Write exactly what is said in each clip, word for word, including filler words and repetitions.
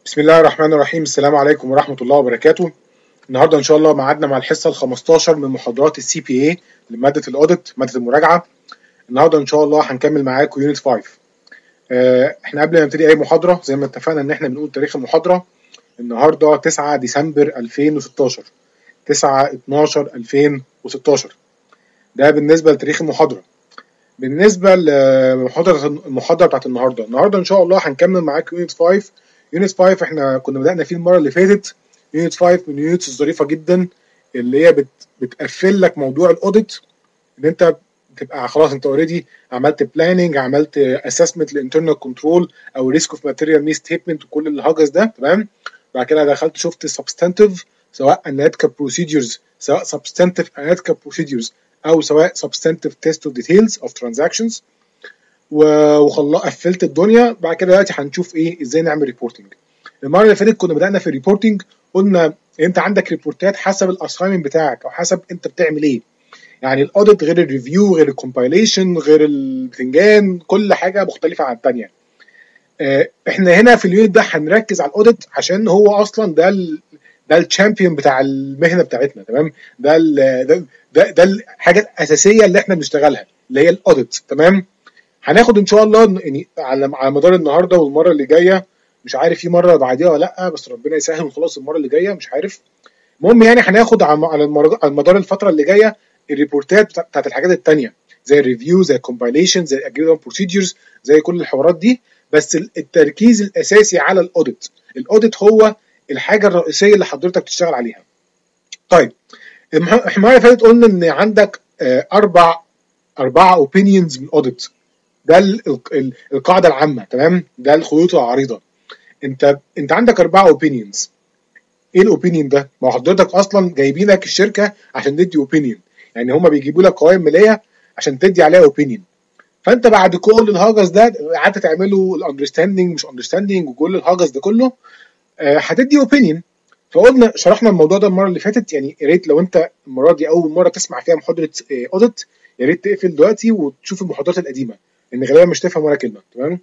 بسم الله الرحمن الرحيم. السلام عليكم ورحمة الله وبركاته. النهارده إن شاء الله ميعادنا مع الحصة الخمستاشر من محاضرات السي بي اي لمادة الأوديت، مادة المراجعة. النهارده إن شاء الله هنكمل معاكم يونت خمسة. آه، احنا قبل ما نبتدي أي محاضرة زي ما اتفقنا إن احنا بنقول تاريخ المحاضرة. النهارده تسعة ديسمبر ألفين وستاشر، تسعة اتناشر ألفين وستاشر. ده بالنسبة لتاريخ المحاضرة. بالنسبة لمحاضرة المحاضرة بتاعت النهارده، النهارده إن شاء الله هنكمل معاكم يونت خمسة. يونت خمسة احنا كنا بدأنا فيه المرة اللي فاتت. يونت خمسة من اليونتس الظريفة جدا اللي هي بت بتقفل لك موضوع الاوديت، ان انت بتبقى خلاص انت اوريدي عملت بلاننج، عملت اسسمنت للانترنال كنترول او ريسك اوف ماتيريال مي ستيتمنت وكل الهجس ده تمام. بعد كده دخلت شفت سبستانتيف، سواء اناليتيكال بروسيدجرز، سواء سبستانتيف اناليتيكال بروسيدجرز او سواء سبستانتيف تيست اوف ديتيلز اوف ترانزاكشنز، وخلاص قفلت الدنيا. بعد كده دلوقتي هنشوف ايه ازاي نعمل ريبورتنج. المره اللي فاتت كنا بدانا في الريبورتنج، قلنا انت عندك ريبورتات حسب الاساينمنت بتاعك او حسب انت بتعمل ايه. يعني الاوديت غير الريفيو غير الكومبايليشن غير البتنجان، كل حاجه مختلفه عن الثانيه. اه احنا هنا في اليونت ده هنركز على الاوديت عشان هو اصلا ده ال ده الشامبيون بتاع المهنه بتاعتنا تمام. ده ال ده ده, ده الحاجه الاساسيه اللي احنا بنشتغلها اللي هي الاوديت تمام. هناخد ان شاء الله يعني على على مدار النهارده والمره اللي جايه، مش عارف في مره بعديها ولا لا، بس ربنا يسهل ونخلص المره اللي جايه مش عارف. المهم يعني هناخد على مدار الفتره اللي جايه الريبورتات بتاعت الحاجات الثانيه زي الريفيو زي الكومبايليشن زي الاجريد بروسيدجرز زي كل الحوارات دي، بس التركيز الاساسي على الاوديت. الاوديت هو الحاجه الرئيسيه اللي حضرتك تشتغل عليها. طيب المره اللي فاتت قلنا ان عندك اربع اربعه اوبينيونز من الاوديت. ده القاعده العامه تمام، ده الخيوط العريضه. انت انت عندك اربعه اوبينيونز. ايه الاوبينيون ده؟ ما هو حضرتك اصلا جايبينك الشركه عشان تدي اوبينيون، يعني هما بيجيبوا لك قوائم ماليه عشان تدي عليها اوبينيون. فانت بعد كل الهجس ده قعدت تعمله الاندرستاندينج مش اندرستاندينج وكل الهجس ده كله، آه هتدي اوبينيون. فقلنا شرحنا الموضوع ده المره اللي فاتت، يعني يا ريت لو انت المره دي اول مره تسمع فيها محاضره اوديت يا ريت تقفل دلوقتي وتشوف المحاضرات القديمه ان غالبا مش تفهم ولا كلمه تمام.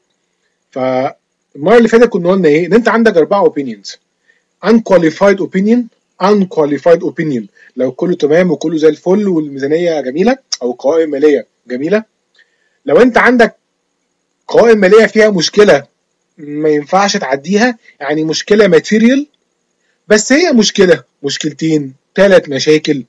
فالمره اللي فاتت كنا قلنا ايه؟ ان انت عندك اربعه اوبينيونز: unqualified opinion، unqualified opinion لو كله تمام وكله زي الفل والميزانيه جميله او القوائم الماليه جميله. لو انت عندك قوائم ماليه فيها مشكله ما ينفعش تعديها، يعني مشكله ماتيريال، بس هي مشكله مشكلتين ثلاث مشاكل،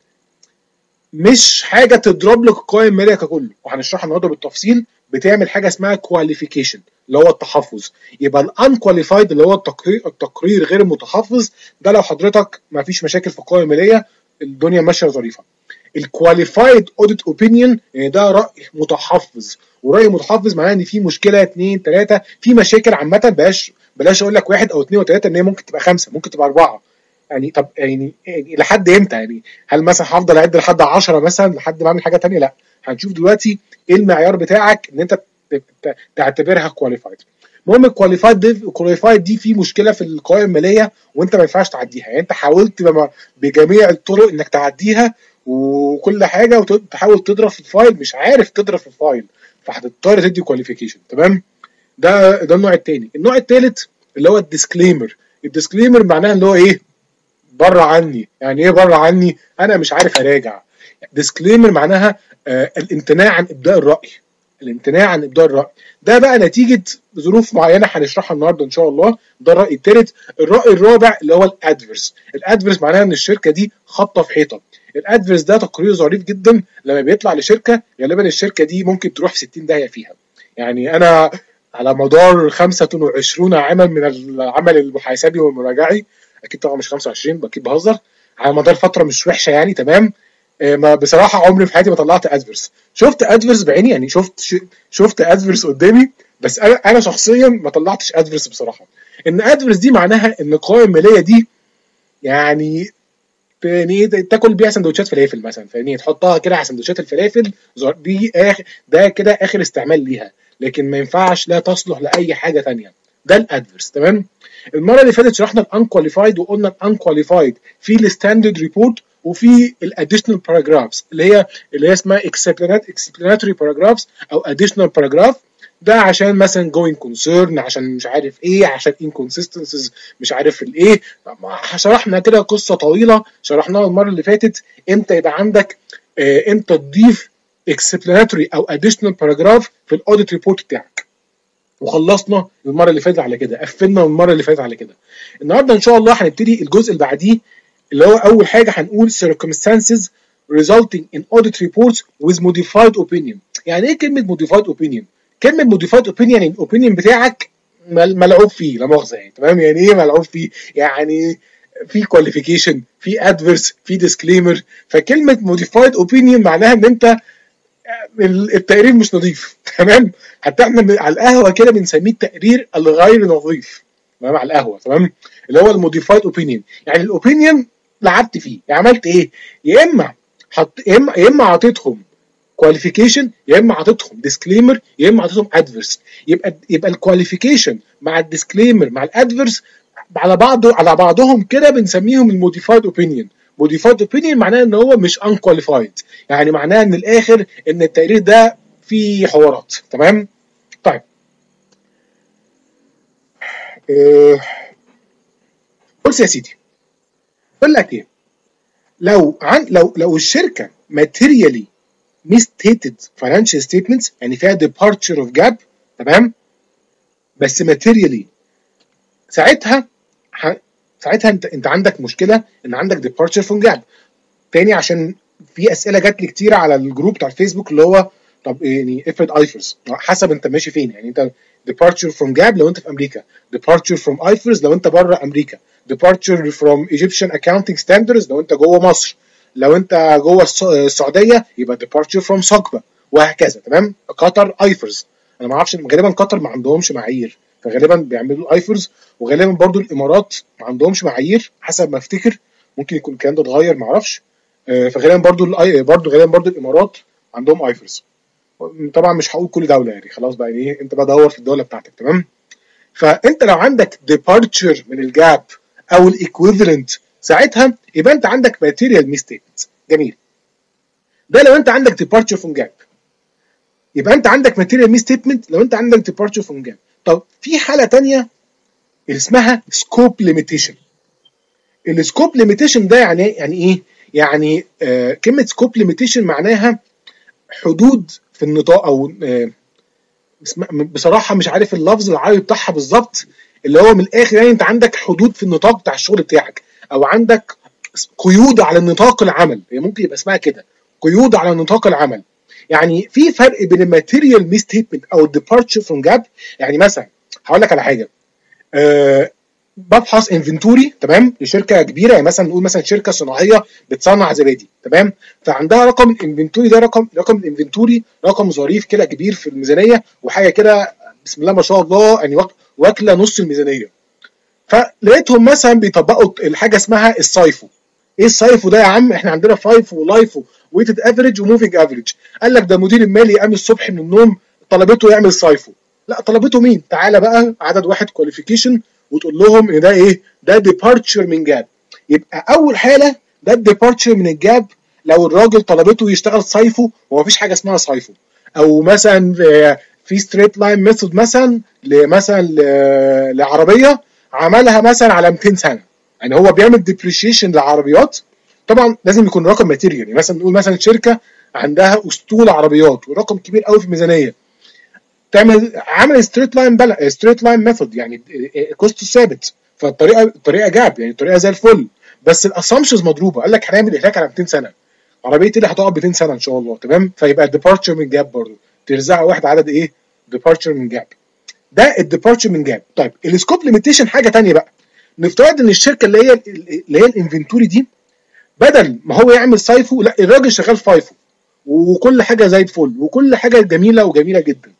مش حاجه تضرب لك القوائم الماليه ككل، وهنشرحها النهارده بالتفصيل. بتعمل حاجه اسمها كواليفيكيشن اللي هو التحفظ. يبقى الان كواليفايد اللي هو التقرير التقرير غير المتحفظ ده لو حضرتك ما فيش مشاكل في القوائم الماليه الدنيا ماشيه ظريفه. الكواليفايد اوديت اوبينيون يعني ده راي متحفظ، وراي متحفظ معناه ان في مشكله اثنين ثلاثه، في مشاكل عامه. بلاش بلاش اقول لك واحد او اثنين وثلاثه، ان هي ممكن تبقى خمسه ممكن تبقى اربعه. يعني طب يعني, يعني لحد امتى؟ يعني هل مثلا هفضل اعد لحد عشرة مثلا لحد ما اعمل حاجه ثانيه؟ لا، هنشوف دلوقتي ايه المعيار بتاعك ان انت تعتبرها كواليفايد. المهم الكواليفايد دي الكواليفايد دي في مشكله في القوائم الماليه وانت ما ينفعش تعديها، يعني انت حاولت بجميع الطرق انك تعديها وكل حاجه وتحاول تضرب في الفايل، مش عارف تضرب في الفايل، فهتضطر تدي كواليفيكيشن تمام. ده ده النوع الثاني. النوع الثالث اللي هو الديسكليمر. الديسكليمر معناها اللي هو ايه؟ بره عني. يعني ايه بره عني؟ انا مش عارف اراجع. ديسكليمر معناها آه الامتناع عن ابداء الراي. الامتناع عن ابداء الراي ده بقى نتيجه ظروف معينه هنشرحها النهارده ان شاء الله. ده الراي الثالث. الراي الرابع اللي هو الادفيرس. الادفيرس معناها ان الشركه دي خبطه في حيطه. الادفيرس ده تقرير ظريف جدا لما بيطلع لشركه غالبا الشركه دي ممكن تروح في ستين داهيه فيها. يعني انا على مدار خمسة وعشرين عاما من العمل المحاسبي والمراجعي، اكيد طبعا مش خمسة وعشرين اكيد بهزر، على مدار فتره مش وحشه يعني تمام. ما بصراحه عمري في حياتي ما طلعت ادفيرس. شفت ادفيرس بعيني، يعني شفت شفت ادفيرس قدامي، بس انا انا شخصيا ما طلعتش ادفيرس بصراحه. ان ادفيرس دي معناها ان القوائم الماليه دي يعني يعني تاكل بيها سندوتشات فلافل مثلا، فاهمني؟ تحطها كده على سندوتشات الفلافل دي اخر، ده كده اخر استعمال ليها، لكن ما ينفعش لا تصلح لاي حاجه ثانيه. ده الادفيرس تمام. المره اللي فاتت شرحنا الانكواليفايد وقلنا الانكواليفايد في الستاندرد ريبورت وفي الاديشنال باراجرافز اللي هي اللي هي اسمها اكسبلاناتوري باراجرافز او اديشنال باراجراف. ده عشان مثلا جوين كونسيرن، عشان مش عارف ايه، عشان انكونسستنسز مش عارف الايه. شرحنا كده قصه طويله شرحناها المره اللي فاتت، امتى يبقى عندك آه امتى تضيف explanatory او additional paragraph في الاوديت ريبورت بتاعك. وخلصنا المره اللي فاتت على كده، قفلنا المره اللي فاتت على كده. النهارده ان شاء الله هنبتدي الجزء اللي بعديه، اللي هو اول حاجه هنقول circumstances resulting in audit reports with modified opinion. يعني ايه كلمه modified opinion؟ كلمه modified opinion يعني الاوبينيون بتاعك ملعوب فيه، لا مؤاخذه يعني، تمام؟ يعني ايه ملعوب فيه؟ يعني في كواليفيكيشن، في ادفرس، في ديسكليمر. فكلمه modified opinion معناها ان انت التقرير مش نظيف، تمام؟ حتى احنا على القهوه كده بنسميه التقرير الغير نظيف، تمام؟ على القهوه، تمام؟ اللي هو الموديفايد اوبينيون. يعني الاوبينيون لعبت فيه، يعني عملت ايه؟ يا اما حط يا اما يا اما عطيتهم كواليفيكيشن، يا اما عطيتهم ديسكليمر، يا اما عطيتهم ادفرس. يبقى يبقى الكواليفيكيشن مع الديسكليمر مع الادفرس على بعضه على بعضهم كده بنسميهم الموديفايد اوبينيون. موديفايد اوبينيون معناه ان هو مش انكواليفايد، يعني معناه ان الاخر ان التقرير ده فيه حوارات، تمام؟ طيب أه بص يا سيدي، بقول لك ايه، لو عن لو لو الشركه ماتيريالي misstated financial statements، يعني فيها departure of gap، تمام؟ بس ماتيريالي ساعتها ح... ساعتها انت انت عندك مشكله ان عندك departure from gap. تاني عشان في اسئله جات لي كتير على الجروب بتاع الفيسبوك، اللي هو طب يعني افرض ايفرز، حسب انت ماشي فين. يعني انت departure from gap لو انت في امريكا، departure from ايفرز لو انت بره امريكا، departure from Egyptian accounting standards لو انت جوه مصر، لو انت جوه السعوديه يبقى departure from ثقبه، وهكذا، تمام؟ قطر ايفرز، انا ما اعرفش، غالبا قطر ما عندهمش معايير، فغالبا بيعملوا ايفرز. وغالبا برضو الامارات ما عندهمش معايير حسب ما افتكر، ممكن يكون الكلام ده اتغير، ما اعرفش. فغالبا برضو برضو غالبا برضو الامارات عندهم ايفرز. طبعا مش هقول كل دوله يعني، خلاص بقى ايه، انت بقى دور في الدوله بتاعتك، تمام؟ فانت لو عندك departure من الجاب او الايكويفالنت ساعتها يبقى انت عندك ماتيريال ميستيكس. جميل، ده لو انت عندك departure from gap. يبقى انت عندك ماتيريال ميستيتمنت لو انت عندك departure from gap. طب في حاله ثانيه اسمها سكوب ليميتيشن. السكوب ليميتيشن ده يعني يعني ايه؟ يعني آه كلمه سكوب ليميتيشن معناها حدود في النطاق، او آه بصراحه مش عارف اللفظ العربي بتاعها بالظبط، اللي هو من الاخر يعني انت عندك حدود في النطاق بتاع الشغل بتاعك، او عندك قيود على نطاق العمل، هي ممكن يبقى اسمها كده، قيود على نطاق العمل. يعني في فرق بين الماتيريال ميستيتمنت او الديبارتشر فروم جاب. يعني مثلا هقول لك على حاجه، أه بفحص انفنتوري، تمام؟ لشركه كبيره، يعني مثلا نقول مثلا شركه صناعيه بتصنع زبادي، تمام؟ فعندها رقم الانفنتوري ده، رقم رقم الانفنتوري رقم ظريف كده كبير في الميزانيه، وحاجه كده بسم الله ما شاء الله، يعني واكله نص الميزانيه. فلقيتهم مثلا بيطبقوا الحاجه اسمها السايفو. ايه السايفو ده يا عم؟ احنا عندنا فايفو ولايفو ويتد افريج وموفينج افريج. قال لك ده المدير المالي قام الصبح من النوم طلبته يعمل سايفو. لا، طلبته مين؟ تعالى بقى عدد واحد كواليفيكيشن وتقول لهم ان ده ايه؟ ده ديبارتشر من جاب. يبقى اول حاله ده الديبارتشر من الجاب لو الراجل طلبته يشتغل سايفو ومفيش حاجه اسمها سايفو. او مثلا في ستريت لاين ميثود مثلا مثلا لعربيه عملها مثلا على مئتين سنه، يعني هو بيعمل ديبريشيشن للعربيات. طبعا لازم يكون رقم ماتيريال، يعني مثلا نقول مثلا شركه عندها اسطول عربيات ورقم كبير قوي في الميزانيه، تعمل عمل ستريت لاين بلا ستريت لاين ميثود، يعني كوست ثابت، فالطريقه الطريقه جاب، يعني الطريقه زي الفل، بس الاسامبشنز مضروبه. قال لك هنعمل اهلاك على مئتين سنه، عربيه اللي هتقعد مئتين سنه ان شاء الله، تمام؟ فيبقى الديبارتشر من جاب برضه ترزعها واحد عدد ايه؟ ديبارتشر من جاب. ده الديبارتشر من جاب. طيب السكوب ليميتيشن حاجه ثانيه بقى. نفترض ان الشركه اللي هي اللي هي الانفنتوري دي بدل ما هو يعمل سايفو، لا الراجل شغال فايفو وكل حاجه زي الفل وكل حاجه جميله وجميله جدا.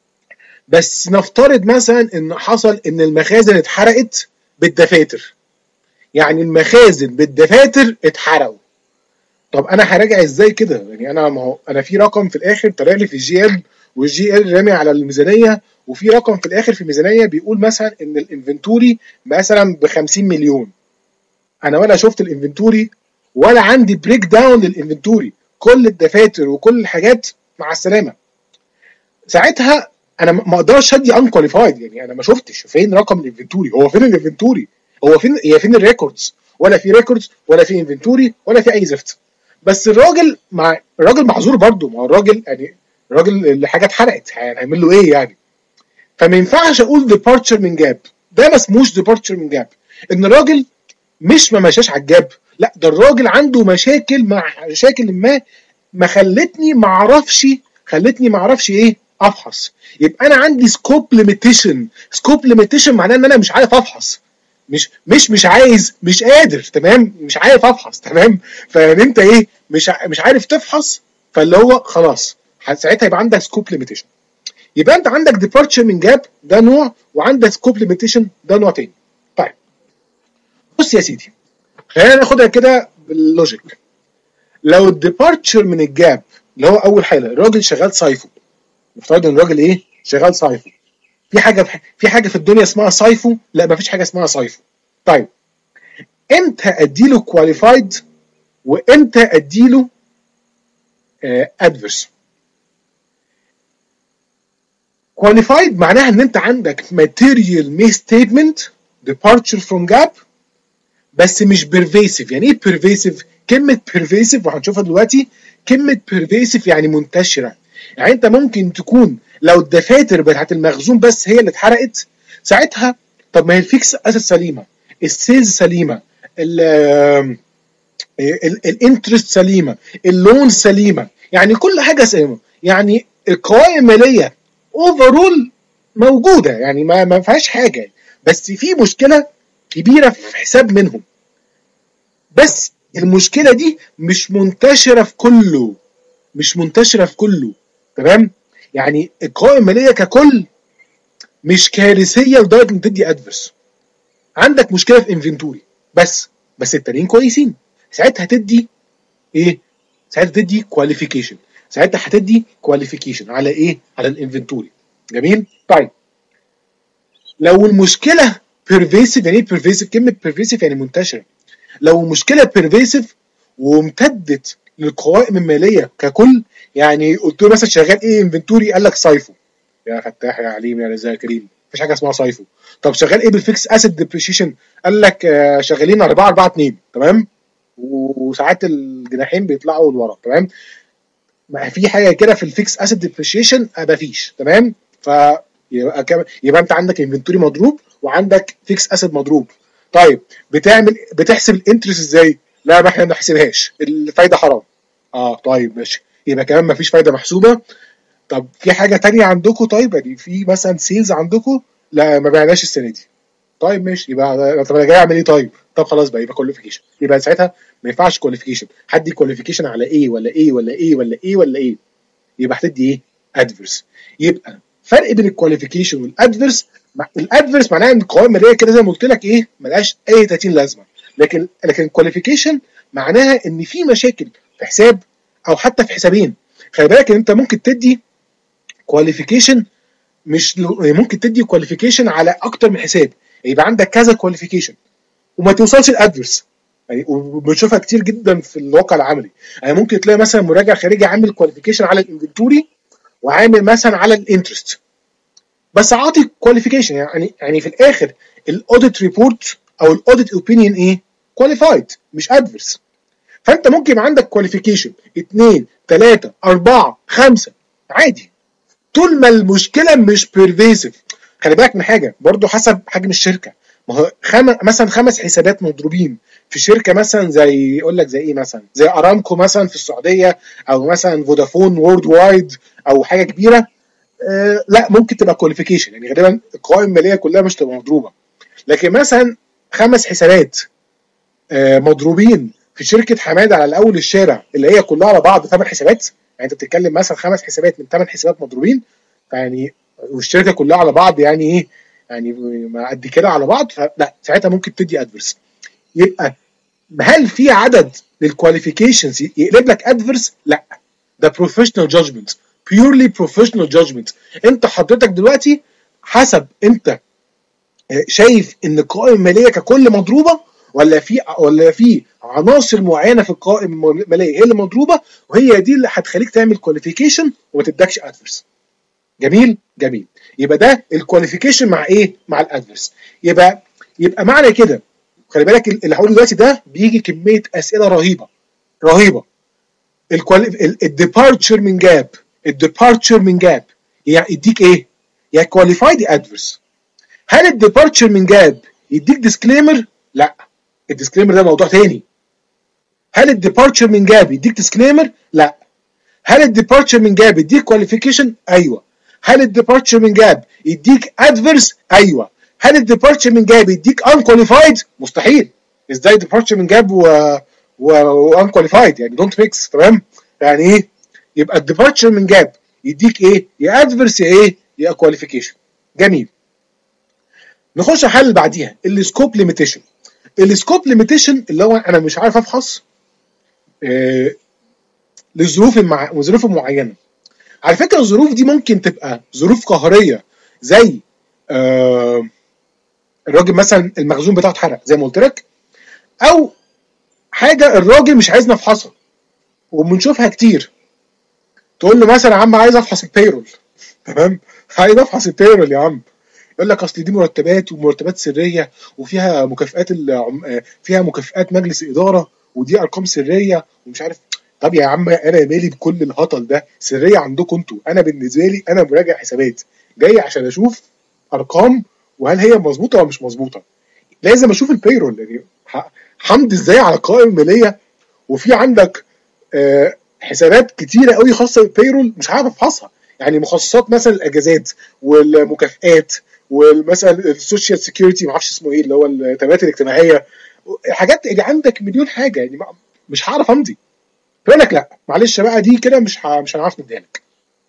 بس نفترض مثلا ان حصل ان المخازن اتحرقت بالدفاتر، يعني المخازن بالدفاتر اتحرقوا. طب انا هراجع ازاي كده؟ يعني انا ما هو انا في رقم في الاخر طالع لي في الجي ال، والجي ال رامي على الميزانيه، وفي رقم في الاخر في الميزانيه بيقول مثلا ان الانفنتوري مثلا ب خمسين مليون. انا ولا شفت الانفنتوري ولا عندي بريك داون للانفنتوري، كل الدفاتر وكل الحاجات مع السلامه. ساعتها انا ما اقدرش ادي ان كواليفايد، يعني انا ما شفتش فين رقم الانفنتوري، هو فين الانفنتوري، هو فين هي فين الريكوردز، ولا في ريكوردز ولا في انفنتوري ولا في اي زفت. بس الراجل مع الراجل معذور برده، ما هو الراجل يعني الراجل اللي حاجه اتحرقت هنعمل له ايه يعني. فما ينفعش اقول ديبارتشر من جاب، ده ما اسموش ديبارتشر من جاب. ان الراجل مش ما مشاش على الجاب، لا ده الراجل عنده مشاكل مع مشاكل ما ما خلتني ما اعرفش خلتني ما اعرفش ايه افحص. يبقى انا عندي سكوب ليميتيشن، سكوب ليميتيشن معناه ان انا مش عارف افحص، مش مش مش عايز مش قادر، تمام، مش عارف افحص، تمام. فيعني انت ايه مش مش عارف تفحص، فاللي هو خلاص ساعتها يبقى عندك سكوب ليميتيشن. يبقى انت عندك ديبارتشر من جاب ده نوع، وعندك سكوب ليميتيشن ده نوع تاني. طيب بص يا سيدي، خلينا ناخدها كده باللوجيك. لو الديبارتشر من الجاب اللي هو اول حاله الراجل شغال سايفو، نفترض ان الراجل ايه شغال سايفو، في حاجه في حاجه في الدنيا اسمها سايفو؟ لا مفيش حاجه اسمها سايفو. طيب امتى اديله كواليفايد وامتى اديله ادفيرس؟ كواليفايد معناها ان انت عندك ماتيريال مي ستيتمنت departure from gap بس مش بيرفيسيف. يعني ايه بيرفيسيف؟ كلمه بيرفيسيف وهنشوفها دلوقتي، كلمه بيرفيسيف يعني منتشره. يعني انت ممكن تكون لو الدفاتر بتاعت المخزون بس هي اللي اتحرقت ساعتها، طب ما هي الفيكس اسيت سليمه، السيلز سليمه، الانترست سليمه، اللون سليمه، يعني كل حاجه سليمه، يعني القوائم الماليه اوفرول موجوده، يعني ما ما فيهاش حاجه، بس في مشكله كبيره في حساب منهم. بس المشكله دي مش منتشره في كله، مش منتشره في كله، تمام. يعني القوائم الماليه ككل مش كارثيه لدرجه ان تدي ادفرس. عندك مشكله في انفنتوري بس بس التانيين كويسين، ساعتها هتدي ايه؟ ساعتها تدي كواليفيكيشن، ساعتها هتدي كواليفيكيشن على ايه؟ على الانفنتوري. جميل. طيب لو المشكله بيرفيسيف، يعني ايه بيرفيسيف؟ كلمه بيرفيسيف يعني منتشره. لو المشكله بيرفيسيف وامتدت للقوائم الماليه ككل، يعني قلت له مثلا شغال ايه انفنتوري، قال لك صيفو، يا فتاح يا عليم يا رزاق يا كريم، مفيش حاجه اسمها صيفو. طب شغال ايه بالفيكس اسيد ديبريشيشن، قال لك آه شغالين أربعة أربعة اتنين، تمام، وساعات الجناحين بيطلعوا لورا، تمام. ما في حاجه كده في الفيكس اسيد ديبريشيشن ما فيش، تمام. فيبقى كم... يبقى انت عندك انفنتوري مضروب وعندك فيكس اسيد مضروب. طيب بتعمل بتحسب الانترست ازاي؟ لا ما احنا ما بنحسبهاش، الفايده حرام. اه طيب ماشي، يبقى كمان ما فيش فايده محسوبه. طب في حاجه تانية عندكم؟ طيب يعني في مثلا سيلز عندكم؟ لا ما بعناش السنه دي. طيب ماشي، يبقى طب انا جاي اعمل ايه؟ طيب طب خلاص بقى، يبقى كواليفيكيشن. يبقى ساعتها ما ينفعش كواليفيكيشن، هدي كواليفيكيشن على ايه ولا ايه ولا ايه ولا ايه ولا ايه؟ يبقى هتدي ايه؟ ادفيرس. يبقى فرق بين الكواليفيكيشن والادفيرس، الادفيرس معناها ان القوائم الماليه كده زي ما قلت لك ايه ملهاش اي تلاتين لازمه، لكن لكن الكواليفيكيشن معناها ان في مشاكل في حساب او حتى في حسابين. خلي بالك ان انت ممكن تدي كواليفيكيشن، مش ممكن تدي كواليفيكيشن على اكتر من حساب، يبقى عندك كذا كواليفيكيشن وما توصلش الادفيرس. يعني وبنشوفها كتير جدا في الواقع العملي. يعني ممكن تلاقي مثلا مراجع خارجي عامل كواليفيكيشن على الانفنتوري وعامل مثلا على الانترست، بس عاطي كواليفيكيشن، يعني يعني في الاخر الاوديت ريبورت او الاوديت اوبينيون ايه؟ كواليفايد مش ادفيرس. فانت ممكن يبقى عندك كواليفيكيشن اتنين تلاتة أربعة خمسة عادي، طول ما المشكله مش بيرفيسيف. خلي بالك من حاجه برضو، حسب حجم الشركه. ما هو خم... مثلا خمس حسابات مضروبين في شركه مثلا زي يقول لك زي ايه، مثلا زي ارامكو مثلا في السعوديه، او مثلا فودافون وورد وايد، او حاجه كبيره، آه لا ممكن تبقى كواليفيكيشن، يعني غالبا القوائم الماليه كلها مش تبقى مضروبه. لكن مثلا خمس حسابات آه مضروبين في شركه حماده على الاول الشارع اللي هي كلها على بعض ثمان حسابات، يعني انت بتتكلم مثلا خمس حسابات من ثمان حسابات مضروبين، يعني والشركه كلها على بعض يعني ايه، يعني ما قد كده على بعض، فلا ساعتها ممكن تدي ادفرس. يبقى هل في عدد للكواليفيكيشنز يقلب لك ادفرس؟ لا، ده بروفيشنال جادجمنت، بيورلي بروفيشنال جادجمنت. انت حضرتك دلوقتي حسب انت شايف ان القوائم الماليه ككل مضروبه، ولا في ولا في عناصر معينه في القوائم الماليه هي اللي مضروبه، وهي دي اللي هتخليك تعمل كواليفيكيشن وما تدكش ادفرس. جميل جميل. يبقى ده الكواليفيكيشن مع ايه؟ مع الادفرس. يبقى يبقى معنى كده خلي بالك اللي هقوله دلوقتي ده بيجي كميه اسئله رهيبه رهيبه. الديبارتشر من جاب الديبارتشر من جاب يعني يديك ايه؟ يا كواليفايد يا ادفرس. هل الديبارتشر من جاب يديك ديسكليمر؟ لا، الديسكليمر ده موضوع تاني. هل الديبارتشر من جاب يديك ديسكليمر؟ لا. هل الديبارتشر من جاب يديك كواليفيكيشن؟ ايوه. هل الديبارتشر من جاب يديك ادفرس؟ ايوه. هل الديبارتشر من جاب يديك ان كواليفايد؟ مستحيل. ازاي ديبارتشر من جاب و وان كواليفايد؟ يعني دونت ميكس. تمام؟ يعني ايه؟ يبقى الديبارتشر من جاب يديك ايه؟ يا ادفرس يا ايه؟ يا كواليفيكيشن. جميل. نخش على الحل اللي بعديها السكوب ليميتيشن. السكوب ليميتيشن اللي هو انا مش عارف افحص آه لظروف مع ظروف معينه. على فكره الظروف دي ممكن تبقى ظروف قهريه زي آه الراجل مثلا المخزون بتاعه اتحرق زي ما قلت لك، او حاجه الراجل مش عايزنا نفحصها وبنشوفها كتير. تقول له مثلا يا عم عايز افحص البيرول. تمام؟ عايز افحص البيرول يا عم. يقول لك اصل دي مرتبات ومرتبات سريه وفيها مكافئات فيها مكافئات مجلس اداره ودي ارقام سريه ومش عارف. طب يا عم انا مالي بكل الهطل ده؟ سريه عندكم انتوا، انا بالنسبه لي انا مراجع حسابات جاي عشان اشوف ارقام وهل هي مظبوطه ولا مش مظبوطه. لازم اشوف البيرول. يعني حمد ازاي على القوائم الماليه وفي عندك آه حسابات كتيره قوي خاصه بالبيرول مش عارف افحصها. يعني مخصصات مثلا الاجازات والمكافئات ومثلا السوشيال سيكيورتي ما اعرفش اسمه ايه اللي هو التامينات الاجتماعيه، حاجات اللي عندك مليون حاجه يعني مش هعرف امضي. فيقول لك لا معلش بقى دي كده مش ه... مش هنعرف نديها لك.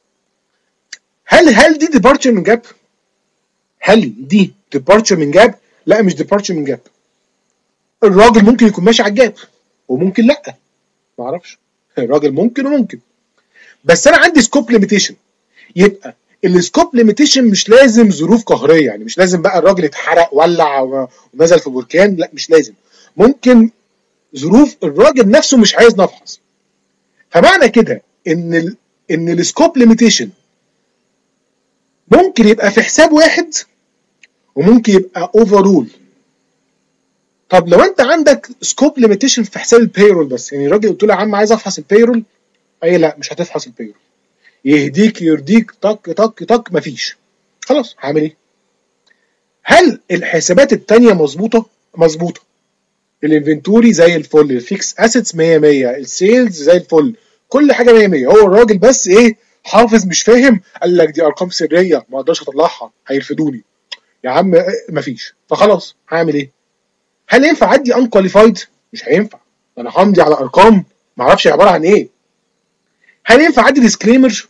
هل هل دي ديبارتشر من جاب؟ هل دي ديبارتشر من جاب؟ لا مش ديبارتشر من جاب. الراجل ممكن يكون ماشي على الجاب وممكن لا، ما اعرفش. الراجل ممكن وممكن، بس انا عندي سكوب ليميتيشن. يبقى السكوب ليميتيشن مش لازم ظروف قهريه، يعني مش لازم بقى الراجل اتحرق ولع ونزل في بركان، لا مش لازم. ممكن ظروف الراجل نفسه مش عايز نفحص. فمعنى كده ان ال ان السكوب ليميتيشن ممكن يبقى في حساب واحد وممكن يبقى اوفرول. طب لو انت عندك سكوب ليميتيشن في حساب البيرول بس، يعني الراجل قلت له يا عم عايز افحص البيرول، اي لا مش هتفحص البيرول، يهديك يرضيك طق طق طق مفيش. خلاص هعمل ايه؟ هل الحسابات التانية مظبوطه؟ مظبوطه. الانفنتوري زي الفل، الفيكس اسيتس مية مية، السيلز زي الفل، كل حاجه مية مية. هو الراجل بس ايه؟ حافظ مش فاهم، قال لك دي ارقام سريه ما اقدرش اطلعها هيرفدوني. يا عم مفيش. فخلاص هعمل ايه؟ هل ينفع ادي ان كواليفايد؟ مش هينفع، انا همضي على ارقام ما اعرفش عباره عن ايه. هل ينفع ادي ديسكليمر؟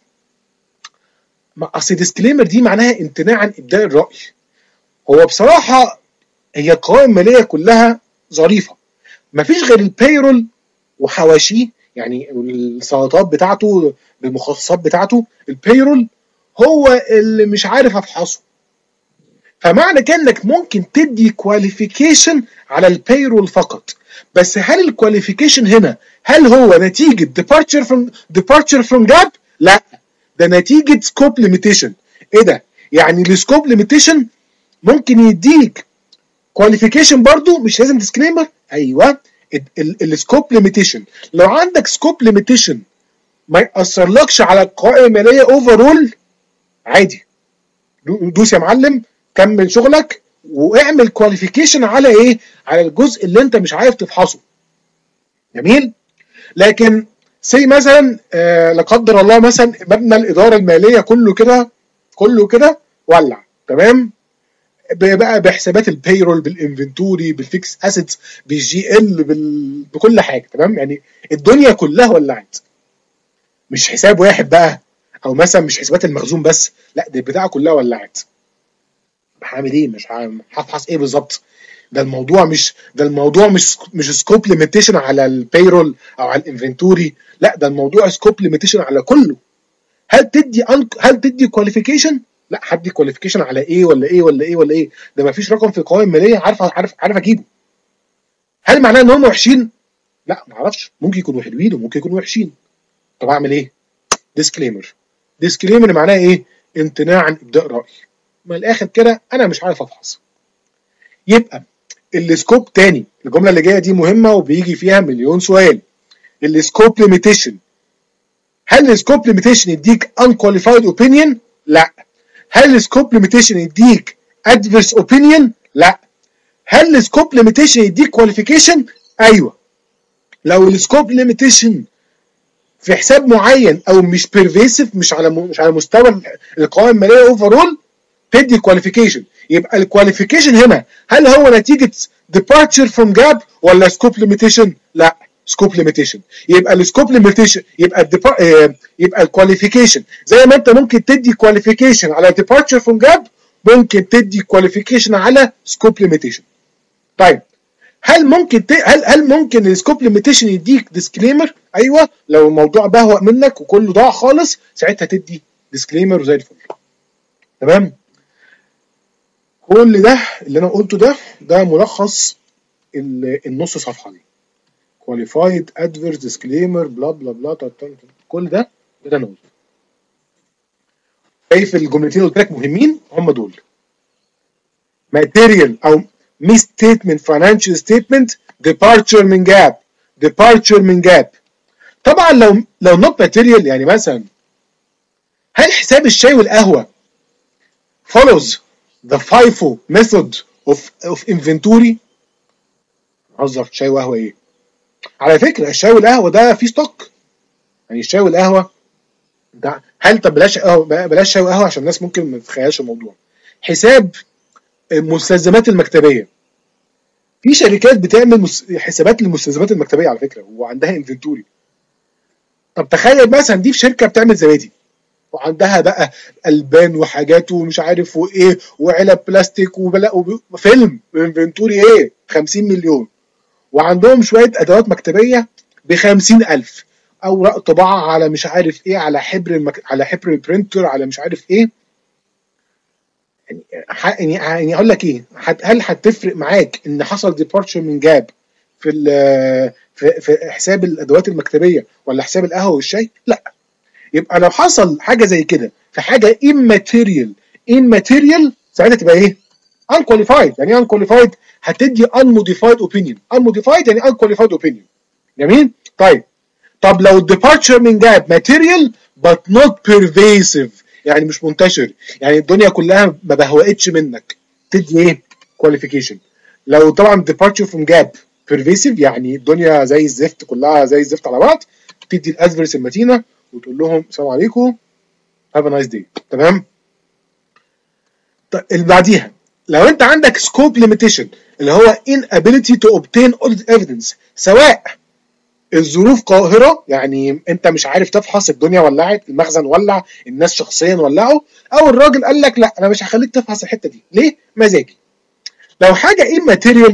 اصل ديسكليمر دي معناها امتناع عن ابداء الراي. هو بصراحه هي القوائم الماليه كلها ظريفه، مفيش غير البيرول وحواشيه، يعني السلطات بتاعته بالمخصصات بتاعته. البيرول هو اللي مش عارف افحصه. فمعنى كده انك ممكن تدي كواليفيكيشن على البيرول فقط، بس هل الكواليفيكيشن هنا هل هو نتيجه departure from departure from gap؟ لا، ده نتيجه سكوب ليميتيشن. ايه ده؟ يعني السكوب ليميتيشن ممكن يديك كواليفيكيشن برضو مش لازم ديسكليمر. ايوه، السكوب ليميتيشن لو عندك سكوب ليميتيشن ما ياثرلكش على القوائم الماليه اوفرول، عادي دوس يا معلم كمل شغلك واعمل كواليفيكيشن على ايه؟ على الجزء اللي انت مش عارف تفحصه. جميل. لكن سي مثلا آه لا قدر الله مثلا مبنى الاداره الماليه كله كده كله كده ولع، تمام؟ بقى بحسابات البيرول بالانفنتوري بالفيكس اسيتس بالجي ال بال... بكل حاجه، تمام؟ يعني الدنيا كلها ولعت، مش حساب واحد بقى، او مثلا مش حسابات المخزون بس، لا دي البتاعه كلها ولعت. هعمل ايه؟ مش هفحص ايه بالظبط؟ ده الموضوع مش ده الموضوع مش مش سكوب ليميتيشن على البيرول او على الانفنتوري، لا ده الموضوع سكوب ليميتيشن على كله. هل تدي هل تدي كواليفيكيشن؟ لا، هدي كواليفيكيشن على ايه ولا ايه ولا ايه ولا ايه؟ ده ما فيش رقم في القوائم الماليه عارف عارف عارف اجيبه. هل معناه ان هم وحشين؟ لا ما اعرفش، ممكن يكونوا حلوين وممكن يكونوا وحشين. طب اعمل ايه؟ ديسكليمر. ديسكليمر معناه ايه؟ امتناع عن ابداء راي. من الاخر كده انا مش عارف افحص. يبقى السكوب تاني، الجمله اللي جايه دي مهمه وبيجي فيها مليون سؤال. السكوب ليميتيشن، هل السكوب ليميتيشن يديك unqualified opinion؟ لا. هل السكوب ليميتيشن يديك adverse opinion؟ لا. هل السكوب ليميتيشن يديك كواليفيكيشن؟ ايوه. لو السكوب ليميتيشن في حساب معين او مش بيرفيسيف، مش على مش على مستوى القوائم الماليه اوفرول، تدي كواليفيكيشن. يبقى الكواليفيكيشن هنا هل هو نتيجه departure from gap ولا سكوب ليميتيشن؟ لا، سكوب ليميتيشن. يبقى السكوب ليميتيشن يبقى الديبار... يبقى الكواليفيكيشن زي ما انت ممكن تدي كواليفيكيشن على departure from gap، ممكن تدي كواليفيكيشن على سكوب ليميتيشن. طيب هل ممكن ت... هل هل ممكن السكوب ليميتيشن يديك ديسكليمر؟ ايوه، لو الموضوع بهوأ منك وكله ضاع خالص ساعتها تدي ديسكليمر وزي الفل. تمام؟ كل ده اللي انا قلته ده ده ملخص النص صفحه دي. كواليفايد ادفيرس ديسكليمر بلا بلا بلا، كل ده ده انا قلته. شايف الجملتين اللي قلت لك مهمين هم دول. ماتيريال او ميس ستيتمنت، فاينانشال ستيتمنت، ديبارتشر من جاب، ديبارتشر من جاب. طبعا لو لو نوت ماتيريال، يعني مثلا هل حساب الشاي والقهوه follows the FIFO method of of inventory؟ هزر، شاي وقهوه ايه؟ على فكره الشاي والقهوه ده فيه ستوك، يعني الشاي والقهوه ده هل طب بلاش قهوه، بلاش شاي وقهوه عشان الناس ممكن ما تتخيلش الموضوع. حساب المستلزمات المكتبيه، في شركات بتعمل حسابات للمستلزمات المكتبيه على فكره وعندها انفنتوري. طب تخيل مثلا دي في شركه بتعمل زبادي وعندها بقى البان وحاجات ومش عارف وايه وعلب بلاستيك وبلا وفيلم انفنتوري ايه خمسين مليون، وعندهم شويه ادوات مكتبيه ب خمسين ألف، اوراق طباعه على مش عارف ايه، على حبر المك... على حبر البرينتر، على مش عارف ايه. يعني يعني اقول لك ايه، هل هتفرق معاك ان حصل ديبارتشر من جاب في في في حساب الادوات المكتبيه ولا حساب القهوه والشاي؟ لا. يبقى لو حصل حاجه زي كده في حاجه immaterial immaterial ساعتها تبقى ايه؟ unqualified. يعني ايه unqualified؟ هتدي unmodified opinion. unmodified يعني unqualified opinion. جميل؟ طيب طب لو departure من جاب material but not pervasive، يعني مش منتشر، يعني الدنيا كلها ما بهوقتش منك، تدي ايه؟ qualification. لو طبعا departure from gap pervasive، يعني الدنيا زي الزفت، كلها زي الزفت على بعض، تدي الادفيرس المتينه وتقول لهم السلام عليكم have a nice day. تمام؟ طيب اللي بعديها، لو انت عندك scope limitation اللي هو inability to obtain audit evidence، سواء الظروف قاهرة، يعني انت مش عارف تفحص، الدنيا ولعت، المخزن ولع، الناس شخصيا ولعوا، او الراجل قال لك لا انا مش هخليك تفحص الحتة دي، ليه؟ مزاجي. لو حاجة immaterial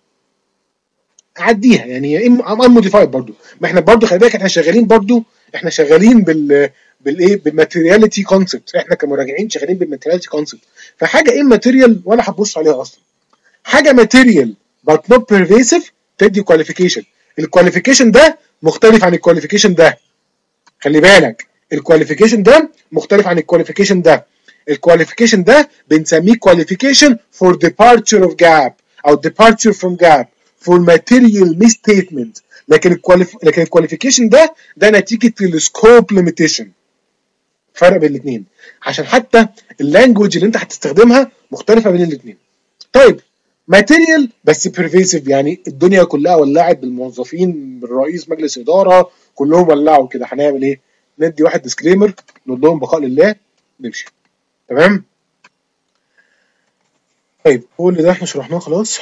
عديها، يعني unmodified برضو، ما احنا برضو خلي بالك احنا شغالين برضو، احنا شغالين بال بالايه بالماتيرياليتي كونسبت، احنا كمراجعين شغالين بالماتيرياليتي كونسبت. فحاجه immaterial ولا هتبص عليها اصلا. حاجه material but not pervasive تدي كواليفيكيشن. الكواليفيكيشن ده مختلف عن الكواليفيكيشن ده، خلي بالك الكواليفيكيشن ده مختلف عن الكواليفيكيشن ده. الكواليفيكيشن ده بنسميه كواليفيكيشن for departure of gap او departure from gap for material misstatement. لكن الكواليف... لكن الكواليفيكيشن ده ده نتيجه السكوب ليميتيشن. فرق بين الاثنين عشان حتى اللانجوج اللي انت هتستخدمها مختلفه بين الاثنين. طيب ماتيريال بس بيرفيسيف، يعني الدنيا كلها ولعت بالموظفين، بالرئيس مجلس اداره كلهم ولعوا كده، هنعمل ايه؟ ندي واحد ديسكليمر نقول لهم بقاء لله نمشي. تمام؟ طيب كل ده احنا شرحناه خلاص.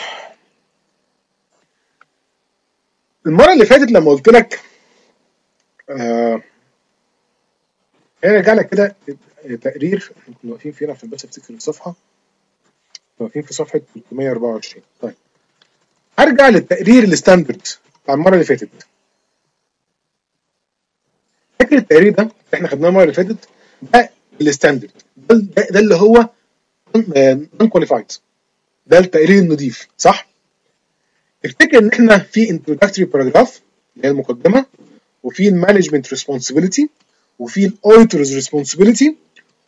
المره اللي فاتت لما قلت لك آه هرجع لك كده تقرير، احنا كنا واقفين فين عشان بس افتكر الصفحه، واقفين في صفحه ثلاثمية وأربعة وعشرين. طيب هرجع للتقرير الستاندرد بتاع المره اللي فاتت. فاكر التقرير ده احنا خدناه المره اللي فاتت؟ ده الستاندرد، ده, ده, ده اللي هو نون كواليفايد، ده التقرير النظيف، صح؟ افتكر ان احنا في introductory paragraph اللي هي المقدمه، وفي المانجمنت ريسبونسبيلتي، وفي الاوديتورز ريسبونسبيلتي،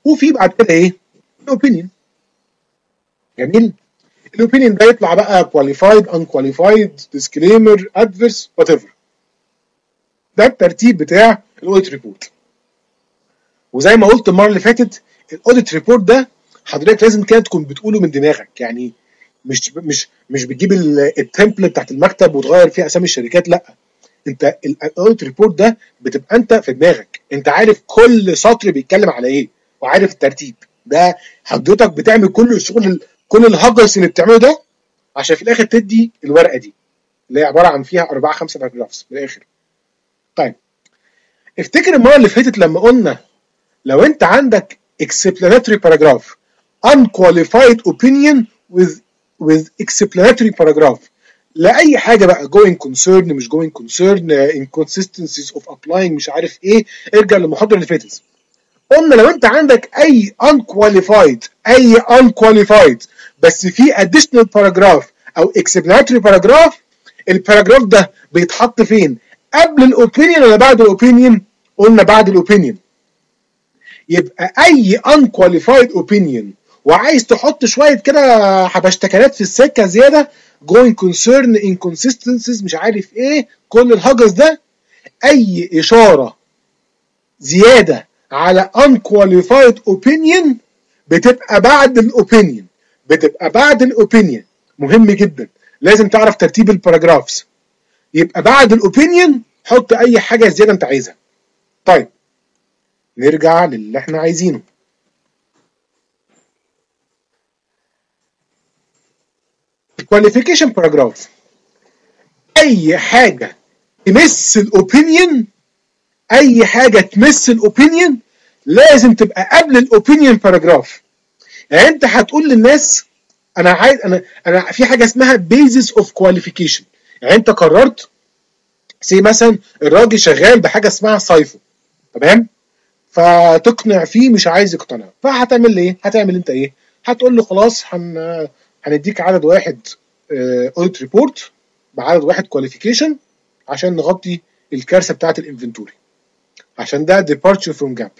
وفي بعد كده ايه؟ الاوبينيون. جميل. الاوبينيون ده يطلع بقى كواليفايد، ان كواليفايد، ديسكليمر، ادفرس، وات ايفر. ده الترتيب بتاع الاوديت ريبورت. وزي ما قلت المره اللي فاتت، الاوديت ريبورت ده حضرتك لازم كده تكون بتقوله من دماغك، يعني مش مش مش بتجيب التمبلت بتاعت المكتب وتغير فيها اسامي الشركات، لا، انت الاوديت ريبورت ده بتبقى انت في دماغك، انت عارف كل سطر بيتكلم على ايه وعارف الترتيب ده. حضرتك بتعمل كل الشغل، كل الهجس اللي بتعمله ده عشان في الاخر تدي الورقه دي اللي هي عباره عن فيها اربعه خمسه باراجرافز في الاخر. طيب افتكر المره اللي فاتت لما قلنا لو انت عندك explanatory paragraph unqualified opinion with with explanatory paragraph لاي حاجه بقى going concern مش going concern inconsistencies of applying مش عارف ايه، ارجع للمحاضره اللي فاتت. قلنا لو انت عندك اي unqualified اي unqualified بس في additional paragraph او explanatory paragraph، الباراجراف ده بيتحط فين؟ قبل الاوبينيون ولا بعد الاوبينيون؟ قلنا بعد الاوبينيون. يبقى اي unqualified opinion وعايز تحط شويه كده حبشتكنات في السكه زياده going concern inconsistencies مش عارف ايه كل الهجس ده، اي اشاره زياده على unqualified opinion بتبقى بعد الاوبينيون، بتبقى بعد الاوبينيون. مهم جدا، لازم تعرف ترتيب الباراجرافز. يبقى بعد الاوبينيون حط اي حاجه زياده انت عايزها. طيب نرجع للي احنا عايزينه. الكواليفيكيشن باراجراف، اي حاجه تمس الاوبينيون، اي حاجه تمس الاوبينيون لازم تبقى قبل الاوبينيون باراجراف. يعني انت هتقول للناس انا عايز انا انا في حاجه اسمها بيزس اوف كواليفيكيشن. يعني انت قررت سي مثلا الراجل شغال بحاجه اسمها سايفو، تمام؟ فتقنع فيه مش عايز يقتنع، فهتعمل ايه؟ هتعمل انت ايه؟ هتقول له خلاص هن هنديك عدد واحد اوديت ريبورت بعدد واحد كواليفيكيشن عشان نغطي الكارثه بتاعه الانفنتوري، عشان ده departure from gap.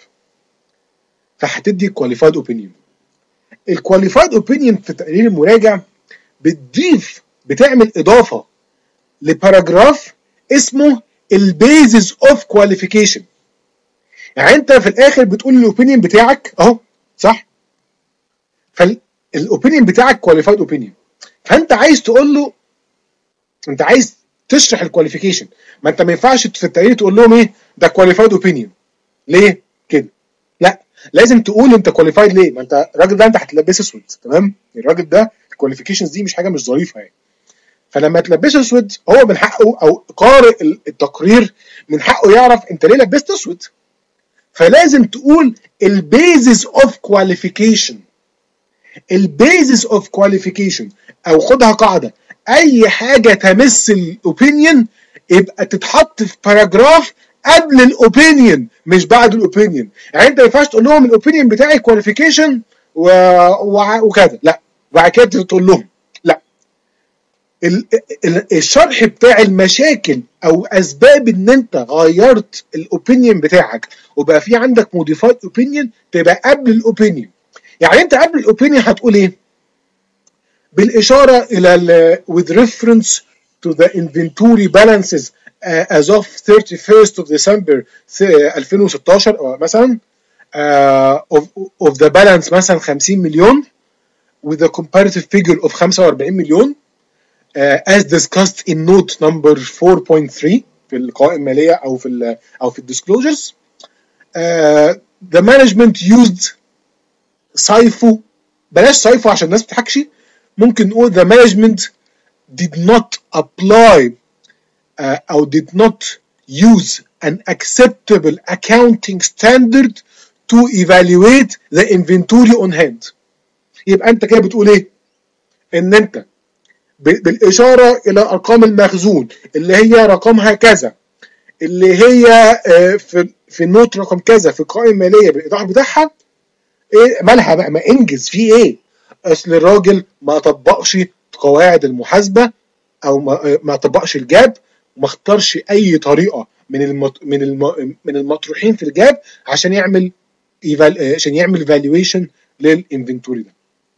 فهتدي qualified opinion. الكواليفايد اوبينيون في تقرير المراجع بتضيف بتعمل اضافه لباراجراف اسمه البيزس اوف كواليفيكيشن. يعني انت في الاخر بتقول الاوبينيون بتاعك اهو، صح؟ فالاوبينيون بتاعك كواليفايد اوبينيون، فانت عايز تقول له انت عايز تشرح الكواليفيكيشن. ما انت ما ينفعش في التقرير تقول لهم ايه ده كواليفايد اوبينيون ليه كده، لا، لازم تقول انت كواليفايد ليه. ما انت الراجل ده انت هتلبسه اسود، تمام؟ الراجل ده الكواليفيكيشنز دي مش حاجه مش ظريفه يعني. فلما تلبسه اسود هو من حقه، او قارئ التقرير من حقه يعرف انت ليه لبست اسود. فلازم تقول البيزس اوف كواليفيكيشن. البيزس اوف كواليفيكيشن، او خدها قاعده، اي حاجه تمس الاوبينيون يبقى تتحط في باراجراف قبل الاوبينيون مش بعد الاوبينيون. يعني انت ما ينفعش تقول لهم الاوبينيون بتاعي كواليفيكيشن و... و... وكذا، لا، وبعد كده تقول لهم لا. ال... ال... الشرح بتاع المشاكل او اسباب ان انت غيرت الاوبينيون بتاعك وبقى في عندك موديفايد اوبينيون تبقى قبل الاوبينيون. يعني انت قبل الاوبينيون هتقول ايه؟ بالاشاره الى with reference to the inventory balances uh, as of thirty-first of December ألفين وستاشر مثلا uh, of, of the balance مثلا خمسين مليون with a comparative figure of خمسة وأربعين مليون uh, as discussed in note number four point three في القوائم الماليه او في ال او في الديسكلوجرز. uh, the management used سايفو، بلاش سايفو عشان الناس ما تضحكش، ممكن نقول the management did not apply uh, أو did not use an acceptable accounting standard to evaluate the inventory on hand. يبقى أنت كده بتقول إيه؟ إن أنت بالإشارة إلى أرقام المخزون اللي هي رقمها كذا، اللي هي uh, في في النوت رقم كذا في القوائم المالية بالإيضاح بتاعها، ايه مالها بقى؟ ما انجز في ايه؟ اصل الراجل ما طبقش قواعد المحاسبه او ما, ما طبقش الجاب وما اختارش اي طريقه من المط... من الم... من المطروحين في الجاب عشان يعمل عشان يعمل فالويشن للانفنتوري ده.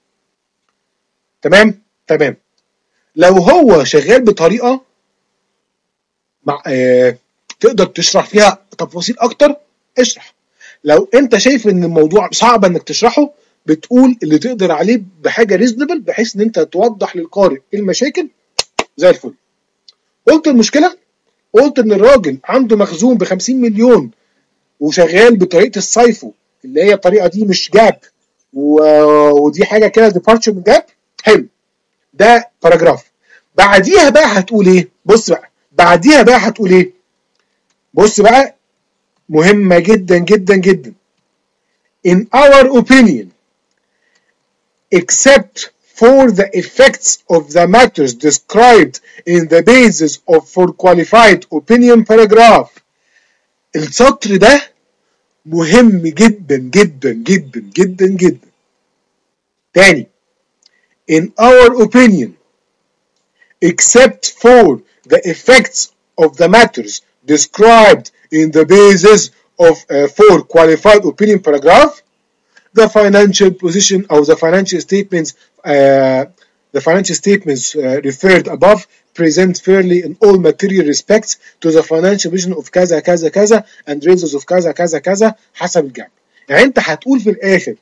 تمام تمام. لو هو شغال بطريقه مع آه تقدر تشرح فيها تفاصيل اكتر اشرح. لو انت شايف ان الموضوع صعب انك تشرحه بتقول اللي تقدر عليه بحاجه ريزونبل بحيث ان انت توضح للقارئ المشاكل زي الفل. قلت المشكله، قلت ان الراجل عنده مخزون ب خمسين مليون وشغال بطريقه السايفو اللي هي الطريقه دي مش جاب ودي حاجه كده ديبارتشر من جاب. حلو، ده باراجراف. بعديها بقى هتقول ايه؟ بص بقى بعديها بقى هتقول ايه؟ بص بقى مهمه جدا جدا جدا. In our opinion, except for the effects of the matters described in the basis of for qualified opinion paragraph. السطر ده مهم جدا جدا جدا جدا جدا. تاني. In our opinion, except for the effects of the matters described in the basis of uh, for qualified opinion paragraph, the financial position of the financial statements uh, the financial statements uh, referred above present fairly in all material respects to the financial position of كذا كذا كذا and ratios of كذا كذا كذا حسب الجاب. يعني انت هتقول في الاخر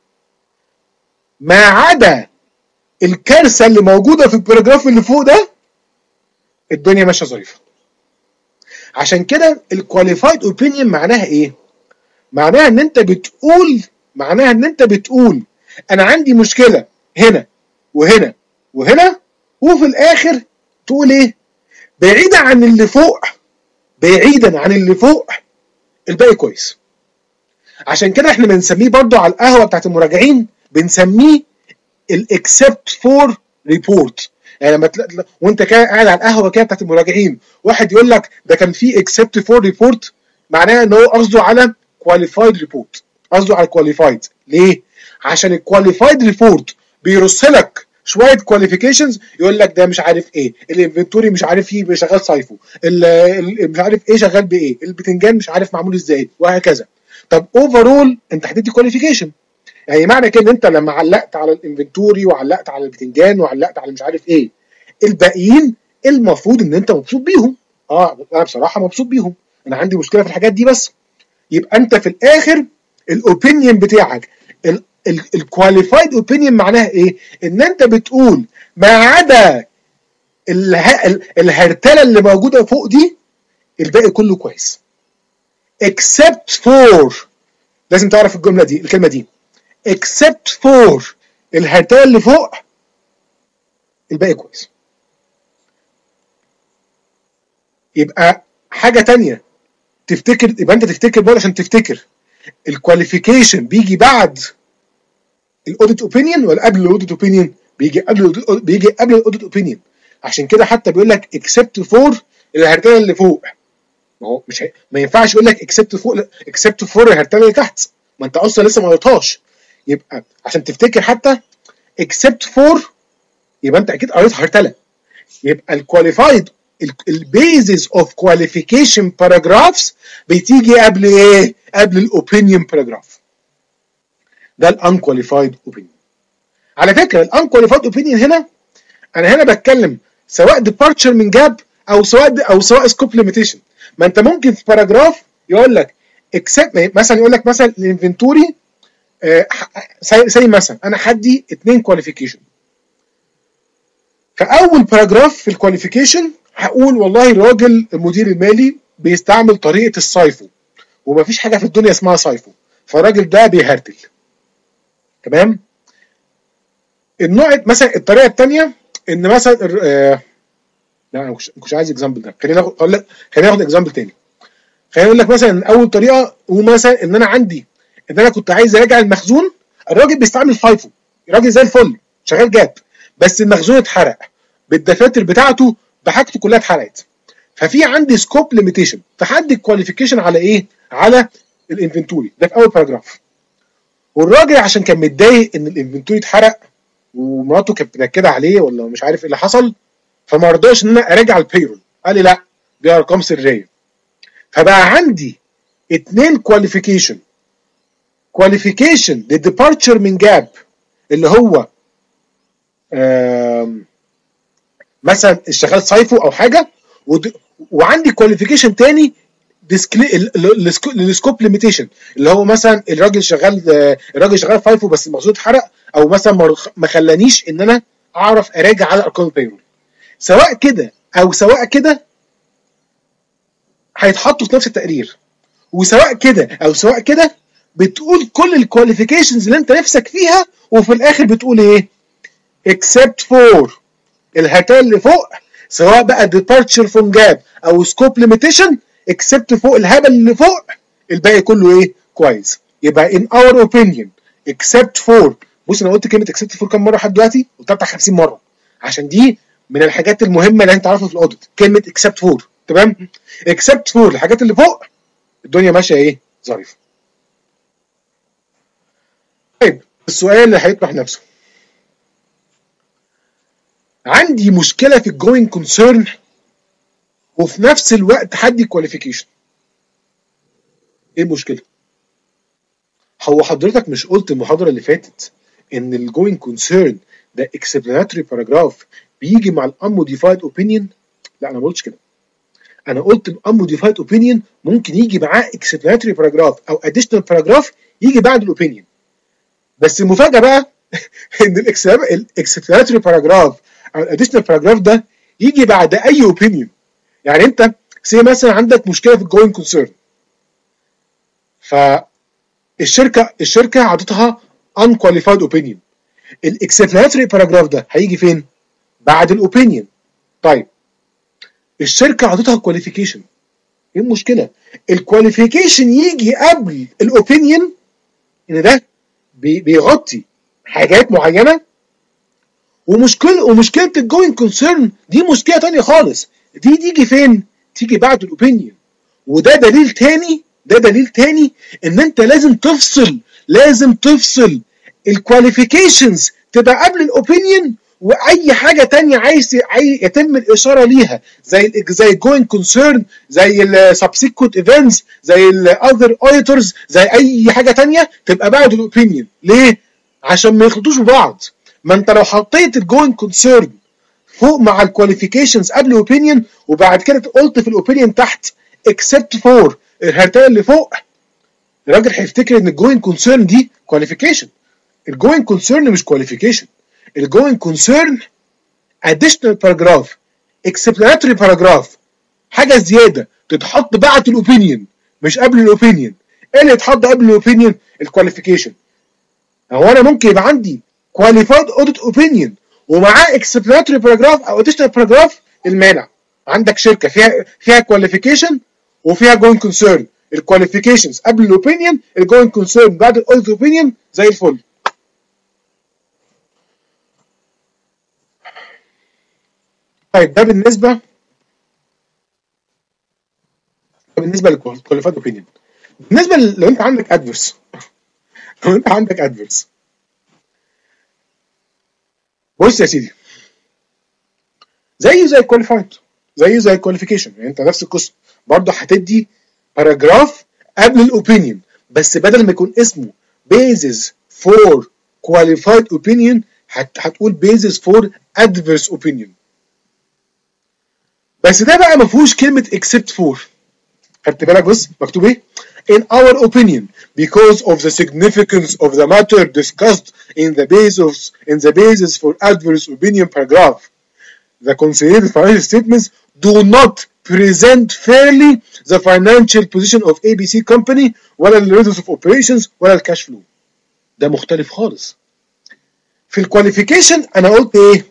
ما عدا الكارثه اللي موجوده في الباراجراف اللي فوق ده الدنيا ماشيه ظريفه. عشان كده الكواليفايد اوبينيون معناها ايه؟ معناها ان انت بتقول معناها ان انت بتقول انا عندي مشكله هنا وهنا وهنا وفي الاخر تقول ايه؟ بعيدا عن اللي فوق بعيدا عن اللي فوق الباقي كويس. عشان كده احنا بنسميه برضو على القهوه بتاعت المراجعين بنسميه الاكسبت فور ريبورت. يعني لما تل... وانت قاعد على القهوه كده بتاعت المراجعين واحد يقول لك ده كان في اكسبت فور ريبورت معناها ان هو قصده على كواليفايد ريبورت. قصده على كواليفايد. ليه؟ عشان الكواليفايد ريبورت بيرص لك شويه كواليفيكيشنز يقول لك ده مش عارف ايه الانفنتوري مش عارف ايه شغال صيفه مش عارف ايه شغال بايه البتنجان مش عارف معمول ازاي وهكذا. طب اوفرول انت هتدي كواليفيكيشن. يعني معنى كده ان انت لما علقت على الانفنتوري وعلقت على البتنجان وعلقت على مش عارف ايه الباقيين المفروض ان انت مبسوط بيهم. اه انا بصراحه مبسوط بيهم، انا عندي مشكله في الحاجات دي بس. يبقى انت في الاخر الاوبينيون بتاعك الكواليفايد اوبينيون معناها ايه؟ ان انت بتقول ما عدا الهرتله اللي موجوده فوق دي الباقي كله كويس. except for لازم تعرف الجمله دي الكلمه دي except for الهرتله اللي فوق الباقي كويس. يبقى حاجه تانية تفتكر، يبقى انت تفتكر برضه عشان تفتكر الكواليفيكيشن بيجي بعد الاوديت اوبينيون ولا قبل الاوديت اوبينيون؟ بيجي قبل بيجي قبل الاوديت اوبينيون. عشان كده حتى بيقول لك اكسبت فور الهرتله اللي فوق. ما هو مش هي... ما ينفعش يقول لك اكسبت فوق اكسبت فور الهرتله اللي تحت، ما انت اصلا لسه ما قريتهاش. يبقى عشان تفتكر حتى اكسبت فور يبقى انت اكيد قريت هرتله. يبقى الكواليفايد البيزز اوف كواليفيكيشن باراجرافز بتيجي قبل ايه؟ قبل الاوبينيون باراجراف. ده الانكواليفايد اوبينيون. على فكره الانكواليفايد اوبينيون هنا انا هنا بتكلم سواء ديبارتشر من جاب او سواء او سواء سكوب ليميتيشن. ما انت ممكن في باراجراف يقول لك اكسبت مثلا يقول لك مثلا الانفنتوري زي مثلا انا هدي اثنين كواليفيكيشن. فاول باراجراف في الكواليفيكيشن هقول والله الراجل المدير المالي بيستعمل طريقه السايفو ومفيش حاجه في الدنيا اسمها سايفو، فالراجل ده بيهرتل. تمام؟ النوع مثلا الطريقه الثانيه ان مثلا آه لا انا مش عايز اكزامبل ده، خلينا ناخد خلينا ناخد اكزامبل ثاني. خلينا اقول لك مثلا اول طريقه ومثلا ان انا عندي ان انا كنت عايز اراجع المخزون، الراجل بيستعمل فايفو، الراجل زي الفل شغال جاب، بس المخزون اتحرق بالدفاتر بتاعته بحاجته كلها اتحرقت. ففي عندي سكوب ليميتيشن، فحد الكواليفيكيشن على ايه؟ على الانفنتوري ده في اول باراجراف. والراجل عشان كان متضايق ان الانفنتوري اتحرق ومراته كانت منكده عليه ولا مش عارف ايه اللي حصل، فما رضاش ان انا اراجع البيرول، قال لي لا دي ارقام سريه. فبقى عندي اتنين كواليفيكيشن كواليفيكيشن للديبارتشر من جاب اللي هو مثلا شغال صيفو او حاجه، وعندي كواليفيكيشن تاني للسكوب ليميتيشن اللي هو مثلا الراجل شغال الراجل شغال فايفو بس المخزون اتحرق، او مثلا ما خلانيش ان انا اعرف اراجع على ارقام البيرول. سواء كده او سواء كده هيتحطوا في نفس التقرير، وسواء كده او سواء كده بتقول كل الكواليفيكيشنز اللي انت نفسك فيها، وفي الاخر بتقول ايه؟ except for الهتال اللي فوق، سواء بقى departure from gap او scope limitation، except فوق الهبل اللي فوق الباقي كله ايه؟ كويس. يبقى in our opinion except for، بص انا قلت كلمه except for كام مره لحد دلوقتي؟ قلتها بتاع خمسين مره، عشان دي من الحاجات المهمه اللي انت تعرفها في الاوديت، كلمه except for. تمام؟ except for الحاجات اللي فوق الدنيا ماشيه ايه؟ ظريفه. طيب السؤال اللي هيطرح نفسه، عندي مشكله في الجوينج كونسيرن وفي نفس الوقت حدي كواليفيكيشن. ايه المشكله؟ هو حضرتك مش قلت المحاضره اللي فاتت ان الجوينج كونسيرن ده اكسبلاناتوري باراجراف بيجي مع الانموديفايد اوبينيون؟ لا انا ما قلتش كده. انا قلت الانموديفايد اوبينيون ممكن يجي معاه اكسبلاناتوري باراجراف او اديشنال باراجراف يجي بعد الاوبينيون. بس المفاجاه بقى ان الاكسبلاناتوري باراجراف او الاديشنال باراجراف ده يجي بعد اي اوبينيون. يعني انت سي مثلا عندك مشكله في الجوينج كونسيرن، فالشركه الشركه عطتها unqualified opinion، الاكسبلاناتوري باراجراف ده هيجي فين؟ بعد الاوبينيون. طيب الشركه عطتها كواليفيكيشن، ايه المشكله؟ الكواليفيكيشن يجي قبل الاوبينيون، ان ده بيغطي حاجات معينه. ومشكله ومشكله الجوينج كونسيرن دي مشكله ثانيه خالص، دي تيجي فين؟ تيجي بعد الاوبينيون. وده دليل تاني ده دليل تاني ان انت لازم تفصل لازم تفصل الكواليفيكيشنز تبقى قبل الاوبينيون، واي حاجه تانية عايز يتم الاشاره ليها زي زي الجوينج كونسيرن، زي السبسيكوينت ايفنتس، زي الاذر اوديتورز، زي اي حاجه تانية تبقى بعد الاوبينيون. ليه؟ عشان ما يخلطوش ببعض. ما انت لو حطيت الجوينج كونسيرن فوق مع الكواليفيكيشنز قبل الاوبينيون، وبعد كده قلت في الاوبينيون تحت اكسبت فور الهرتال اللي فوق، الراجل هيفتكر ان الجوينج كونسيرن دي كواليفيكيشن. الجوينج كونسيرن مش كواليفيكيشن، الجوينج كونسيرن اديشنال باراجراف، اكسبلاناتوري باراجراف، حاجه زياده تتحط بعد الاوبينيون مش قبل الاوبينيون. ايه اللي يتحط قبل الاوبينيون؟ الكواليفيكيشن. هو انا ممكن يبقى عندي كواليفايد اوديت اوبينيون ومعاه اكسبلاناتوري باراجراف او اديشنال باراجراف، المانع عندك شركه فيها فيها كواليفيكيشن وفيها جوينج كونسيرن، الكواليفيكيشنز قبل الاوبينيون، الجوينج كونسيرن بعد الاوديت اوبينيون، زي الفل. طيب ده بالنسبه بالنسبه للكواليفايد اوبينيون. بالنسبه لو انت عندك ادفرس لو انت عندك ادفرس بص يا سيدي، زي زي الكواليفايد زي زي الكواليفيكيشن، يعني انت نفس القصه برضه هتدي باراجراف قبل الاوبينيون، بس بدل ما يكون اسمه basis for qualified opinion هتقول basis for adverse opinion. بس ده بقى ما فيهوش كلمه except for. خدت بالك؟ بص مكتوب ايه؟ in our opinion because of the significance of the matter discussed in the basis in the basis for adverse opinion paragraph, the consolidated financial statements do not present fairly the financial position of A B C company ولا ال results of operations ولا الكاش فلو. ده مختلف خالص. في الكواليفيكيشن انا قلت ايه؟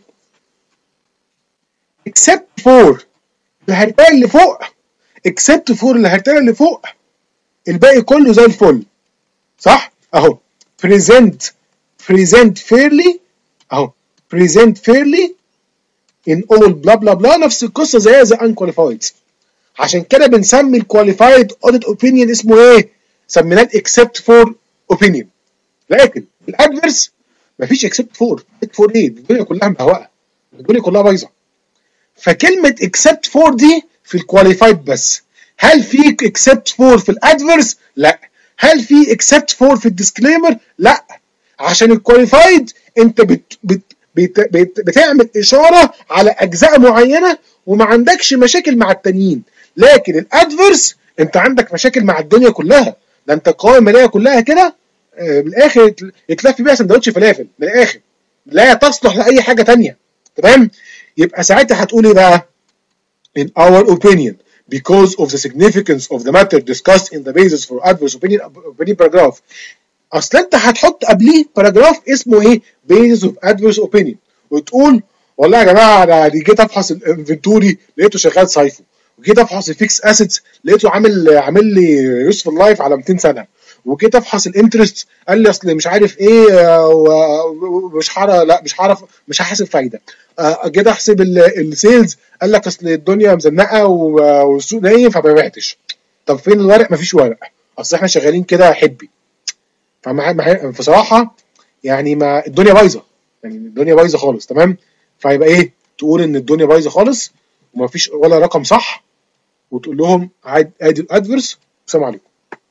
except for الهرتال اللي فوق except for الهرتال اللي فوق الباقي كله زي الفل، صح؟ اهو present present fairly، اهو present fairly in all بلا بلا بلا، نفس القصه زيها زي unqualified. عشان كده بنسمي الكواليفايد اوديت اوبينيون اسمه ايه؟ سميناه اكسبت فور اوبينيون. لكن الادفيرس مفيش اكسبت فور، اكسبت فور ايه؟ الدنيا كلها مهوقه، الدنيا كلها بايظه. فكلمه اكسبت فور دي في الكواليفايد بس. هل في اكسبت فور في الادفيرس؟ لا. هل في اكسبت فور في الديسكليمر؟ لا، عشان الكواليفايد انت بت بت بت بت بتعمل اشاره على اجزاء معينه وما عندكش مشاكل مع التانيين، لكن الادفرس انت عندك مشاكل مع الدنيا كلها. ده انت القوائم الماليه كلها كده آه، من الاخر يتلف بيها سندوتش فلافل من الاخر، لا تصلح لاي حاجه تانية. تمام؟ يبقى ساعتها هتقول ايه بقى؟ in our opinion because of the significance of the matter discussed in the basis for adverse opinion opinion paragraph. اصل انت هتحط قبليه باراجراف اسمه ايه؟ basis of adverse opinion، وتقول والله يا جماعه انا جيت افحص الانفنتوري لقيته شغال صيفه، وجيت افحص الفيكس اسيتس لقيته عامل عامل لي يوسفول لايف على مئتين سنه، وجيت افحص الانترست قال لي اصل مش عارف ايه ومش هعرف، لا مش هعرف مش هحاسب فايده. جيت احسب السيلز قال لك اصل الدنيا مزنقه والسوق نايم فما بعتش. طب فين الورق؟ مفيش ورق، اصل احنا شغالين كده حبي. فبصراحه يعني ما الدنيا بايظه، يعني الدنيا بايظه خالص. تمام؟ فيبقى ايه؟ تقول ان الدنيا بايظه خالص ومفيش ولا رقم صح، وتقول لهم ادي الادفرس والسلام عليكم.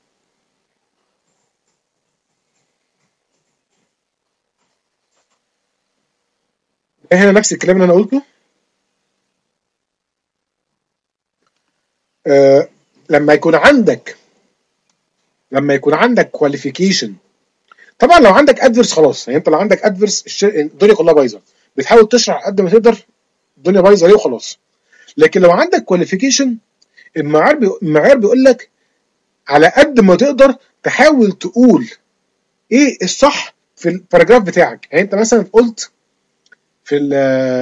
هنا نفس الكلام اللي انا قلته. آه لما يكون عندك لما يكون عندك كواليفيكيشن، طبعا لو عندك ادفرس خلاص، يعني انت لو عندك ادفرس الدنيا كلها بايظه، بتحاول تشرح قد ما تقدر الدنيا بايظه ليه وخلاص. لكن لو عندك كواليفيكيشن، المعيار بي... المعيار بيقول لك على قد ما تقدر تحاول تقول ايه الصح في الباراجراف بتاعك. يعني انت مثلا قلت في ال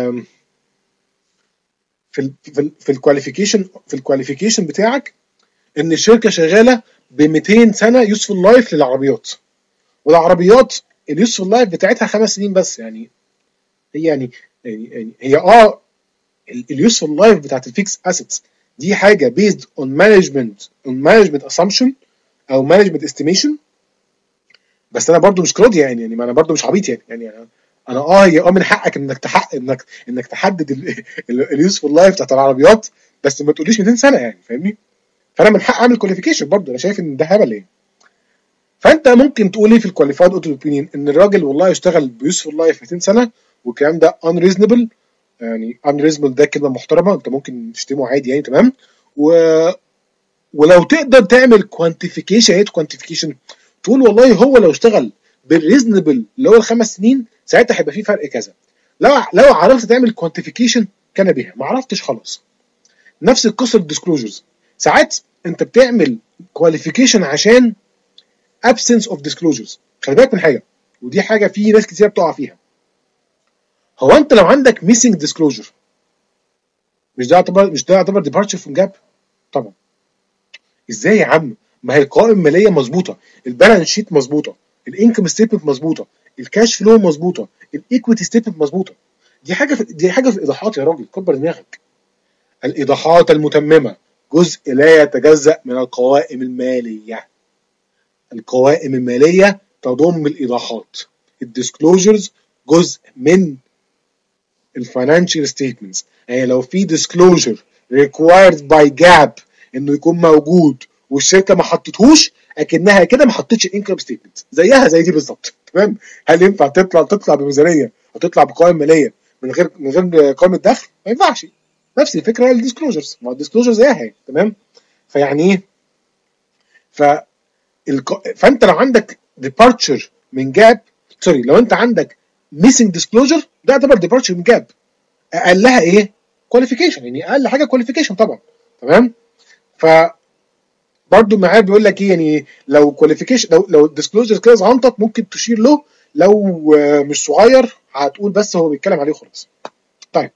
في ال في ال في الكواليفيكيشن في الكواليفيكيشن بتاعك ان الشركه شغاله ب مئتين سنه يوسفول لايف للعربيات، والعربيات اليوسفول لايف بتاعتها خمس سنين بس. يعني هي يعني يعني هي اه اليوسفول لايف بتاعت الفيكس اسيتس دي حاجه بيزد اون مانجمنت اون مانجمنت اسامبشن او مانجمنت استيميشن، بس انا برضو مش كلوديا يعني يعني ما انا برضو مش عبيط يعني يعني انا اه هي اه من حقك انك تحقق انك انك تحدد اليوسفول لايف بتاعت العربيات، بس ما تقوليش مئتين سنه يعني، فاهمني؟ فانا من حق اعمل كواليفيكيشن برضو، انا شايف ان ده هبل يعني. فانت ممكن تقول ايه في الكواليفايد اوبينيون؟ ان الراجل والله يشتغل بيوسفول لايف مئتين سنه والكلام ده unreasonable. يعني unreasonable ده كلمه محترمه، انت ممكن تشتمه عادي يعني. تمام؟ و ولو تقدر تعمل كوانتيفيكيشن، ايه كوانتيفيكيشن؟ تقول والله هو لو اشتغل بالريزنبل اللي هو الخمس سنين ساعتها هيبقى في فرق كذا. لو لو عرفت تعمل كوانتيفيكيشن كان بيها، ما عرفتش خلاص. نفس القصه الديسكلوجرز، ساعات انت بتعمل كواليفيكيشن عشان absence of disclosures. خلي بالك من حاجه، ودي حاجه في ناس كتير بتقع فيها. هو انت لو عندك missing disclosure مش ده يعتبر مش ده يعتبر departure from gap؟ طبعا. ازاي يا عم؟ ما هي القوائم الماليه مظبوطه، البالانس شيت مظبوطه، الانكم ستيتمنت مظبوطه، الكاش فلو مظبوطه، الايكويتي ستيتمنت مظبوطه. دي حاجه في دي حاجه في الايضاحات يا راجل، كبر دماغك. الايضاحات المتممه جزء لا يتجزأ من القوائم الماليه. القوائم الماليه تضم الايضاحات. الديسكلوجرز جزء من الفاينانشال ستيتمنتس. يعني لو في ديسكلوجر required by جاب انه يكون موجود والشركه ما حطتهوش، اكنها كده ما حطتش الانكم ستيتمنت، زيها زي دي بالظبط. تمام؟ هل ينفع تطلع تطلع بميزانيه وتطلع بقوائم ماليه من غير من غير قائمه دخل؟ ما ينفعش. نفس الفكره للديسكلوجرز، ما هو الديسكلوجر زيها هي. تمام؟ فيعني ايه؟ ف الك... فانت لو عندك ديبارتشر من جاب، سوري لو انت عندك ميسنج ديسكلوجر ده يعتبر ديبارتشر من جاب. اقلها ايه؟ كواليفيكيشن، يعني اقل حاجه كواليفيكيشن طبعا. تمام؟ ف برضه المعيار بيقول لك ايه؟ يعني لو كواليفيكيشن لو لو الديسكلوجر كده زعنطط ممكن تشير له، لو مش صغير هتقول بس هو بيتكلم عليه وخلاص. طيب،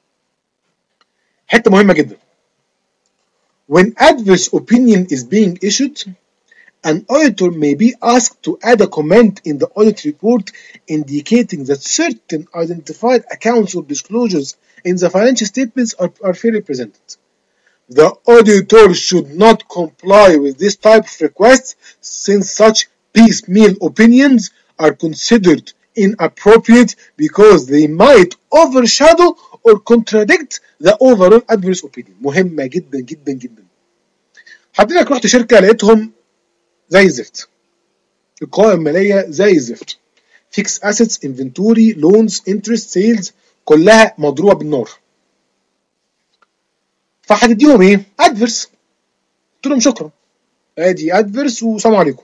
حته مهمه جدا. when adverse opinion is being issued, an auditor may be asked to add a comment in the audit report indicating that certain identified accounts or disclosures in the financial statements are, are fairly presented. The auditor should not comply with this type of request since such piecemeal opinions are considered inappropriate because they might overshadow or contradict the overall adverse opinion. مهمة جدا جدا جدا. حضرتك رحت شركة لقيتهم زي الزفت. القوائم الماليه زي الزفت. فيكس اسيتس، انفنتوري، لونز، انترست، سيلز، كلها مضروبه بالنار. فهتديهم ايه؟ ادفرس. قلت لهم شكرا، ادي ادفرس وسلام عليكم.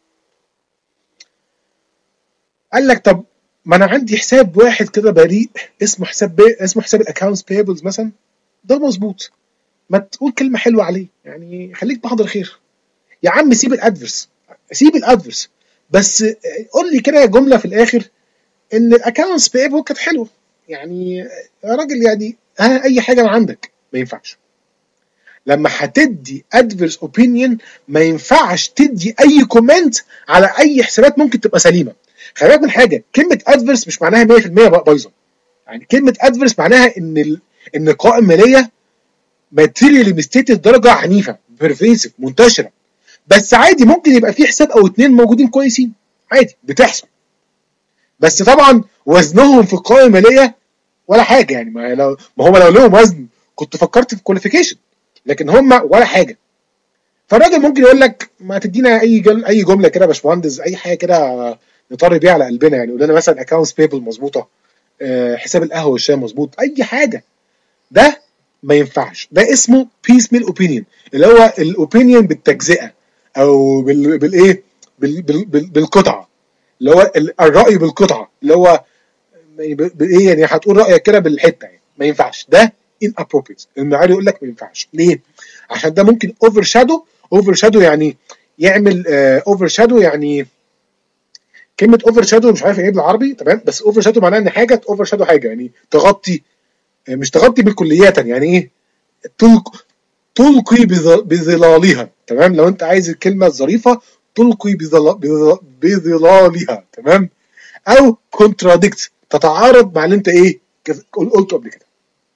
قال لك طب ما انا عندي حساب واحد كده بريء اسمه حساب بي... اسمه حساب الاكونتس بيبلز مثلا، ده مظبوط، ما تقول كلمه حلوه عليه، يعني خليك بحضر خير. يا عم سيب الادفرس، سيب الادفرس، بس قول لي كده جمله في الاخر ان الاكونتس بيبل كانت حلوه، يعني يا راجل يعني ها اي حاجه من عندك. ما ينفعش لما هتدي ادفرس اوبينيون، ما ينفعش تدي اي كومنت على اي حسابات ممكن تبقى سليمه. خلي بالك من حاجه، كلمه ادفرس مش معناها مية في المية بايظه. يعني كلمه ادفرس معناها ان ال... ان القوائم الماليه ماتيريالي ميستيتد درجه عنيفه، بيرفيسيف، منتشره. بس عادي ممكن يبقى في حساب او اتنين موجودين كويسين، عادي بتحصل. بس طبعا وزنهم في القوائم الماليه ولا حاجه، يعني ما لو ما هم لو لهم وزن كنت فكرت في كواليفيكيشن، لكن هم ولا حاجه. فالراجل ممكن يقول لك ما تدينا اي جل... اي جمله كده يا باشمهندس، اي حاجه كده نطر بيها على قلبنا، يعني يقول لنا مثلا اكونتس بيبل مظبوطه، أه حساب القهوه والشاي مظبوط، اي حاجه. ده ما ينفعش، ده اسمه بيس ميل اوبينيون، اللي هو الاوبينيون بالتجزئه او بال... بالايه بال... بال... بال... بالقطعه، اللي هو الراي بالقطعه، اللي هو بايه يعني هتقول رايك كده بالحته، يعني ما ينفعش، ده inappropriate. المعيار يقول لك ما ينفعش ليه؟ عشان ده ممكن اوفر شادو. اوفر شادو يعني يعمل اوفر شادو، يعني كلمه اوفر شادو مش عارف ايه بالعربي، تمام، بس اوفر شادو معناها ان حاجه اوفر شادو حاجه، يعني تغطي، مش تغطي بالكليات، يعني ايه، تلقي تلقي بظلالها، تمام. لو انت عايز الكلمه الظريفه، تلقي بظلالها، تمام. او كونتراديكت، تتعارض مع اللي انت ايه قلته قبل كده.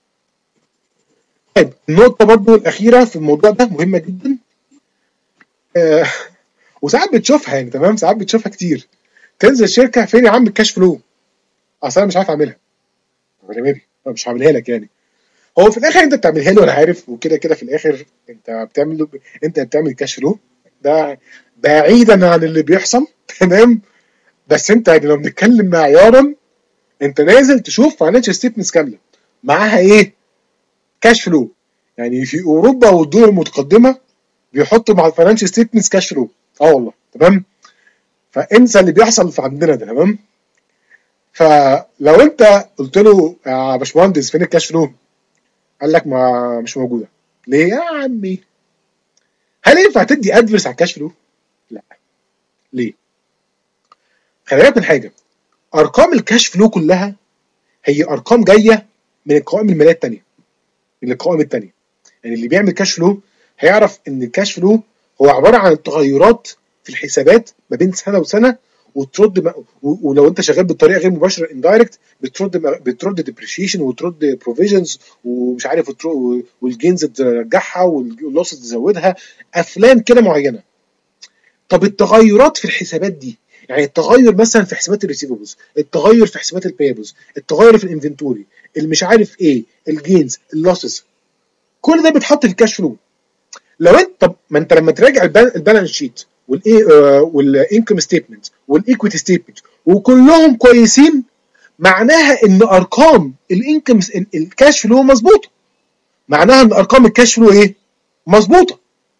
طيب النقطه برضو الاخيره في الموضوع ده مهمه جدا، آه وساعات بتشوفها يعني، تمام، ساعات بتشوفها كتير. تنزل شركه، فين يا عم الكاش فلو؟ اصل انا مش عارف اعملها. انا مالي، انا مش هعملها لك يعني. هو في الاخر انت بتعملها له، انا عارف، وكده كده في الاخر انت بتعمل له، انت بتعمل كاش فلو ده بعيدا عن اللي بيحصل، تمام. بس انت يعني لو بنتكلم معيارا، انت نازل تشوف فاينانشال ستيتمنتس كامله معاها ايه؟ كاش فلو. يعني في اوروبا والدول المتقدمه بيحطوا مع الفاينانشال ستيتمنتس كاش فلو، اه والله، تمام. فانسى اللي بيحصل في عندنا ده، تمام. فلو انت قلت له يا باشمهندس فين الكاش فلو؟ قال لك ما مش موجوده. ليه يا عمي؟ هل ينفع تدي ادفرس على الكاش فلو؟ لا. ليه؟ خلي بالك من حاجه، ارقام الكاش فلو كلها هي ارقام جايه من القوائم الماليه الثانيه، من القوائم الثانيه. يعني اللي بيعمل كاش فلو هيعرف ان الكاش فلو هو عباره عن التغيرات في الحسابات ما بين سنه وسنه، وترد م... ولو انت شغال بالطريقه غير مباشره اندايركت، بترد م... بترد ديبريشيشن وترد بروفيجنز ومش عارف وتر... والجينز ترجعها واللوسز تزودها، افلام كده معينه. طب التغيرات في الحسابات دي، يعني التغير مثلا في حسابات الريسيفبلز، التغير في حسابات البيبلز، التغير في الانفنتوري، اللي مش عارف ايه، الجينز، اللوسز، كل ده بيتحط في الكاش فلو. لو انت طب ما انت لما تراجع البالانس شيت والايه والانكم ستيتمنت والايكويتي ستيتمنت وكلهم كويسين، معناها ان ارقام الانكم الكاش فلو مظبوطه، معناها ان ارقام الكاش فلو ايه؟ مظبوطه.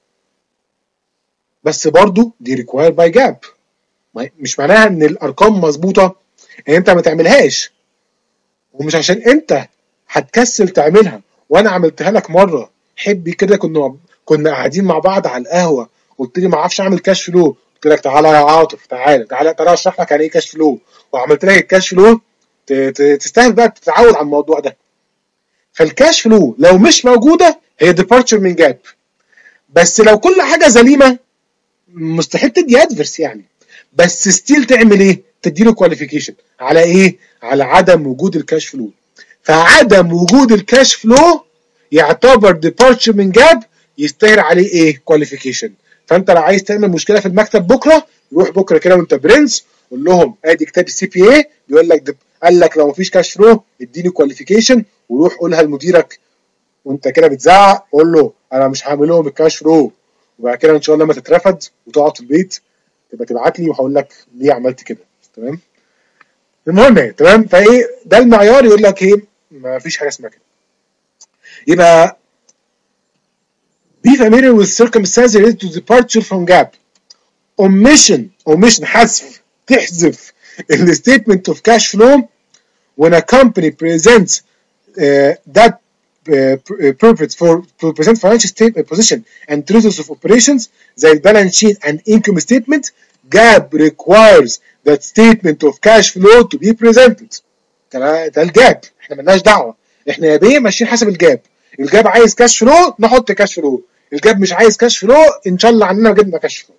بس برضو دي ريكواير باي جاب، مش معناها ان الارقام مظبوطه ان انت ما تعملهاش، ومش عشان انت هتكسل تعملها وانا عملتها لك مره حبي كده، كنا كنا قاعدين مع بعض على القهوه، قلت لي ما اعرفش اعمل كاش فلو، قلت لك تعالى يا عاطف، تعالى تعالى تعالى اشرح لك يعني ايه كاش فلو، وعملت لك الكاش فلو، تستاهل بقى تتعود على الموضوع ده. فالكاش فلو لو مش موجوده هي ديبارتشر من جاب، بس لو كل حاجه سليمه مستحيل تدي ادفرس يعني. بس ستيل تعمل ايه؟ تديله كواليفيكيشن على ايه؟ على عدم وجود الكاش فلو. فعدم وجود الكاش فلو يعتبر ديبارتشر من جاب، يستاهل عليه ايه؟ كواليفيكيشن. فانت لو عايز تعمل مشكله في المكتب بكره، روح بكره كده وانت برنس، قول لهم ادي كتاب السي بي اي بيقول لك، قال لك لو مفيش كاش فلو اديني كواليفيكيشن، وروح قولها لمديرك وانت كده بتزعق، قول له انا مش هعمل لهم الكاش فلو، وبعد كده ان شاء الله لما تترفد وتقعد في البيت تبقى تبعت لي وهقول لك ليه عملت كده. تمام. المهم يعني تمام. فايه ده المعيار يقول لك ايه؟ ما فيش حاجه اسمها كده. يبقى be familiar with circumstances related to departure from gap. omission omission حذف تحذف الستيتمنت اوف كاش فلو when a company presents uh, that uh, purpose for to present financial statement position and results of operations زي balance sheet and income statement. جاب requires that statement of cash flow to be presented. ده الجاب، احنا مالناش دعوه، احنا يا بيه ماشيين حسب الجاب. الجاب عايز كاش فلو نحط كاش فلو، الجاب مش عايز كاش فلو ان شاء الله عننا جبنا كاش فلو.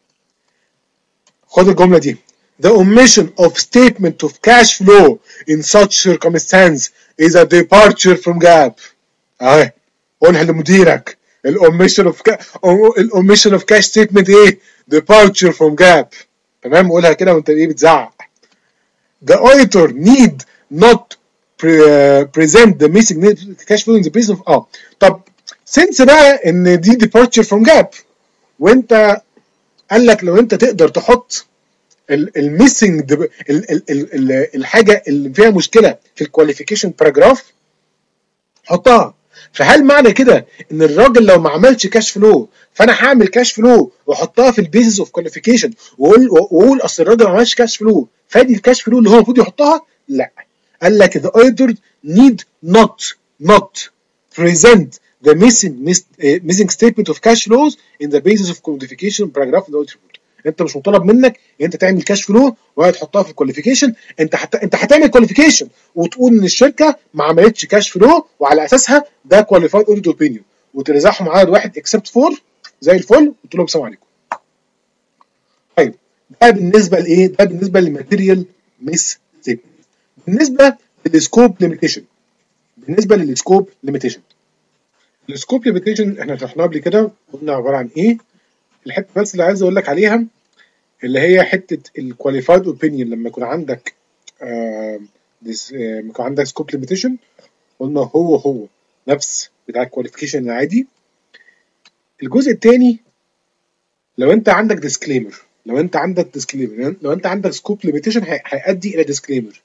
خد الجمله دي. The omission of statement of cash flow in such circumstance is a departure from gap. اهي قولها لمديرك. الاوميشن اوف الاوميشن اوف كاش ستيتمنت ايه؟ departure from gap. تمام. قولها كده وانت ايه بتزعق. The auditor need not pre, uh, present the missing cash flow in the basis of اه طب since بقى ان دي departure from gap وانت قال لك لو انت تقدر تحط الميسنج الحاجه اللي فيها مشكله في الكواليفيكيشن باراجراف حطها. فهل معنى كده ان الراجل لو ما عملش كاش فلو فانا هعمل كاش فلو واحطها في البيزنس اوف كواليفيكيشن واقول واقول اصل الراجل ما عملش كاش فلو فادي الكاش فلو اللي هو المفروض يحطها؟ لا. قال لك the auditor need not not present the missing uh, missing statement of cash flows in the basis of qualification paragraph in the audit report. انت مش مطالب منك ان انت تعمل كاش فلو وهتحطها في الكواليفيكيشن. انت حتى انت هتعمل كواليفيكيشن وتقول ان الشركه ما عملتش كاش فلو وعلى اساسها ده كواليفايد اوديت اوبينيون وترزعهم عدد واحد اكسبت فور زي الفل وتقول لهم السلام عليكم. طيب ده بالنسبه لايه؟ ده بالنسبه للماتيريال ميس ستيتمنت. بالنسبه للسكوب ليميتيشن بالنسبه للسكوب ليميتيشن السكوب ليميتيشن احنا شرحناه قبل كده قلنا عباره عن ايه. الحته بس اللي عايز اقول لك عليها اللي هي حته الكواليفايد اوبينيون لما يكون عندك آه لما يكون عندك سكوب ليميتيشن قلنا هو هو نفس بتاع الكواليفيكيشن العادي. الجزء الثاني لو انت عندك ديسكليمر لو انت عندك ديسكليمر لو انت عندك سكوب ليميتيشن هيؤدي الى ديسكليمر.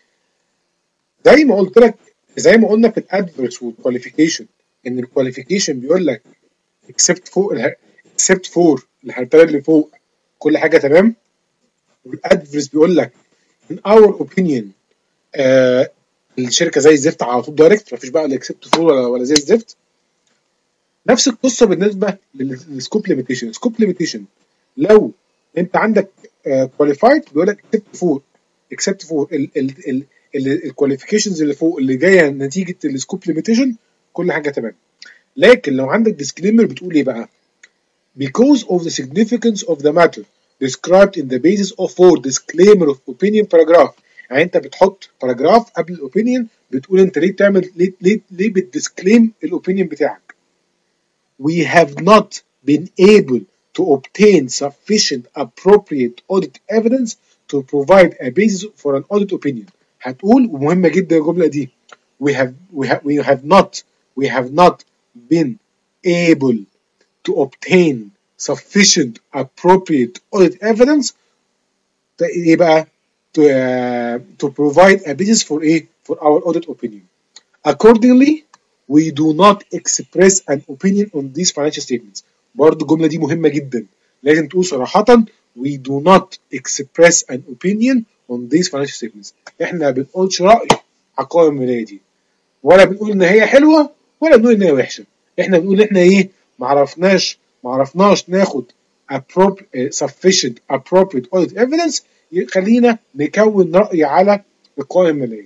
زي ما قلت لك زي ما قلنا في الادفرس والكواليفيكيشن ان الكواليفيكيشن بيقول لك اكسبت فوق اكسبت فور الهرتله اللي فوق كل حاجه تمام. والادفرس بيقول لك in our opinion آه الشركه زي الزفت على طول دايركت مفيش بقى الاكسبت فور ولا ولا زي الزفت. نفس القصه بالنسبه للسكوب ليميتيشن. السكوب ليميتيشن لو انت عندك كواليفايد بيقول لك اكسبت فور اكسبت فور الكواليفيكيشنز اللي فوق اللي جايه نتيجه السكوب ليميتيشن كل حاجه تمام. لكن لو عندك ديسكليمر بتقول ايه بقى؟ because of the significance of the matter described in the basis of for disclaimer of opinion paragraph. يعني انت بتحط باراجراف قبل الاوبينيون بتقول انت ليه بتعمل ليه ليه ليه بتديسكليم الاوبينيون بتاعك. we have not been able to obtain sufficient appropriate audit evidence to provide a basis for an audit opinion. هتقول ومهمه جدا الجمله دي we have we have we have not we have not been able to obtain sufficient appropriate audit evidence ايه بقى to, uh, to provide a basis for a for our audit opinion. Accordingly we do not express an opinion on these financial statements. برضو الجملة دي مهمة جدا لازم تقول صراحة we do not express an opinion on these financial statements. احنا بنقولش رأي على القوائم المالية دي ولا بنقول ان هي حلوة ولا بنقول ان هي وحشة. احنا بنقول احنا ايه معرفناش معرفناش ناخد appropriate sufficient appropriate audit evidence يخلينا نكون رأي على القوائم المالية دي.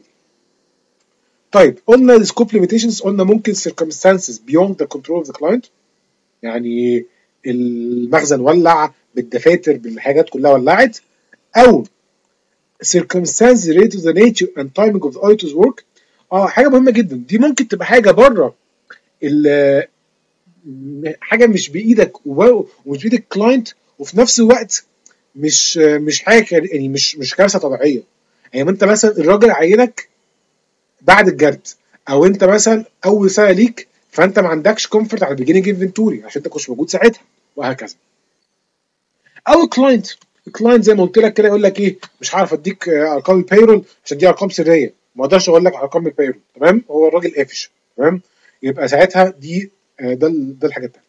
طيب قلنا السكوب ليميتيشنز قلنا ممكن circumstances beyond the control of the client يعني المخزن ولع بالدفاتر بالحاجات كلها ولعت او circumstances related to the nature and timing of the auditor's work. اه حاجه مهمه جدا دي ممكن تبقى حاجه بره حاجه مش بايدك ومش بايد الكلاينت وفي نفس الوقت مش مش حاجه يعني مش مش كارثه طبيعيه. يعني انت مثلا الراجل عينك بعد الجرد او انت مثلا اول سنه ليك فانت ما عندكش كومفورت على البيجيننج انفنتوري عشان انت كنتش موجود ساعتها وهكذا. او الكلاينت الكلاينت زي ما قلت لك كده يقول لك ايه، مش عارف اديك ارقام البيرول عشان دي ارقام سريه، ما اقدرش اقول لك ارقام البيرول. تمام، هو الراجل قافش. تمام، يبقى ساعتها دي ده ده الحاجه الثالثه.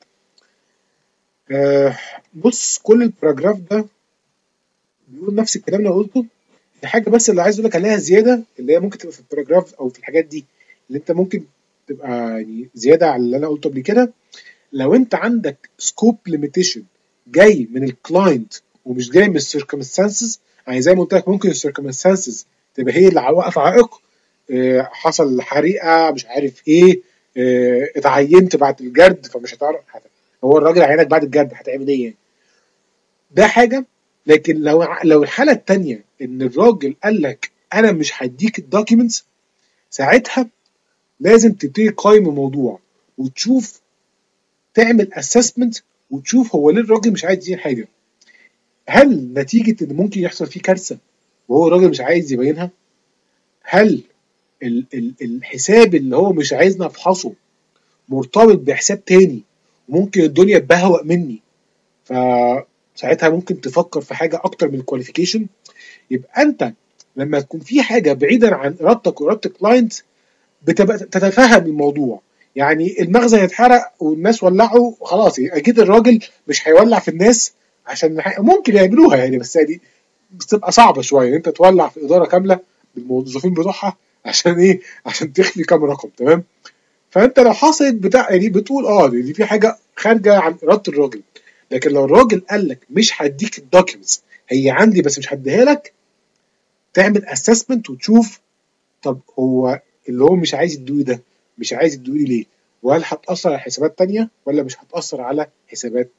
آه بص، كل الباراجراف ده بيقول نفس الكلام اللي انا قلته. الحاجه بس اللي عايز اقول لك عليها زياده، اللي هي ممكن تبقى في الباراجراف او في الحاجات دي اللي انت ممكن تبقى يعني زياده على اللي انا قلته قبل كده. لو انت عندك سكوب ليميتيشن جاي من الكلاينت ومش جاي من السيركمستانسز، يعني زي ما قلت لك ممكن السيركمستانسز تبقى هي اللي واقفه عائق، اه حصل حريقه مش عارف ايه، اه اتعينت بعد الجرد فمش هتعرف حاجه، هو الراجل عينك بعد الجرد هتعمل ايه يعني؟ ده حاجه. لكن لو لو الحاله الثانيه ان الراجل قال لك انا مش هديك الدوكيومنتس، ساعتها لازم تبتدي تقيم الموضوع وتشوف، تعمل اسسمنت وتشوف هو ليه الراجل مش عايز يدين حاجه. هل نتيجه ان ممكن يحصل فيه كارثه وهو الراجل مش عايز يبينها؟ هل ال ال الحساب اللي هو مش عايزنا افحصه مرتبط بحساب تاني وممكن الدنيا تبهوأ مني، فساعتها ممكن تفكر في حاجه اكتر من الكواليفيكيشن. يبقى انت لما تكون في حاجه بعيدا عن ارادتك واراده الكلاينت بتبقى تتفهم الموضوع. يعني المخزن يتحرق والناس ولعوا خلاص، اكيد الراجل مش هيولع في الناس عشان ممكن يعملوها يعني، بس يعني بتبقى صعبه شويه انت تولع في اداره كامله بالموظفين بتوعها عشان ايه؟ عشان تخلي كام رقم. تمام، فانت لو حصلت بتاع يعني بتقول اه دي في حاجه خارجه عن اراده الراجل. لكن لو الراجل قال لك مش هديك الدوكيومنتس، هي عندي بس مش هديها لك، تعمل اسسمنت وتشوف طب هو اللي هو مش عايز يدوي ده مش عايز يدوي ليه، وهل هتأثر على حسابات تانية ولا مش هتأثر على حسابات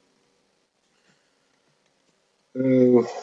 تانية. uh,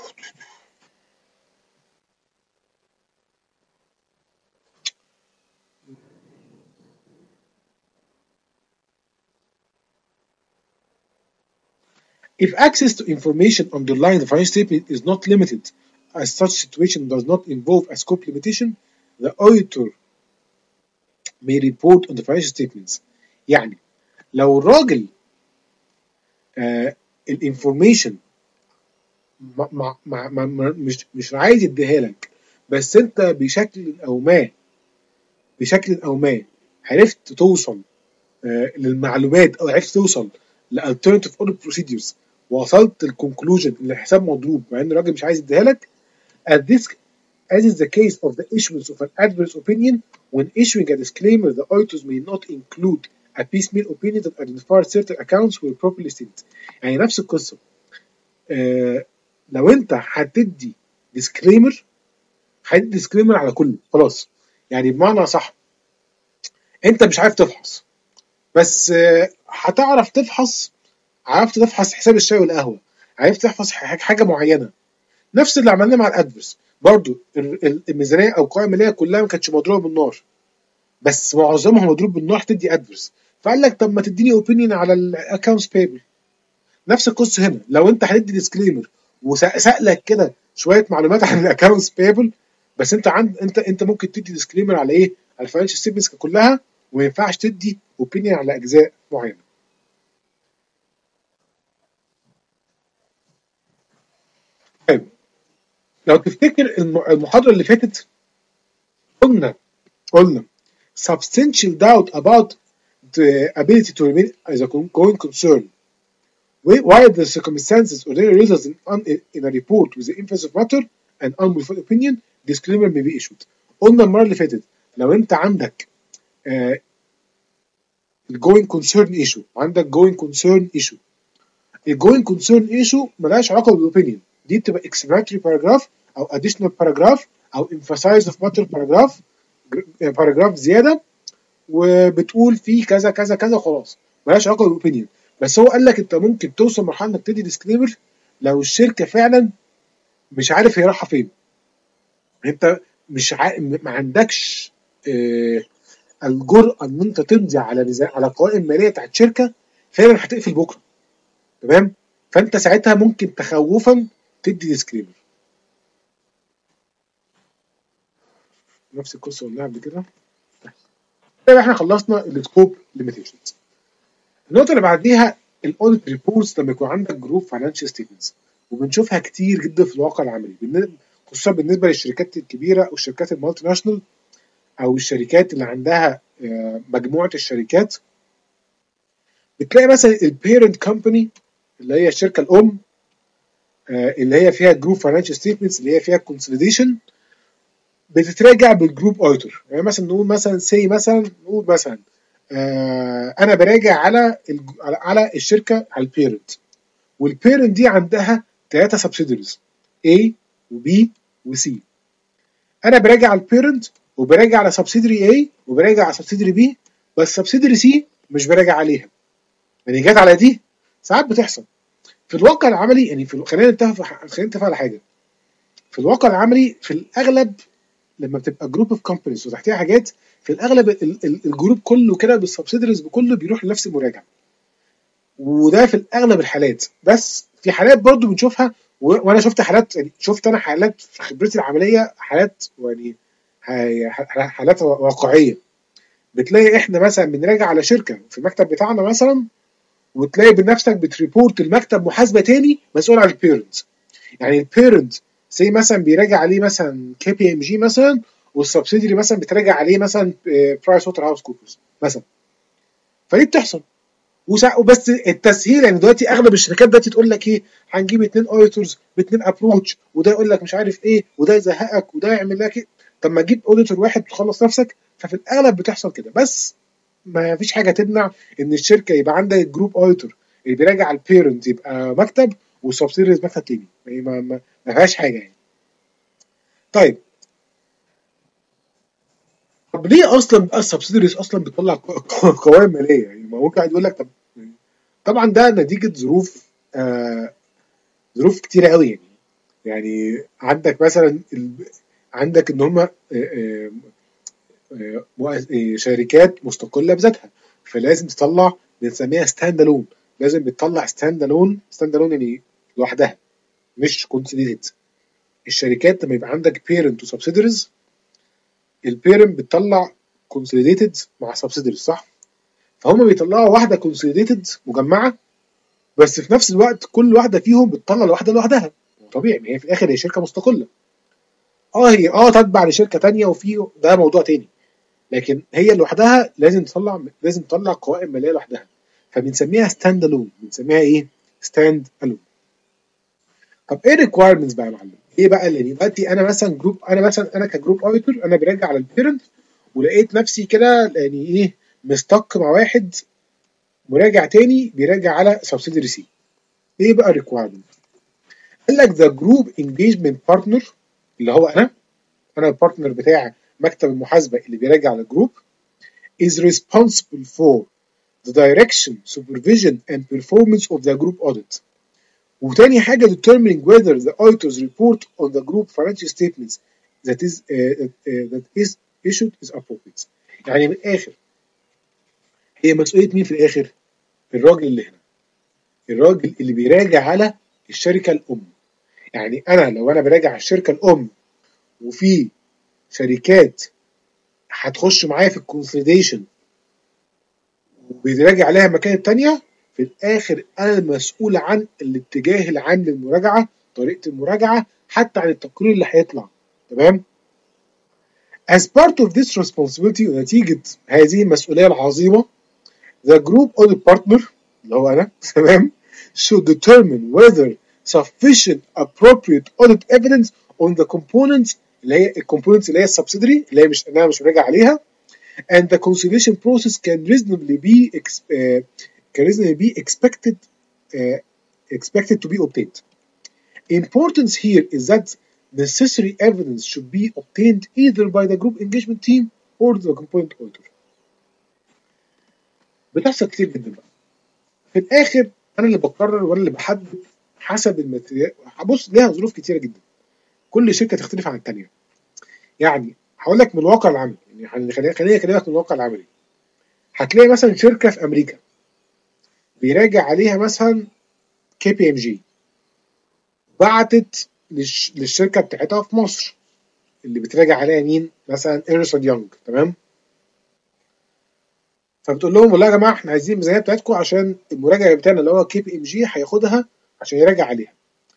if access to information underlying the financial statement is not limited, as such situation does not involve a scope limitation, the auditor may report on the financial statements. يعني لو الراجل آه الانفورميشن ما ما ما ما مش مش عايز يديها لك، بس انت بشكل او ما بشكل او ما عرفت توصل آه للمعلومات او عرفت توصل لالترناتيف اوديت بروسيدرز، ووصلت للكونكلوجن ان الحساب مضروب مع ان الراجل مش عايز يديها لك. as this as is the case of the issuance of an adverse opinion, when issuing a disclaimer the auditors may not include a piecemeal opinion that identifies certain accounts were properly stated. يعني نفس القصه. آه لو انت هتدي ديسكليمر هتدي ديسكليمر على كله خلاص. يعني بمعنى صح، انت مش عارف تفحص بس آه هتعرف تفحص، عرفت تفحص حساب الشاي والقهوه، عرفت تفحص حاجه معينه. نفس اللي عملناه مع الادفرس برضو، الميزانيه او القوائم الماليه كلها ما كانتش مضروبه بالنار، بس معظمها مضروب بالنار تدي ادفرس. فقال لك طب ما تديني اوبينيون على الاكونتس بيبل. نفس القصه هنا، لو انت هتدي ديسكليمر وسالك كده شويه معلومات عن الاكونتس بيبل، بس انت عند انت انت ممكن تدي ديسكليمر على ايه؟ على الفاينانشال ستيتمنتس كلها، وما ينفعش تدي اوبينيون على اجزاء معينه. طيب، لو تفتكر المحاضره اللي فاتت قلنا قلنا substantial doubt about the ability to remain as a going concern while the circumstances ordinarily result in, un, in a report with the emphasis of matter and unmodified opinion, disclaimer may be issued. قلنا المره اللي فاتت لو انت عندك uh, going concern issue وعندك going concern issue، ال going concern issue ملهاش علاقه بالاوبينيون، دي بتبقى explanatory paragraph او additional paragraph او emphasize of matter paragraph paragraph زياده وبتقول فيه كذا كذا كذا وخلاص، ملهاش علاقه بالاوبينيون. بس هو قال لك انت ممكن توصل مرحله انك تدي ديسكليمر لو الشركه فعلا مش عارف هي رايحه فين، انت مش ع... ما عندكش اه الجرأه ان انت تمضي على نزا... على قوائم ماليه بتاعت شركه فعلا هتقفل بكره. تمام، فانت ساعتها ممكن تخوفا تدي ديسكليمر. نفس القصه قلناها قبل كده. طيب احنا خلصنا السكوب ليميتيشنز. النقطه اللي بعديها الاوديت ريبورتس لما يكون عندك جروب فاينانشال ستيتمنتس، وبنشوفها كتير جدا في الواقع العملي، خصوصا بالنسبه للشركات الكبيره او الشركات المالتي ناشونال او الشركات اللي عندها مجموعه الشركات. بتلاقي مثلا البيرنت كومباني اللي هي الشركه الام اللي هي فيها جروب فاينانشال ستيتمنتس اللي هي فيها كونسوليديشن بتتراجع بالجروب اوديتور. يعني مثلا نقول مثلا سي مثلا نقول مثلا آه انا براجع على على الشركه على البيرنت، والبيرنت دي عندها ثلاثه سبسيدريز A وB وC. انا براجع على البيرنت وبراجع على سبسيدري A وبراجع على سبسيدري B، بس سبسيدري C مش براجع عليها. يعني جت على دي ساعات بتحصل في الواقع العملي. يعني في خلينا نتفق خلينا نتفق على حاجه. في الواقع العملي في الاغلب لما بتبقى جروب اوف كومبانيز وتحتيها حاجات، في الاغلب الجروب كله كده بالسبسيدريز بكله بيروح لنفس المراجع، وده في الاغلب الحالات. بس في حالات برضو بنشوفها، وانا شفت حالات، يعني شفت انا حالات في خبرتي العمليه، حالات يعني حالات واقعيه. بتلاقي احنا مثلا بنراجع على شركه في المكتب بتاعنا مثلا، وتلاقي بنفسك بتريبورت المكتب محاسبه تاني مسؤول عن البيرنت. يعني البيرنت زي مثلا بيراجع عليه مثلا كي بي ام جي مثلا، والسبسيدري مثلا بتراجع عليه مثلا برايس ووتر هاوس كوبرز مثلا. فدي بتحصل وبس التسهيل. يعني دلوقتي اغلب الشركات دلوقتي تقول لك ايه، هنجيب اتنين اوديتورز باتنين ابروتش، وده يقول لك مش عارف ايه، وده يزهقك وده يعمل لك ايه. طب ما تجيب اوديتور واحد تخلص نفسك. ففي الاغلب بتحصل كده، بس ما فيش حاجه تمنع ان الشركه يبقى عندها جروب اوديتور اللي بيراجع على البيرنت يبقى مكتب، والسبسيدريز مكتب تاني. يعني ما, ما, ما فيهاش حاجه يعني. طيب طب ليه اصلا بقى السبسيدريز اصلا بتطلع قوائم ماليه؟ يعني ما ممكن واحد يقول لك طب طبعا ده نتيجه ظروف آه ظروف كتيره قوي. يعني يعني عندك مثلا ال... عندك ان هم شركات مستقله بذاتها، فلازم تطلع بنسميها ستاند الون. لازم بتطلع ستاند الون. ستاند الون يعني لوحدها مش كونسوليديت. الشركات لما يبقى عندك بيرنت وسبسيدريز، البيرنت بتطلع كونسوليديتد مع سبسيدريز صح؟ فهم بيطلعوا واحده كونسوليديتد مجمعه، بس في نفس الوقت كل واحده فيهم بتطلع واحده لوحدها. طبيعي، ما هي في الاخر هي شركه مستقله. اه هي اه تتبع لشركه تانية، وفي ده موضوع تاني، لكن هي لوحدها لازم تطلع لازم تطلع قوائم ماليه لوحدها. فبنسميها ستاند الون. بنسميها ايه؟ ستاند الون. طب ايه الريكوايرمنتس بقى يا معلم؟ ايه بقى اللي دلوقتي انا مثلا جروب انا مثلا انا كجروب اوديتور انا براجع على البيرنت، ولقيت نفسي كده يعني ايه مستق مع واحد مراجع تاني بيراجع على سبسيدري سي. ايه بقى الريكوايرمنت؟ قال لك ذا جروب انجيجمنت بارتنر اللي هو انا انا البارتنر بتاع مكتب المحاسبه اللي بيراجع على الجروب is responsible for the direction, supervision and performance of the group audit. وتاني حاجه determining whether the auditor's report on the group financial statements that is uh, uh, that is issued is appropriate. يعني من الاخر هي مسؤوليه مين في الاخر؟ الراجل اللي هنا، الراجل اللي بيراجع على الشركه الام. يعني انا لو انا براجع على الشركه الام وفي شركات هتخش معايا في الكونسوليديشن وبيراجع عليها مكان التانية، في الاخر انا المسؤول عن الاتجاه العام للمراجعه، طريقه المراجعه، حتى عن التقرير اللي هيطلع. تمام؟ As part of this responsibility ونتيجه هذه المسؤوليه العظيمه، the group audit partner اللي هو انا تمام should determine whether sufficient appropriate audit evidence on the components اللي هي الكومبوننتس اللي هي السبسيدري اللي هي مش انا مش راجع عليها and the conciliation process can reasonably be uh, can reasonably be expected uh, expected to be obtained. Importance here is that necessary evidence should be obtained either by the group engagement team or the component auditor. بتحصل كتير جدا بقى. في الاخر انا اللي بقرر وانا اللي بحدد حسب الماتيريال. بص ليها ظروف كتيره جدا، كل شركه تختلف عن الثانيه. يعني هقول لك من الواقع العملي، يعني خليني خليني اكلمك من الواقع العملي. هتلاقي مثلا شركه في امريكا بيراجع عليها مثلا كي بي ام جي، بعتت للش... للشركه بتاعتها في مصر اللي بتراجع عليها مين؟ مثلا ايرنست يونج. تمام؟ فبتقول لهم والله يا جماعه احنا عايزين الميزانيه بتاعتكم عشان المراجع بتاعنا اللي هو كي بي ام جي هياخدها عشان يراجع عليها.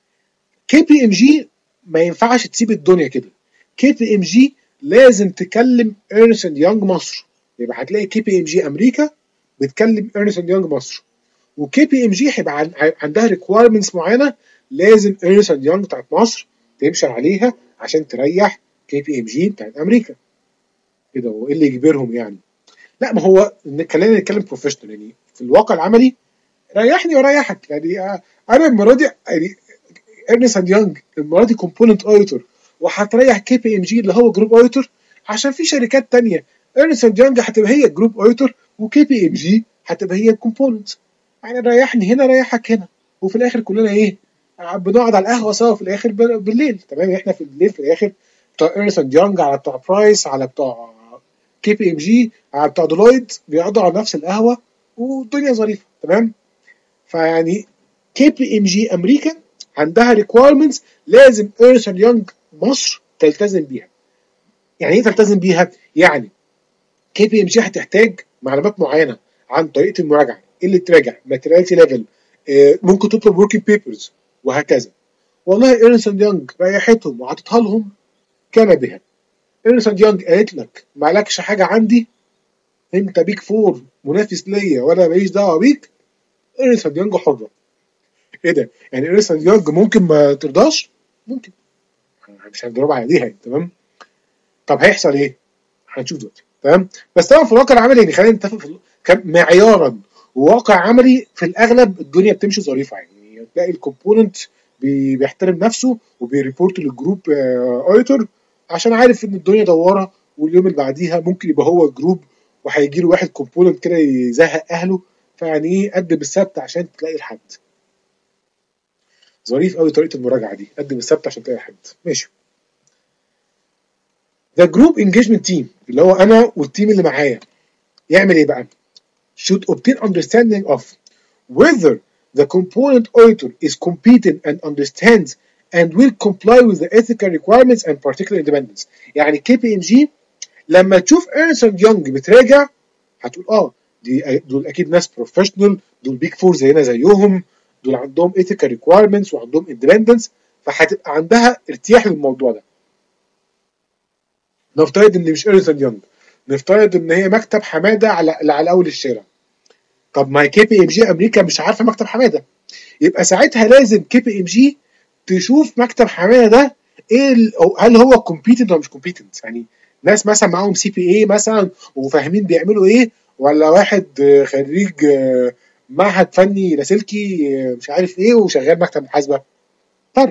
كي بي ام جي ما ينفعش تسيب الدنيا كده، كي بي ام جي لازم تكلم ايرنست اند يونج مصر. يبقى هتلاقي كي بي ام جي امريكا بتكلم ايرنست اند يونج مصر، وكي بي ام جي هيبقى عندها ريكوايرمنتس معينه لازم ايرنست اند يونج بتاعت مصر تمشي عليها عشان تريح كي بي ام جي بتاعت امريكا. كده هو ايه اللي يجبرهم يعني؟ لا ما هو خلينا نتكلم بروفيشنال، يعني في الواقع العملي ريحني وريحك. يعني انا المره دي يعني ايرنست اند يونج المره دي كومبوننت اوديتور وهتريح كي بي ام جي اللي هو جروب اوديتور، عشان في شركات تانية ايرنست اند يونج هتبقى هي جروب اوديتور وكي بي ام جي هتبقى هي الكومبوننت. يعني ريحني هنا ريحك هنا، وفي الاخر كلنا ايه؟ بنقعد على القهوه سوا في الاخر بالليل. تمام، احنا في الليل في الاخر بتوع ايرنست اند يونج على بتوع برايس على بتوع كي بي ام جي على بتوع ديلويت بيقعدوا على نفس القهوه والدنيا ظريفه. تمام، فيعني كي بي ام جي امريكا عندها ريكوايرمنتس لازم ايرنست اند يونج مصر تلتزم بيها. يعني ايه تلتزم بيها؟ يعني كي بي ام جي هتحتاج معلومات معينه عن طريقه المراجعه، ايه اللي تراجع، ماتيريالتي ليفل، ممكن تطلب وركينج بيبرز وهكذا. والله ايرنست اند يونج ريحتهم وعطتها لهم كان بها. ايرنست اند يونج قالت لك معلكش حاجه عندي، انت بيك فور منافس ليا وانا ماليش دعوه بيك، ايرنست اند يونج حره. ايه ده؟ يعني ايرنست اند يونج ممكن ما ترضاش؟ ممكن، مش هنضربها على ايديها. تمام، طب هيحصل ايه؟ هنشوف دلوقتي. تمام، بس طبعا في الواقع العملي يعني خلينا نتفق في معيارا وواقع عملي في الاغلب الدنيا بتمشي ظريفه. يعني تلاقي الكومبوننت بيحترم نفسه وبيريبورت للجروب اوديتور عشان عارف ان الدنيا دواره، واليوم اللي بعديها ممكن يبقى هو الجروب وهيجي له واحد كومبوننت كده يزهق اهله، فيعني ايه قدم السبت عشان تلاقي الحد. ظريف قوي طريقه المراجعه دي، قدم السبت عشان تلاقي حد. ماشي. ده جروب انجيجمنت تيم اللي هو انا والتيم اللي معايا يعمل ايه بقى؟ should obtain understanding of whether the component auditor is competent and understands and will comply with the ethical requirements and particular independence. يعني كي بي ام جي لما تشوف ايرنست اند يونج بتراجع هتقول اه دي دول اكيد ناس بروفيشنال، دول بيك فور زينا زيهم، دول عندهم ethical requirements وعندهم independence، فهتبقى عندها ارتياح للموضوع ده. نفترض ان مش ايرنست اند يونج، نفترض ان هي مكتب حماده على على اول الشارع. طب ما كي بي ام جي امريكا مش عارفه مكتب حماده، يبقى ساعتها لازم كي بي ام جي تشوف مكتب حماده ده ايه، هل هو كومبيتنت ولا مش كومبيتنت. يعني ناس مثلا معاهم سي بي اي مثلا وفاهمين بيعملوا ايه، ولا واحد خريج معهد فني لاسلكي مش عارف ايه وشغال مكتب محاسبه. فرق.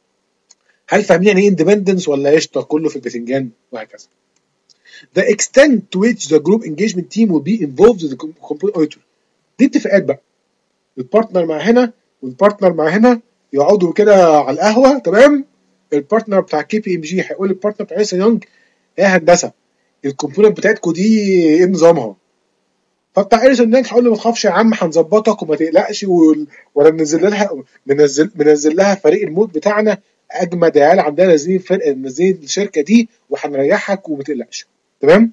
هل فاهمين يعني ايه اندبندنس ولا قشطه كله في البتنجان وهكذا. The extent to which the group engagement team will be involved with the component auditor. دي اتفاقات بقى، البارتنر مع هنا والبارتنر مع هنا يقعدوا كده على القهوه. تمام، البارتنر بتاع كي بي ام جي هيقول للبارتنر بتاع ايرنست يونج ايه هندسه الكومبوننت بتاعتكم دي ايه نظامها، فبتاع ايرنست يونج هيقول له ما تخافش يا عم هنظبطك وما تقلقش، ولا منزل لها منزل منزل لها فريق الموت بتاعنا اجمد عيال عندنا نازلين فرق نازلين الشركه دي وهنريحك وما تقلقش. تمام،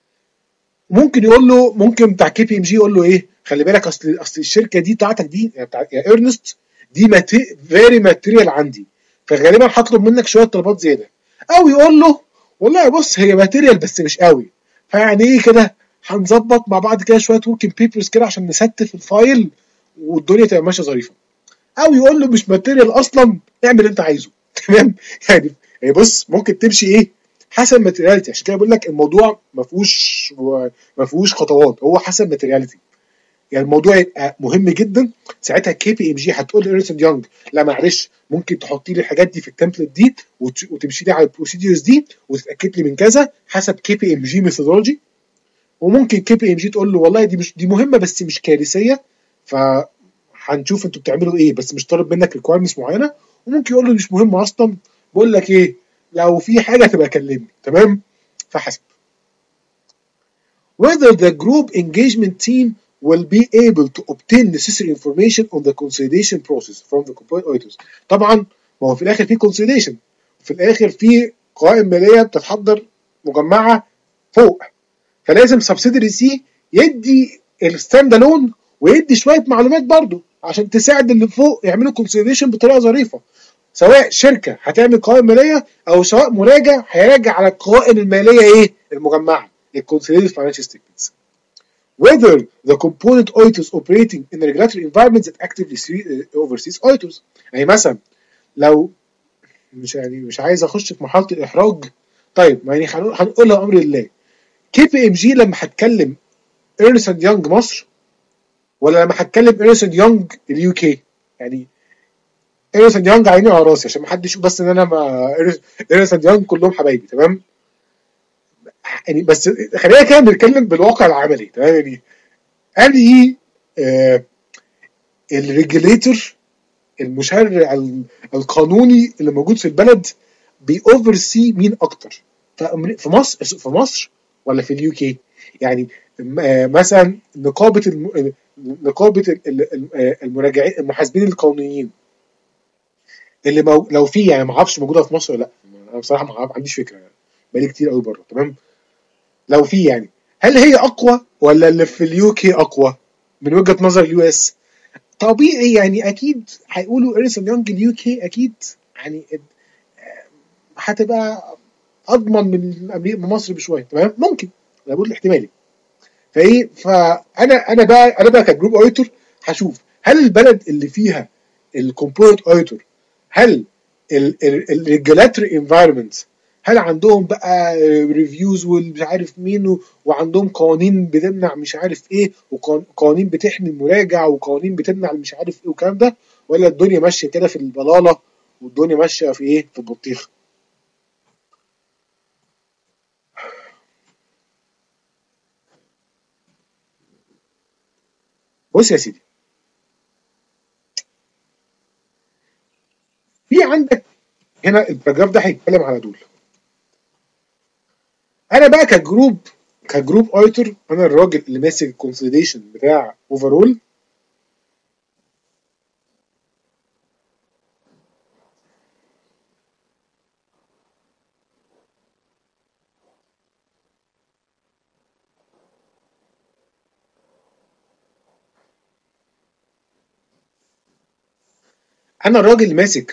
ممكن يقول له ممكن بتاع كي بي ام جي يقول له ايه خلي بالك اصل اصل الشركه دي بتاعتك دي يعني بتاع يا ايرنست دي ماتي فيري ماتيريال عندي، فغالبا هطلب منك شويه طلبات زياده. او يقول له والله بص هي ماتيريال بس مش قوي، فيعني ايه كده هنظبط مع بعض كده شويه وركينج بيبرز كده عشان نستف الفايل والدنيا تبقى ماشيه ظريفه. او يقول له مش ماتيريال اصلا اعمل اللي انت عايزه. تمام، يعني يعني بص ممكن تمشي ايه حسب ماتيرياليتي. عشان كده بقول لك الموضوع ما فيهوش ما فيهوش خطوات، هو حسب ماتيرياليتي. يعني الموضوع يبقى مهم جدا. ساعتها كي بي ام جي هتقول لايرنست اند يونج لا معلش ممكن تحطي لي الحاجات دي في التمبلت دي وتمشي لي على البروسيدورز دي وتتاكد لي من كذا حسب كي بي ام جي ميثودولوجي. وممكن كي بي ام جي تقول له والله دي مش دي مهمه بس مش كارثيه، فهنشوف انتوا بتعملوا ايه بس مش طالب منك ريكوايرمنتس معينه. وممكن يقول له مش مهم اصلا، بقول لك ايه لو في حاجه تبقى كلمني. تمام، فحسب. Whether the group engagement team will be able to obtain necessary information on the consolidation process from the component auditors. طبعا ما هو في الاخر في consolidation، في الاخر في قوائم ماليه بتتحضر مجمعه فوق، فلازم subsidiary C يدي الستاند الون ويدي شويه معلومات برضو عشان تساعد اللي فوق يعملوا كونسوليديشن بطريقه ظريفه، سواء شركه هتعمل قوائم ماليه او سواء مراجع هيراجع على القوائم الماليه ايه المجمعه الكونسوليديد فاينانشال ستيتمنتس. Whether the component auditors operating in a regulatory environment that actively oversees auditors. يعني مثلا لو مش يعني مش عايز اخش في مرحله الاحراج، طيب ما يعني هنقولها امر الله. كي بي ام جي لما هتكلم ايرنست اند يونج مصر ولا لما هتكلم ايرنست اند يونج اليو كي؟ يعني ايرنست اند يونج عيني على راسي عشان ما حدش يشوف بس ان انا مع ايرنست اند يونج كلهم حبايبي، تمام؟ يعني بس خلينا كده نتكلم بالواقع العملي، تمام؟ يعني انهي آه الريجليتور المشرع القانوني اللي موجود في البلد بيوفر سي مين اكتر؟ في مصر في مصر ولا في اليو كي؟ يعني مثلا نقابه الم... نقابه المراجعين المحاسبين القانونيين اللي مو... لو في يعني ما اعرفش موجوده في مصر ولا لا، انا بصراحه ما عنديش فكره، بقالي كتير قوي بره، تمام؟ لو في يعني هل هي اقوى ولا اللي في اليو كي اقوى من وجهه نظر اليو اس؟ طبيعي يعني اكيد هيقولوا ايرنست اند يونج اليو كي اكيد يعني هتبقى اضمن من من مصر بشويه، تمام؟ ممكن انا بقول الاحتمالي. فايه فانا انا بقى انا بقى كجروب اوديتور هشوف هل البلد اللي فيها الكومبوننت اوديتور هل الريجولاتوري انفايرمنت هل عندهم بقى ريفيوز والمش عارف مين وعندهم قوانين بتمنع مش عارف ايه وقوانين بتحمي المراجع وقوانين بتمنع مش عارف ايه والكلام ده، ولا الدنيا ماشيه كده في البلاله والدنيا ماشيه في ايه في البطيخ؟ بص يا سيدي، في عندك هنا الباراجراف ده هيتكلم على دول. انا بقى كجروب كجروب اوديتور انا الراجل اللي ماسك الكونسوليديشن بتاع اوفرول. انا الراجل اللي ماسك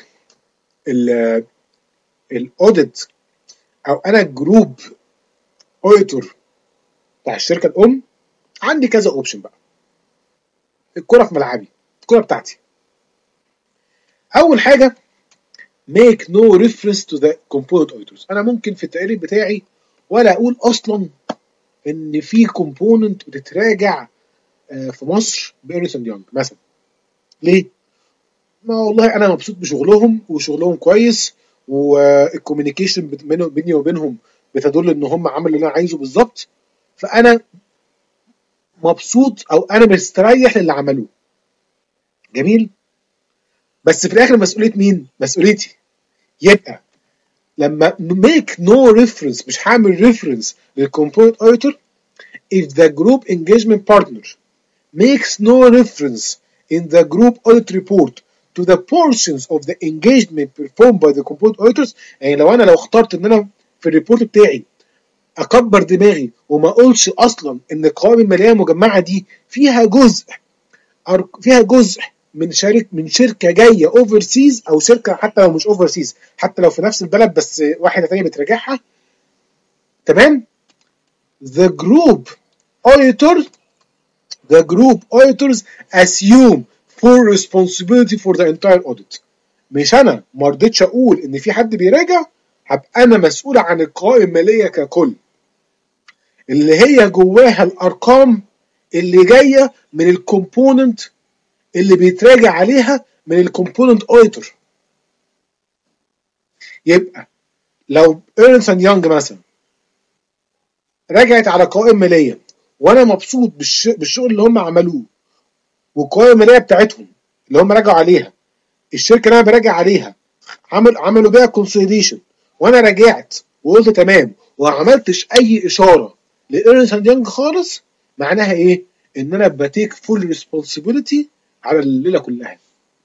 الاوديت او انا الجروب اوديتور بتاع الشركه الام. عندي كذا اوبشن بقى، الكره في ملعبي، الكره بتاعتي. اول حاجه make no reference to the component auditors. انا ممكن في التقرير بتاعي ولا اقول اصلا ان في كومبوننت بتتراجع في مصر بإيرنست اند يونج مثلا. ليه؟ ما والله انا مبسوط بشغلهم وشغلهم كويس والكوميونيكيشن بيني وبينهم بتدل ان هم عملوا اللي انا عايزه بالظبط، فانا مبسوط او انا مستريح للي عملوه. جميل. بس في الاخر مسؤوليه مين؟ مسؤوليتي. يبقى لما make no reference مش هعمل reference للcomponent auditor if the group engagement partner makes no reference in the group audit report to the portions of the engagement performed by the component auditors. يعني لو انا لو اخترت ان انا في الريبورت بتاعي اكبر دماغي وما اقولش اصلا ان القوائم الماليه المجمعه دي فيها جزء فيها جزء من شركه من شركه جايه اوفرسيز او شركه حتى لو مش اوفرسيز حتى لو في نفس البلد بس واحده ثانيه بتراجعها، تمام؟ the group auditor the group auditors assume full responsibility for the entire audit. مش انا ما رضيتش اقول ان في حد بيراجع، هبقى انا مسؤول عن القوائم الماليه ككل اللي هي جواها الارقام اللي جايه من الكومبوننت اللي بيتراجع عليها من الكومبوننت اوديتور. يبقى لو ايرنست اند يونج مثلا رجعت على قوائم ماليه وانا مبسوط بالش... بالشغل اللي هم عملوه والقوائم الماليه بتاعتهم اللي هم رجعوا عليها الشركه اللي انا براجع عليها عمل عملوا بيها كونسوليديشن وانا راجعت وقلت تمام وما عملتش اي اشاره لايرنست اند يونج خالص، معناها ايه؟ ان انا بتيك فول ريسبونسبيلتي على الليله كلها.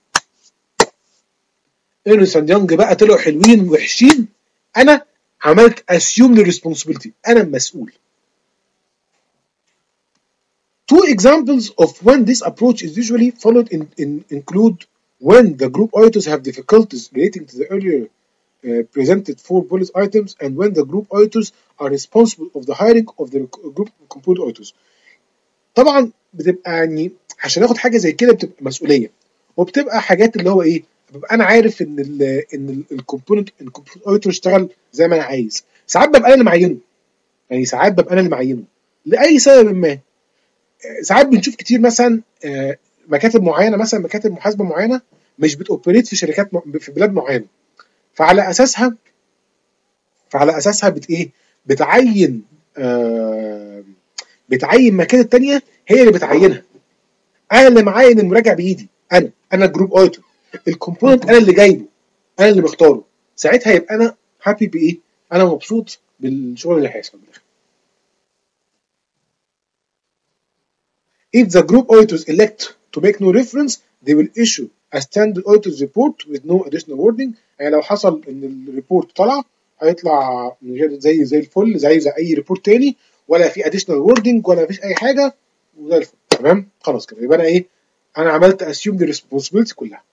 ايرنست اند يونج بقى طلعوا حلوين وحشين، انا عملت اسيوم للريسبونسبيلتي، انا المسؤول. Two examples of when this approach is usually followed in, in include when the group auditors have difficulties relating to the earlier uh, presented four bullet items, and when the group auditors are responsible of the hiring of the group component auditors. طبعا بتبقى يعني عشان اخد حاجه زي كده بتبقى مسؤوليه، وبتبقى حاجات اللي هو ايه، ببقى انا عارف ان ال ان الكومبوننت الكومبوننت اوديتور يشتغل زي ما انا عايز. ساعات ببقى انا اللي معينه، يعني ساعات ببقى انا اللي معينه لاي سبب ما. ساعات بنشوف كتير مثلا مكاتب معينه، مثلا مكاتب محاسبه معينه مش بتوبريت في شركات في بلاد معينه، فعلى اساسها فعلى اساسها بت ايه بتعين آه بتعين مكاتب تانية هي اللي بتعينها. انا اللي معين المراجع بايدي، انا انا الجروب اوديتور، الكومبوننت انا اللي جايبه، انا اللي بختاره. ساعتها يبقى انا هابي بايه؟ انا مبسوط بالشغل اللي هيحصل بالاخر. If the group auditors elect to make no reference, they will issue a standard auditor's report with no additional wording. يعني لو حصل ان الريبورت طلع هيطلع من غير زي زي الفل، زي زي اي ريبورت تاني، ولا في additional wording ولا فيش اي حاجه، وزي الفل. تمام؟ خلاص كده يبقى انا ايه؟ انا عملت assume the responsibility كلها.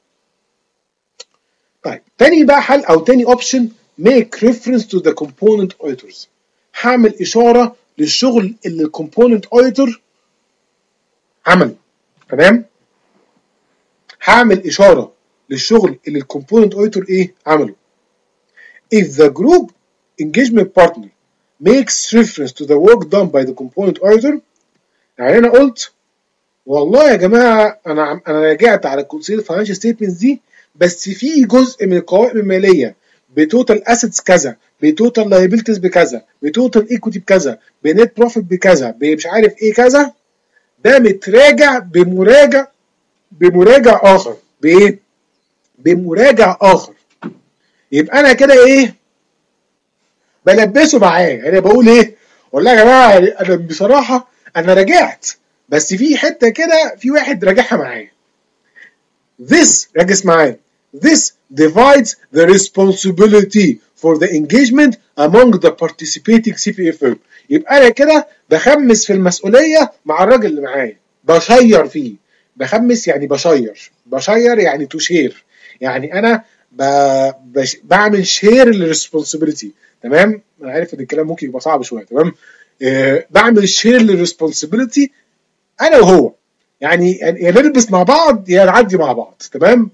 طيب تاني بقى حل او تاني اوبشن، make reference to the component auditors. هعمل اشاره للشغل اللي الكومبوننت auditor عمله. تمام؟ هعمل اشاره للشغل اللي الكومبوننت auditor ايه عمله. If the group engagement partner makes reference to the work done by the component auditor، يعني انا قلت والله يا جماعه انا انا راجعت على الكونسيل فاينانشال ستيتمنتس دي، بس في جزء من القوائم الماليه بتوتال اسيتس كذا، بتوتال لايبيلتيز بكذا، بتوتال ايكويتي بكذا، بنت بروفيت بكذا، مش عارف ايه كذا، ده متراجع بمراجع بمراجع اخر. بايه؟ بمراجع اخر. يبقى انا كده ايه؟ بلبسه معاه. يعني بقول ايه؟ والله يا جماعه انا بصراحه انا راجعت، بس في حته كده في واحد راجعها معايا. This ركز معايا. This divides the responsibility for the engagement among the participating سي بي إيه firm. يبقى انا كده بخمس في المسؤوليه مع الراجل اللي معايا، بشير فيه. بخمس يعني بشير، بشير يعني تشير، يعني انا ب... بش... بعمل شير للريسبونسبيلتي. تمام؟ انا عارف ان الكلام ممكن يبقى صعب شويه. تمام؟ آه بعمل شير للريسبونسبيلتي انا وهو، يعني يا نلبس مع بعض يا نعدي مع بعض. تمام؟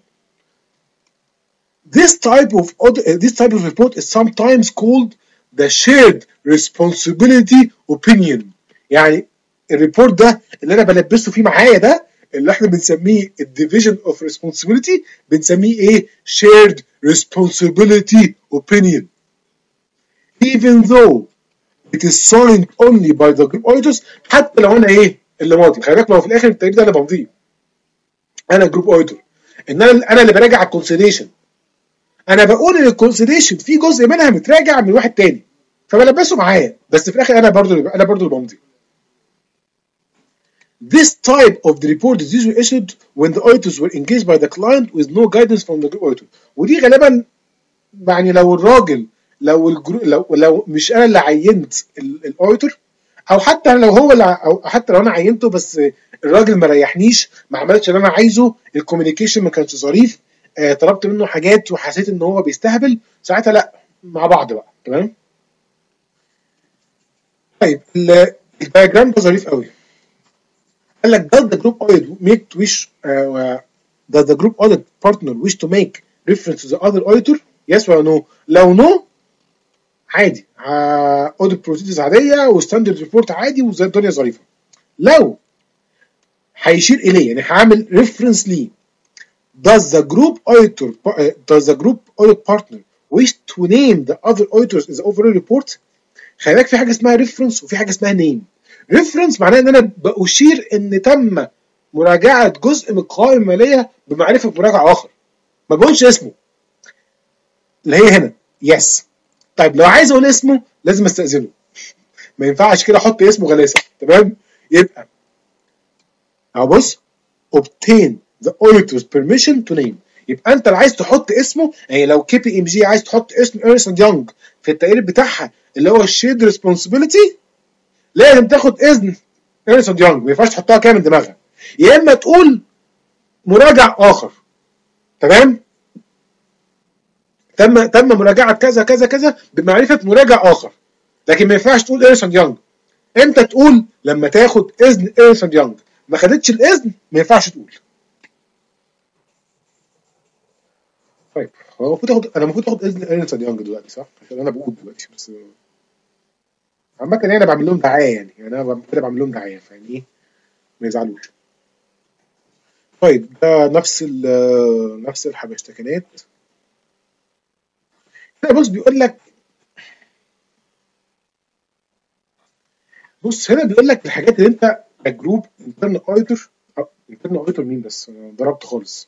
This type of this type of report is sometimes called the shared responsibility opinion. يعني الريبورت ده اللي انا بلبسه فيه معايا ده اللي احنا بنسميه الديفيجن اوف responsibility، بنسميه ايه؟ shared responsibility opinion. Even though it is signed only by the group auditors، حتى لو انا ايه اللي ماضي. خلي بالك، ما هو في الاخر التقرير ده انا بمضيه، انا جروب اوديتور، ان انا انا اللي براجع الكونسيديشن. انا بقول ان الكونسيديشن في جزء منها متراجع من واحد تاني، فبلبسه معايا، بس في الاخر انا برضو انا برضو اللي بمضي. This type of the report is usually issued when the auditors were engaged by the client with no guidance from the group auditor. ودي غالبا يعني لو الراجل لو الجرو لو لو مش انا اللي عينت الاوديتور، او حتى لو هو اللي او حتى لو انا عينته بس الراجل ما ريحنيش، ما عملش اللي انا عايزه، الكوميونيكيشن ما كانش ظريف، آه طلبت منه حاجات وحسيت ان هو بيستهبل، ساعتها لا، مع بعض بقى. تمام؟ طيب الدياجرام ده ظريف قوي. قال لك does the group audit make wish uh, does the group audit partner wish to make reference to the other auditor؟ yes ولا no؟ لو no عادي، اوديت بروسيدرز عاديه وستاندرد ريبورت عادي وزي الدنيا ظريفه. لو هيشير اليه، يعني هعمل ريفرنس ليه، does the group auditor does the group audit partner wish to name the other auditors in the overall report؟ خلي بالك في حاجه اسمها ريفرنس وفي حاجه اسمها نيم. ريفرنس معناه ان انا بأشير ان تم مراجعه جزء من القوائم الماليه بمعرفه مراجع اخر، ما بقولش اسمه اللي هي هنا يس. طيب لو عايز اقول اسمه لازم استأذنه، ما ينفعش كده احط اسمه غلاسه. تمام؟ يبقى اهو بص، obtain the auditor's permission to name. يبقى انت اللي عايز تحط اسمه، يعني لو كي بي ام جي عايز تحط اسم ايرنست اند يونج في التقرير بتاعها اللي هو الشيرد ريسبونسبيلتي، لازم تاخد اذن ايرنست اند يونج، ما ينفعش تحطها كده من دماغها، يا اما تقول مراجع اخر. تمام؟ تم تم مراجعه كذا كذا كذا بمعرفه مراجع اخر، لكن ما ينفعش تقول ايرنست اند يونج. انت تقول لما تاخد اذن ايرنست اند يونج، ما خدتش الاذن ما ينفعش تقول. طيب هو المفروض اخد، انا المفروض اخد اذن ايرنست اند يونج دلوقتي صح؟ عشان انا بقول دلوقتي بس عامة يعني انا بعمل لهم دعايه، يعني يعني انا كده بعمل لهم دعايه، فاهم ايه؟ ما يزعلوش. طيب ده نفس ال نفس الحبشتكنات. لا بص بيقول لك، بص هنا بيقول لك الحاجات اللي انت كجروب انترنال اوديتور. انترنال اوديتور مين بس؟ انا ضربت خالص.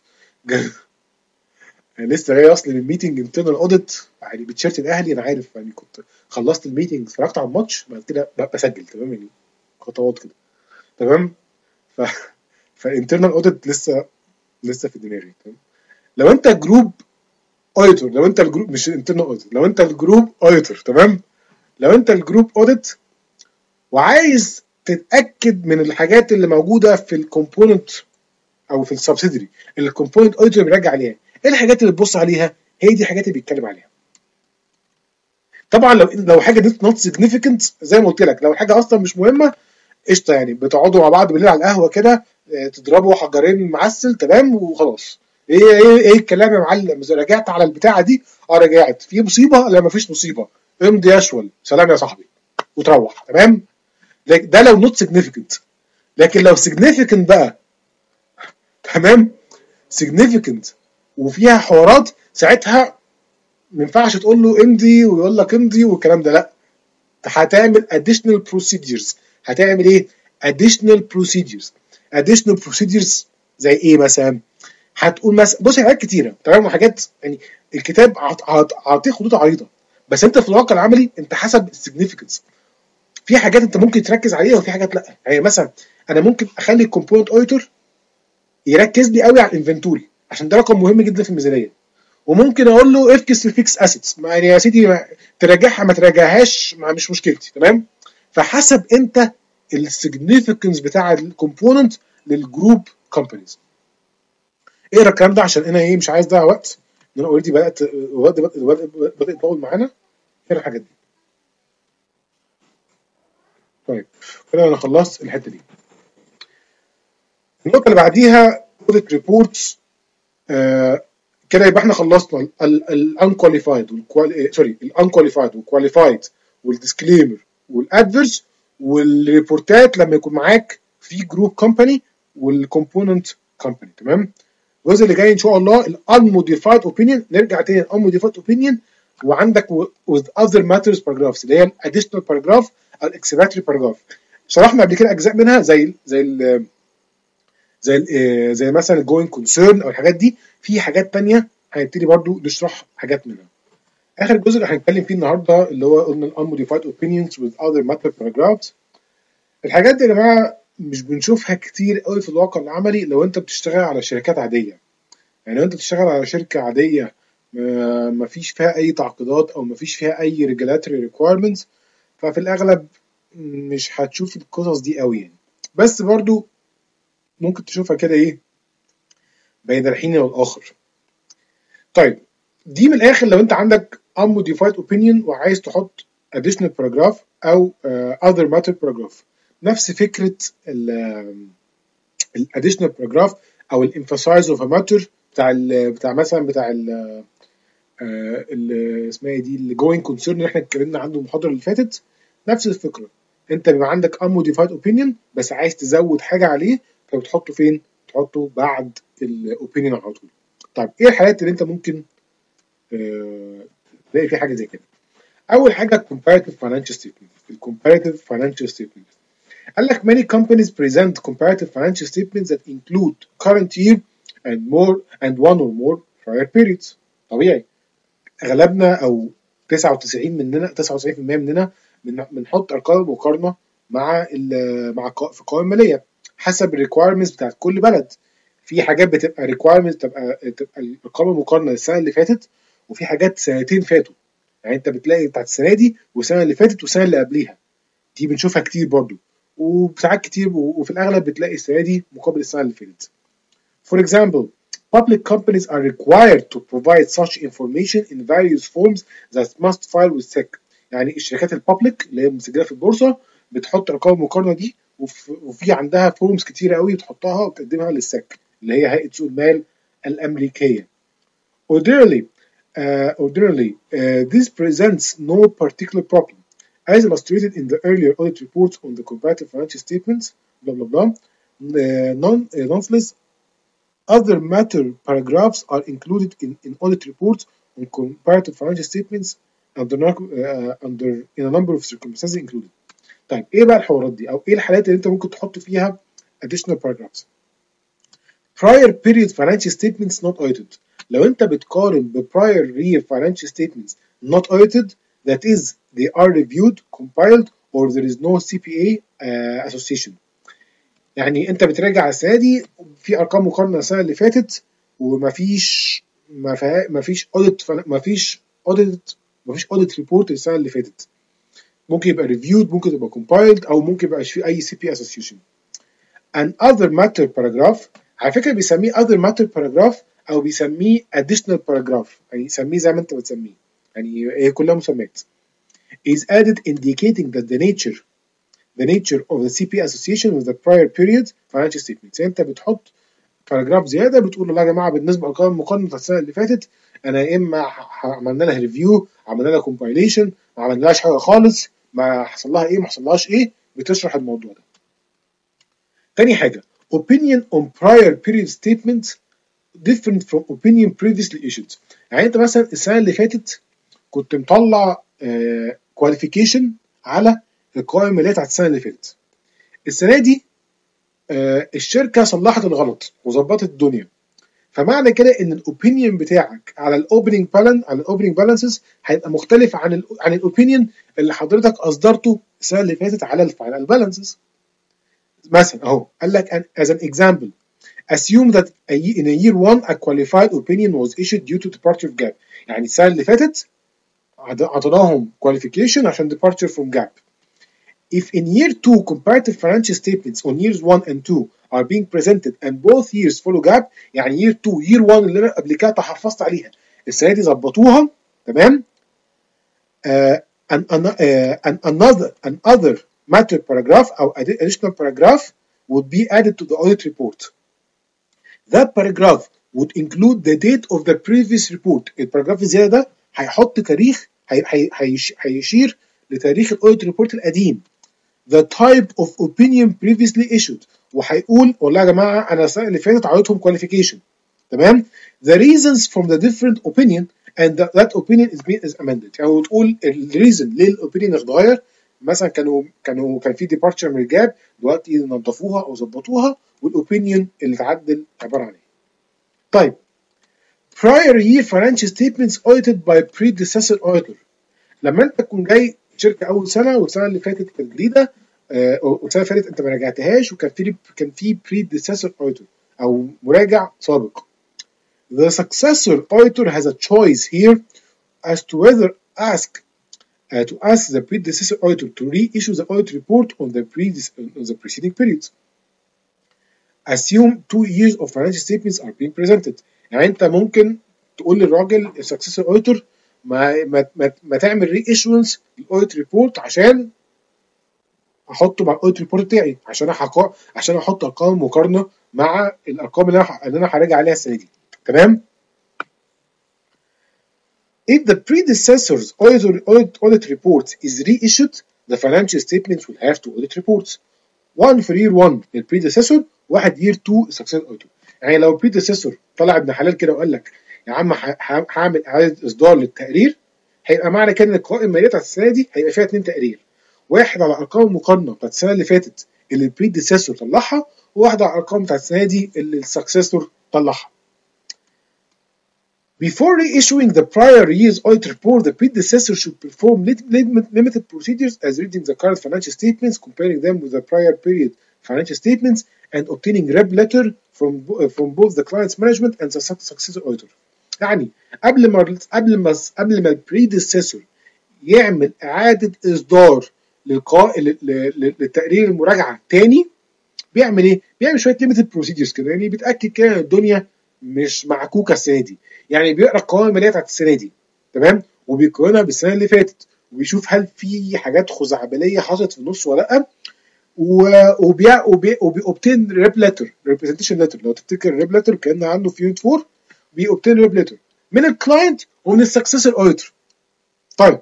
انا لسه جاي اصلي من ميتنج انترنال اوديت يعني بتشيرت الاهلي، انا عارف يعني كنت خلصت الميتنج اتفرجت على الماتش بعد كده بقى بسجل تمام يعني خطوات كده. تمام. ف فالانترنال اوديت لسه لسه في دماغي. تمام. لو انت جروب اوديتور، لو انت الجروب مش انترنال اوديت، لو انت الجروب اوديتور تمام، لو انت الجروب اوديت وعايز تتاكد من الحاجات اللي موجوده في الكومبوننت او في السبسيدري اللي الكومبوننت اوديتور بيراجع عليها، ايه الحاجات اللي تبص عليها؟ هي دي الحاجات اللي بيتكلم عليها. طبعا لو لو حاجه نوت سيجنيفيكانت زي ما قلت لك، لو الحاجه اصلا مش مهمه قشطه، يعني بتقعدوا مع بعض بالليل على القهوه كده تضربوا حجرين معسل تمام وخلاص. ايه ايه ايه الكلام يا معلم؟ رجعت على البتاعه دي؟ اه رجعت. في مصيبه؟ لا مفيش مصيبه. امضي اشول سلام يا صاحبي وتروح. تمام. ده لو نوت سيجنيفيكانت. لكن لو سيجنيفيكانت بقى، تمام، سيجنيفيكانت وفيها حوارات، ساعتها ما ينفعش تقول له امضي ويقول لك امضي والكلام ده، لا. هتعمل additional procedures. هتعمل ايه؟ additional procedures. additional procedures زي ايه مثلا؟ هتقول مثلا بص حاجات كتيره تمام، وحاجات يعني الكتاب عاطيه خطوط عريضه، بس انت في الواقع العملي انت حسب السيجنيفيكانس. في حاجات انت ممكن تركز عليها وفي حاجات لا. يعني مثلا انا ممكن اخلي الكومبوننت اوديتور يركز لي قوي على الانفنتوري عشان ده رقم مهم جدا في الميزانيه، وممكن اقول له افكس الفيكس اسيتس يعني يا سيدي ما تراجعها ما تراجعهاش مش مشكلتي. تمام. فحسب انت السيجنيفيكانس بتاع الكومبوننت للجروب كومبانيز. اقرا الكلام ده عشان انا ايه مش عايز اضيع وقت، ان انا اوريدي بدات بدات بدات تطول معانا. اقرا الحاجات دي. طيب كده انا خلصت الحته دي. النقطه اللي بعديها اوديت ريبورتس. آه كده يبقى احنا خلصنا الانكواليفايد سوري الانكواليفايد والكواليفايد والديسكليمر والادفيرس والريبورتات لما يكون معاك في جروب كومباني والكومبوننت كومباني. تمام. الجزء اللي جاي ان شاء الله الانموديفايد اوبينيون. نرجع تاني الانموديفايد اوبينيون، وعندك with other matters paragraphs اللي هي الاديشنال باراجراف او الاكسباتري باراجراف. شرحنا قبل كده اجزاء منها زي زي ال زي ال زي مثلا الجوين كونسيرن او الحاجات دي. في حاجات تانية هنبتدي برضو نشرح حاجات منها. اخر جزء اللي هنتكلم فيه النهارده اللي هو قلنا unmodified opinions with other matter paragraphs. الحاجات دي يا جماعه مش بنشوفها كتير قوي في الواقع العملي لو انت بتشتغل على شركات عاديه. يعني لو انت بتشتغل على شركه عاديه ما فيش فيها اي تعقيدات او ما فيش فيها اي regulatory requirements، ففي الاغلب مش هتشوف القصص دي قوي يعني. بس برضو ممكن تشوفها كده ايه بين الحين والاخر. طيب دي من الاخر لو انت عندك unmodified opinion وعايز تحط additional paragraph او uh, other matter paragraph. نفس فكره ال additional paragraph او ال emphasize of a matter بتاع ال بتاع مثلا بتاع ال اللي اسمها ايه دي اللي جوين كونسيرن اللي احنا اتكلمنا عنه المحاضره اللي فاتت. نفس الفكره، انت بيبقى عندك unmodified opinion بس عايز تزود حاجه عليه، فبتحطه فين؟ تحطه بعد الاوبينيون على طول. طيب ايه الحالات اللي انت ممكن اه تلاقي في حاجه زي كده؟ اول حاجه comparative financial statement. الcomparative financial statement قال لك many companies present comparative financial statements that include current year and more and one or more prior periods. طبيعي اغلبنا او تسعة وتسعين مننا تسعة وتسعين بالمية مننا بنحط ارقام مقارنه مع مع في القوائم الماليه حسب الريكوايرمنتس بتاعت كل بلد. في حاجات بتبقى ريكوايرمنتس تبقى تبقى الارقام المقارنه للسنه اللي فاتت، وفي حاجات سنتين فاتوا. يعني انت بتلاقي بتاعت السنه دي والسنه اللي فاتت والسنه اللي قبليها. دي بنشوفها كتير برضو. وساعات كتير وفي الاغلب بتلاقي السنه دي مقابل السنه اللي فاتت. For example, public companies are required to provide such information in various forms that must file with S E C. يعني الشركات البابليك اللي هي مسجله في البورصه بتحط ارقام المقارنه دي، وفي عندها فورمز كتيره قوي بتحطها وتقدمها للسك اللي هي هيئه سوق المال الامريكيه. Ordinarily, uh, ordinarily uh, this presents no particular problem, as illustrated in the earlier audit reports on the comparative financial statements. Blah blah blah. Uh, non, uh, nonetheless, other matter paragraphs are included in, in audit reports on comparative financial statements under, uh, under in a number of circumstances included. طيب ايه بقى الحوارات دي او ايه الحالات اللي انت ممكن تحط فيها additional paragraphs؟ prior period financial statements not audited. لو انت بتقارن ب prior year financial statements not audited, that is they are reviewed, compiled, or there is no C P A uh, association. يعني انت بتراجع السنه دي في ارقام مقارنه السنه اللي فاتت ومفيش مفيش اوديت مفيش اوديت مفيش اوديت ريبورت السنه اللي فاتت. ممكن يبقى reviewed، ممكن يبقى compiled، او ممكن يبقى في اي سي بي association. and other matter paragraph، على فكره بيسميه other matter paragraph او بيسميه additional paragraph، يعني يسميه زي ما انت بتسميه، يعني هي كلها مسميات. is added indicating that the nature the nature of the C P A association with the prior period financial statements. يعني انت بتحط باراجراف زياده بتقول له يا جماعه بالنسبه لارقام المقارنه السنه اللي فاتت انا يا اما عملنا لها ريفيو، عملنا لها كومبايليشن، ما عملناش حاجه خالص، ما حصل لها ايه ما حصلهاش ايه، بتشرح الموضوع ده. تاني حاجه opinion on prior period statements different from opinion previously issued. يعني انت مثلا السنه اللي فاتت كنت مطلع كواليفيكيشن uh, على القوائم الماليه بتاعت السنه اللي فاتت. السنه دي آه الشركه صلحت الغلط وظبطت الدنيا، فمعنى كده ان الاوبينيون بتاعك على الاوبننج بالانس على الاوبننج بالانسز هيبقى مختلف عن ال عن الاوبينيون اللي حضرتك اصدرته السنه اللي فاتت على الفاينل بالانسز. مثلا اهو قال لك as an example assume that in a year one a qualified opinion was issued due to departure of gap. يعني السنه اللي فاتت عطيناهم qualification عشان departure from gap. If in year two comparative financial statements on years one and two are being presented and both years follow gap، يعني year two year one اللي انا قبل كده تحفظت عليها السنه دي ظبطوها تمام. uh, and, uh, and another another matter paragraph او additional paragraph would be added to the audit report. That paragraph would include the date of the previous report. الباراجراف الزياده ده هيحط تاريخ هيشير لتاريخ الاوديت ريبورت القديم. The type of opinion previously issued، وهيقول والله يا جماعه انا السنه اللي فاتت عطيتهم qualification تمام. The reasons from the different opinion and that, that opinion is being is amended. يعني وتقول الريزن ليه الاوبينيون اتغير، مثلا كانوا كانوا كان في departure من الجاب دلوقتي نظفوها او ظبطوها، والاوبينيون اللي اتعدل عباره عن ايه. طيب prior year financial statements audited by predecessor auditor. لما انت تكون جاي شركه اول سنه والسنه اللي فاتت كانت جديده آه والسنه اللي فاتت انت ما راجعتهاش وكان في كان في predecessor auditor او مراجع سابق. The successor auditor has a choice here as to whether ask uh, to ask the predecessor auditor to reissue the audit report on the previous on the preceding periods. Assume two years of financial statements are being presented. يعني انت ممكن تقول للراجل السكسسور auditor ما ما ما, ما تعمل ري ايشونس للاوديت ريبورت عشان احطه مع الاوديت ريبورت بتاعي، عشان احقق عشان احط ارقام مقارنه مع الارقام اللي انا اللي انا هراجع عليها السنه دي تمام. If the predecessor's audit, audit, audit report is reissued, the financial statements will have two audit reports. One for year one للبريديسيسور، واحد year two successor auditor. يعني لو البريديسيسور طلع ابن حلال كده وقال لك يا عم هعمل اعاده اصدار للتقرير، هيبقى معنى كده ان القوائم الماليه بتاعت السنه دي هيبقى فيها اثنين تقرير، واحد على ارقام المقارنه بتاعت السنه اللي فاتت اللي البريديسيسور طلعها، وواحد على الارقام بتاعت السنه دي اللي السكسسور طلعها. Before reissuing the prior year's audit report, the predecessor should perform limited procedures as reading the current financial statements, comparing them with the prior period financial statements, and obtaining rep letter from from both the client's management and the successor auditor. يعني قبل ما قبل ما قبل ما البريديسيسور يعمل اعاده اصدار للقاء للتقرير المراجعه تاني بيعمل ايه؟ بيعمل شويه ليميتد بروسيدجرز كده، يعني بيتاكد كده ان الدنيا مش معكوكه السنه دي، يعني بيقرا القوائم الماليه بتاعت السنه دي تمام، وبيقارنها بالسنه اللي فاتت، وبيشوف هل في حاجات خزعبليه حصلت في النص ولا لا، وبيع وبيوبتين ريب ليتر ريبريزنتيشن ليتر. لو تفتكر الريب ليتر كان عنده في يونت أربعة، بيوبتين ريب ليتر من الكلاينت ومن السكسيسور اوديتور. طيب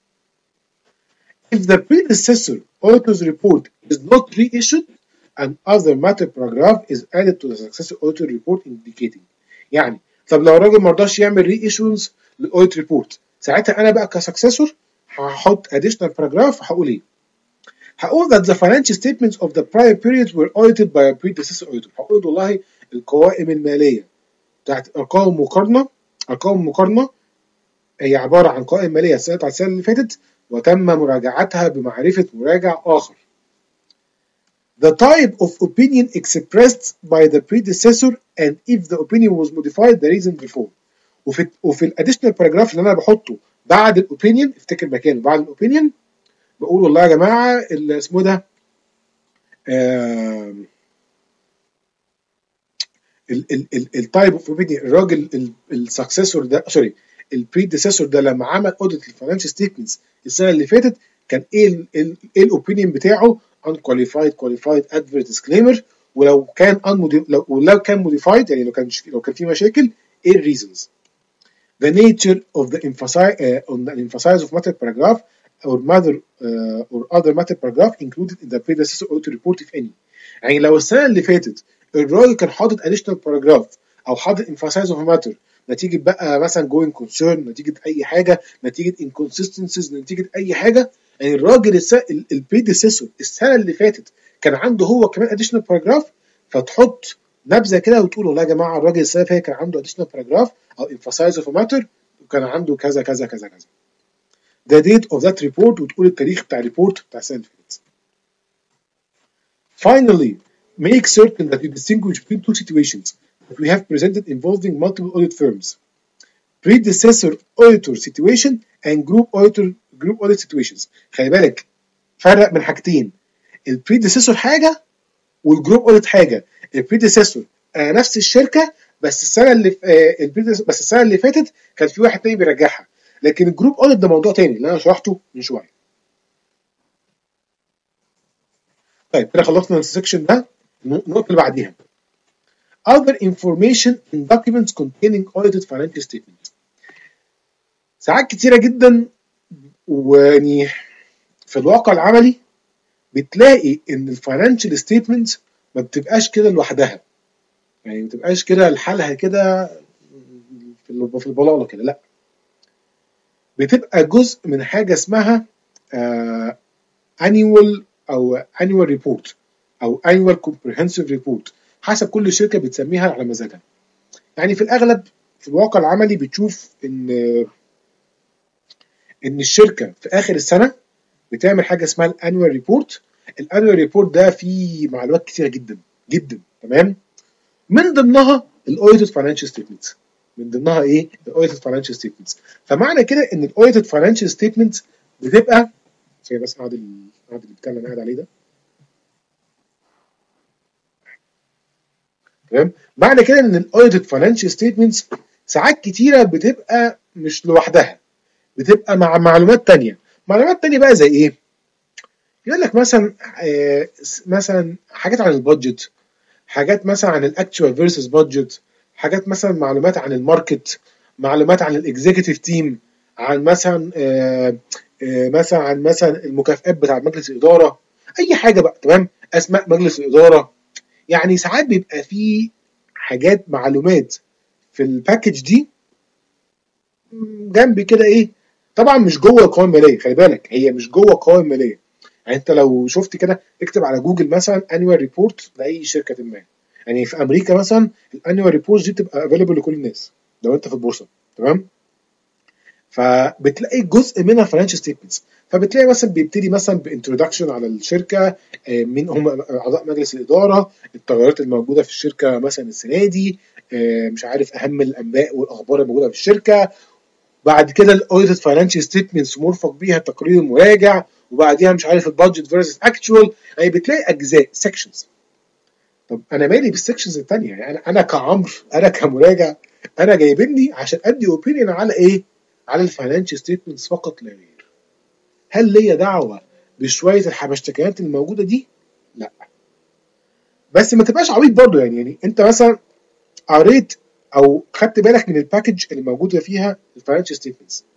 if the predecessor auditor's report is not reissued an other matter paragraph is added to the successor auditor report indicating. يعني طب لو الراجل ما رضاش يعمل ري ايشونز للاوديت ريبورت، ساعتها انا بقى كسكسسور هحط additional paragraph. هقول ايه؟ هقول that the financial statements of the prior periods were audited by a predecessor auditor. هقول والله القوائم الماليه بتاعت ارقام مقارنه ارقام مقارنه هي عباره عن قوائم ماليه السنه بتاعت السنه اللي فاتت وتم مراجعتها بمعرفه مراجع اخر. The type of opinion expressed by the predecessor and if the opinion was modified the reason before. وفي وفي الاديشنال باراجراف اللي انا بحطه بعد الاوبينيون، افتكر مكانه بعد الاوبينيون، بقول والله يا جماعه اللي اسمه ده التايب اوف اوبينيون، الراجل السكسسور ده سوري البريديسيسور ده لما عمل اوديت للفاينانشال ستيتمنتس السنه اللي فاتت كان ايه ايه الاوبينيون بتاعه؟ unqualified qualified adverse disclaimer. ولو كان لو ولو كان modified يعني لو كان لو كان في مشاكل ايه الريزونز. The nature of the emphasize uh, on the emphasize of matter paragraph or matter uh, or other matter paragraph included in the predecessor audit report if any. يعني لو السنه اللي فاتت الراجل كان حاطط additional paragraph او حاطط emphasize of matter نتيجه بقى مثلا going concern، نتيجه اي حاجه، نتيجه inconsistencies، نتيجه اي حاجه، يعني الراجل البريديسيسور السنه اللي فاتت كان عنده هو كمان additional paragraph، فتحط نبذه كده وتقول والله يا جماعه الراجل السنه اللي فاتت كان عنده additional paragraph او emphasize of matter وكان عنده كذا كذا كذا كذا. the date of that report وتقول التاريخ بتاع الريبورت بتاع السنه اللي فاتت. Finally, make certain that you distinguish between two situations that we have presented involving multiple audit firms: predecessor auditor situation and group auditor group audit situations. خلي بالك فرق من حاجتين، البريديسيسور حاجه والجروب اوديت حاجه. البريديسيسور آه نفس الشركه بس السنه اللي آه بس السنه اللي فاتت كان في واحد تاني بيرجعها، لكن الجروب اوديت ده موضوع تاني اللي انا شرحته من شويه. طيب كده خلصنا السكشن ده، النقطه اللي بعديها other information in documents containing audited financial statements. ساعات كتيره جدا ويعني في الواقع العملي بتلاقي ان الفاينانشال ستيتمنت ما بتبقاش كده لوحدها، يعني ما بتبقاش كده لحالها كده في البلاله كده، لا بتبقى جزء من حاجه اسمها آه annual او annual report او annual comprehensive report، حسب كل شركه بتسميها على مزاجها. يعني في الاغلب في الواقع العملي بتشوف ان ان الشركه في اخر السنه بتعمل حاجه اسمها الانوال ريبورت. الانوال ريبورت ده فيه معلومات كتيره جدا جدا تمام، من ضمنها الاوديتد فاينانشال ستيتمنتس من ضمنها ايه الاوديتد فاينانشال ستيتمنتس. فمعنى كده ان الاوديتد فاينانشال ستيتمنتس بتبقى زي بس قاعد قاعد اللي بتاع اللي انا قاعد عليه ده تمام. معنى كده ان الاوديتد فاينانشال ستيتمنتس ساعات كتيره بتبقى مش لوحدها، بتبقى مع معلومات تانية. معلومات تانية بقى زي ايه؟ يقول لك مثلا آه مثلا حاجات عن البادجت، حاجات مثلا عن الاكتشوال فيرسس بادجت، حاجات مثلا معلومات عن الماركت، معلومات عن الاكزيكتيف تيم، عن مثلا آه آه مثلا عن مثلا المكافئات بتاع مجلس الاداره، اي حاجه بقى تمام، اسماء مجلس الاداره. يعني ساعات بيبقى في حاجات معلومات في الباكج دي جنب كده ايه، طبعا مش جوه القوائم الماليه، خلي بالك هي مش جوه القوائم الماليه. يعني انت لو شفت كده اكتب على جوجل مثلا انوال ريبورت لاي شركه ما، يعني في امريكا مثلا الانوال ريبورت دي بتبقى افيلبل لكل الناس لو انت في البورصه تمام، فبتلاقي جزء منها فاينانشال ستيتمنتس. فبتلاقي مثلا بيبتدي مثلا بانترودكشن على الشركه، مين هم اعضاء مجلس الاداره، التغيرات الموجوده في الشركه مثلا السنه دي، مش عارف اهم الانباء والاخبار الموجوده في الشركه. بعد كده الاوديتد فاينانشال ستيتمنتس مرفق بيها تقرير المراجع، وبعديها مش عارف البادجت فيرسس اكتشوال، يعني بتلاقي اجزاء سيكشنز. طب انا مالي بالسكشنز الثانيه؟ يعني انا كعمرو، انا كمراجع، انا جايبني عشان ادي اوبينيون على ايه؟ على الفاينانشال ستيتمنتس فقط لا غير. هل ليا دعوه بشويه الحبشتكنات الموجوده دي؟ لا. بس ما تبقاش عبيط برضه، يعني يعني انت مثلا قريت او خدت بالك من الباكج اللي موجوده فيها الفاينانشال ستيتمنتس،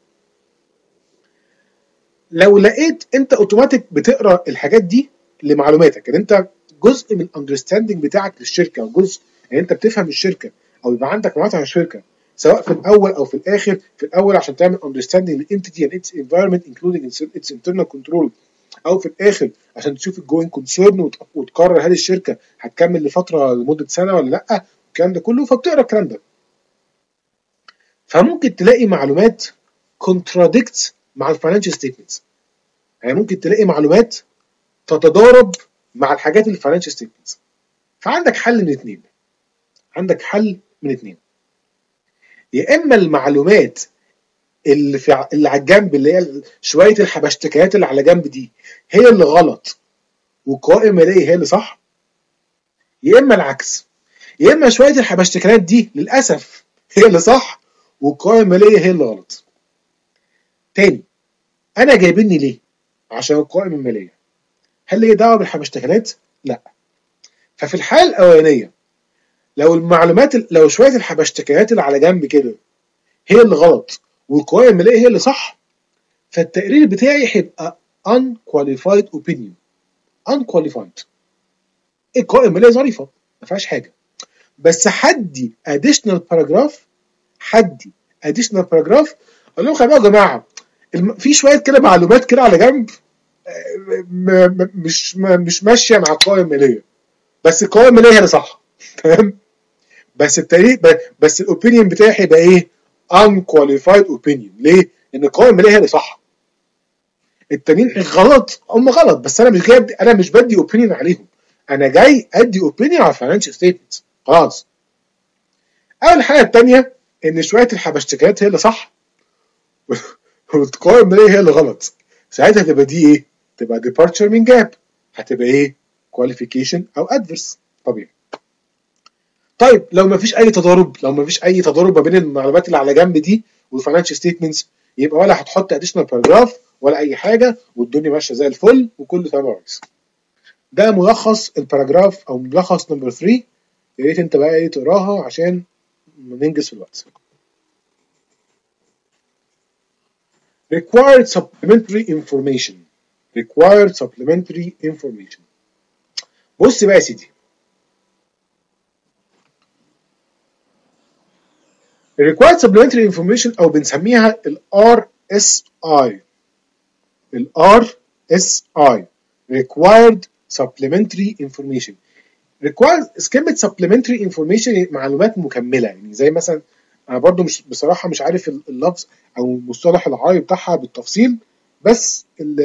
لو لقيت انت اوتوماتيك بتقرا الحاجات دي لمعلوماتك، ان يعني انت جزء من الاندرستاندنج بتاعك للشركه، او جزء يعني انت بتفهم الشركه او يبقى عندك معلومات عن الشركه، سواء في الاول او في الاخر. في الاول عشان تعمل اندرستاندنج للانتيتي اند اتس انفايرمنت انكلودينج اتس انترنال كنترول، او في الاخر عشان تشوف الجوين كونسيرن وتقرر هل الشركه هتكمل لفتره لمده سنه ولا لا، الكلام ده كله. فبتقرا الكلام ده، فممكن تلاقي معلومات كونتراديكت مع الفاينانشال ستيتمنتس، يعني ممكن تلاقي معلومات تتضارب مع الحاجات اللي الفاينانشال ستيتمنتس. فعندك حل من اثنين، عندك حل من اثنين يا اما المعلومات اللي في اللي على الجنب، اللي هي شويه الحبشتكيات اللي على جنب دي، هي اللي غلط والقوائم الماليه هي اللي صح، يا اما العكس، يا اما شويه الحبشتكيات دي للاسف هي اللي صح والقوائم الماليه هي اللي غلط. تاني، انا جايبني ليه؟ عشان القوائم الماليه. هل ليه دعوه بالحبشتكيات؟ لا. ففي الحاله الاولانيه لو المعلومات، لو شويه الحبشتكيات اللي على جنب كده هي اللي غلط والقوائم الماليه هي اللي صح، فالتقرير بتاعي هيبقى unqualified opinion. unqualified. القوائم الماليه ظريفه ما فيهاش حاجه، بس حدي additional paragraph، حدي additional paragraph اقول لهم خلي بالكم يا جماعه في شويه كده معلومات كده على جنب مش مش ماشيه مع القوائم الماليه، بس القوائم الماليه هي اللي صح. تمام؟ بس التاريخ بس الاوبينيون بتاعي هيبقى ايه؟ unqualified opinion. ليه؟ ان القوائم الماليه هي اللي صح، التانيين غلط. هم غلط بس انا مش جاي، انا مش بدي اوبينيون عليهم، انا جاي ادي اوبينيون على الفاينانشال ستيتمنتس. خلاص. اول حاجه الثانيه ان شويه الحبشتكيات هي اللي صح والقوائم الماليه هي اللي غلط. ساعتها تبقى دي ايه؟ تبقى departure من جاب، هتبقى ايه؟ qualification او adverse. طبيعي. طيب لو ما فيش اي تضارب، لو ما فيش اي تضارب ما بين المعلومات اللي على جنب دي والفاينانشال ستيتمنتس، يبقى ولا هتحط اديشنال باراجراف ولا اي حاجه، والدنيا ماشيه زي الفل وكله تمام كويس. ده ملخص الباراجراف او ملخص نمبر ثلاثة. يا ريت انت بقى ايه تقراها عشان ننجز في الوقت. required supplementary information. required supplementary information. بص بقى يا سيدي، required supplementary information او بنسميها ال آر إس آي. ال آر إس آي required supplementary information. required كلمة supplementary information معلومات مكملة، يعني زي مثلا انا برضو مش بصراحة مش عارف اللفظ او المصطلح العربي بتاعها بالتفصيل، بس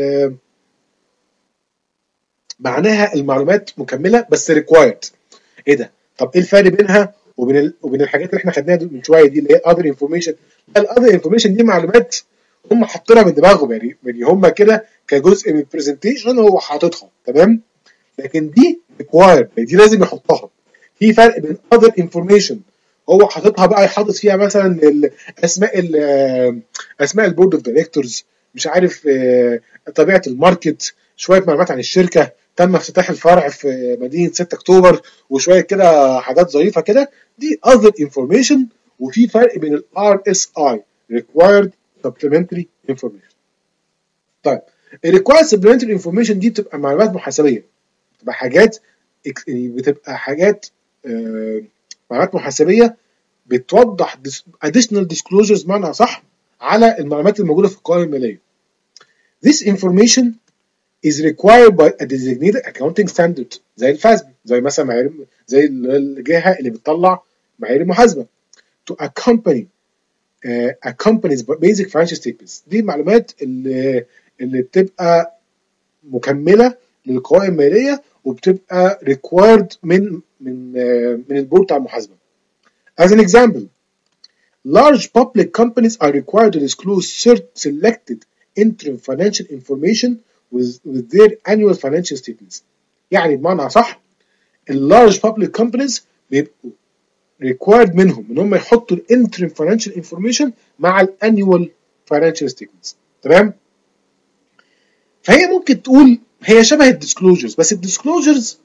معناها المعلومات مكملة بس required. ايه ده؟ طب ايه الفرق بينها وبين ال... وبين الحاجات اللي احنا خدناها من شويه دي اللي هي other information؟ الاذر انفورميشن دي معلومات هم حاطينها من دماغهم، يعني يعني هم كده كجزء من البرزنتيشن هو حاططها، تمام؟ لكن دي required، دي لازم يحطها. في فرق بين other information هو حاططها بقى، يحطط فيها مثلا اسماء اسماء البورد اوف دايركتورز، مش عارف طبيعه الماركت، شويه معلومات عن الشركه، تم افتتاح الفرع في مدينه ستة اكتوبر، وشويه كده حاجات ظريفه كده، دي other information. وفي فرق بين ال آر إس آي required supplementary information. طيب ال required supplementary information دي بتبقى معلومات محاسبيه، بتبقى حاجات بتبقى حاجات آه معلومات محاسبيه بتوضح additional disclosures معنى صح على المعلومات الموجوده في القوائم الماليه. This information is required by a designated accounting standard زي الفاسبي، زي مثلا معايير، زي الجهه اللي بتطلع معايير المحاسبه to accompany uh, a company's basic financial statements. دي المعلومات اللي اللي بتبقى مكمله للقوائم الماليه وبتبقى required من من uh, من البورد بتاع المحاسبه. As an example, large public companies are required to disclose certain selected interim financial information with, with their annual financial statements. يعني بمعنى صح اللارج public companies بيبقوا required منهم ان هم يحطوا الانترم financial information مع الانيوال financial statements. تمام؟ فهي ممكن تقول هي شبه الديسكلوجرز، بس الديسكلوجرز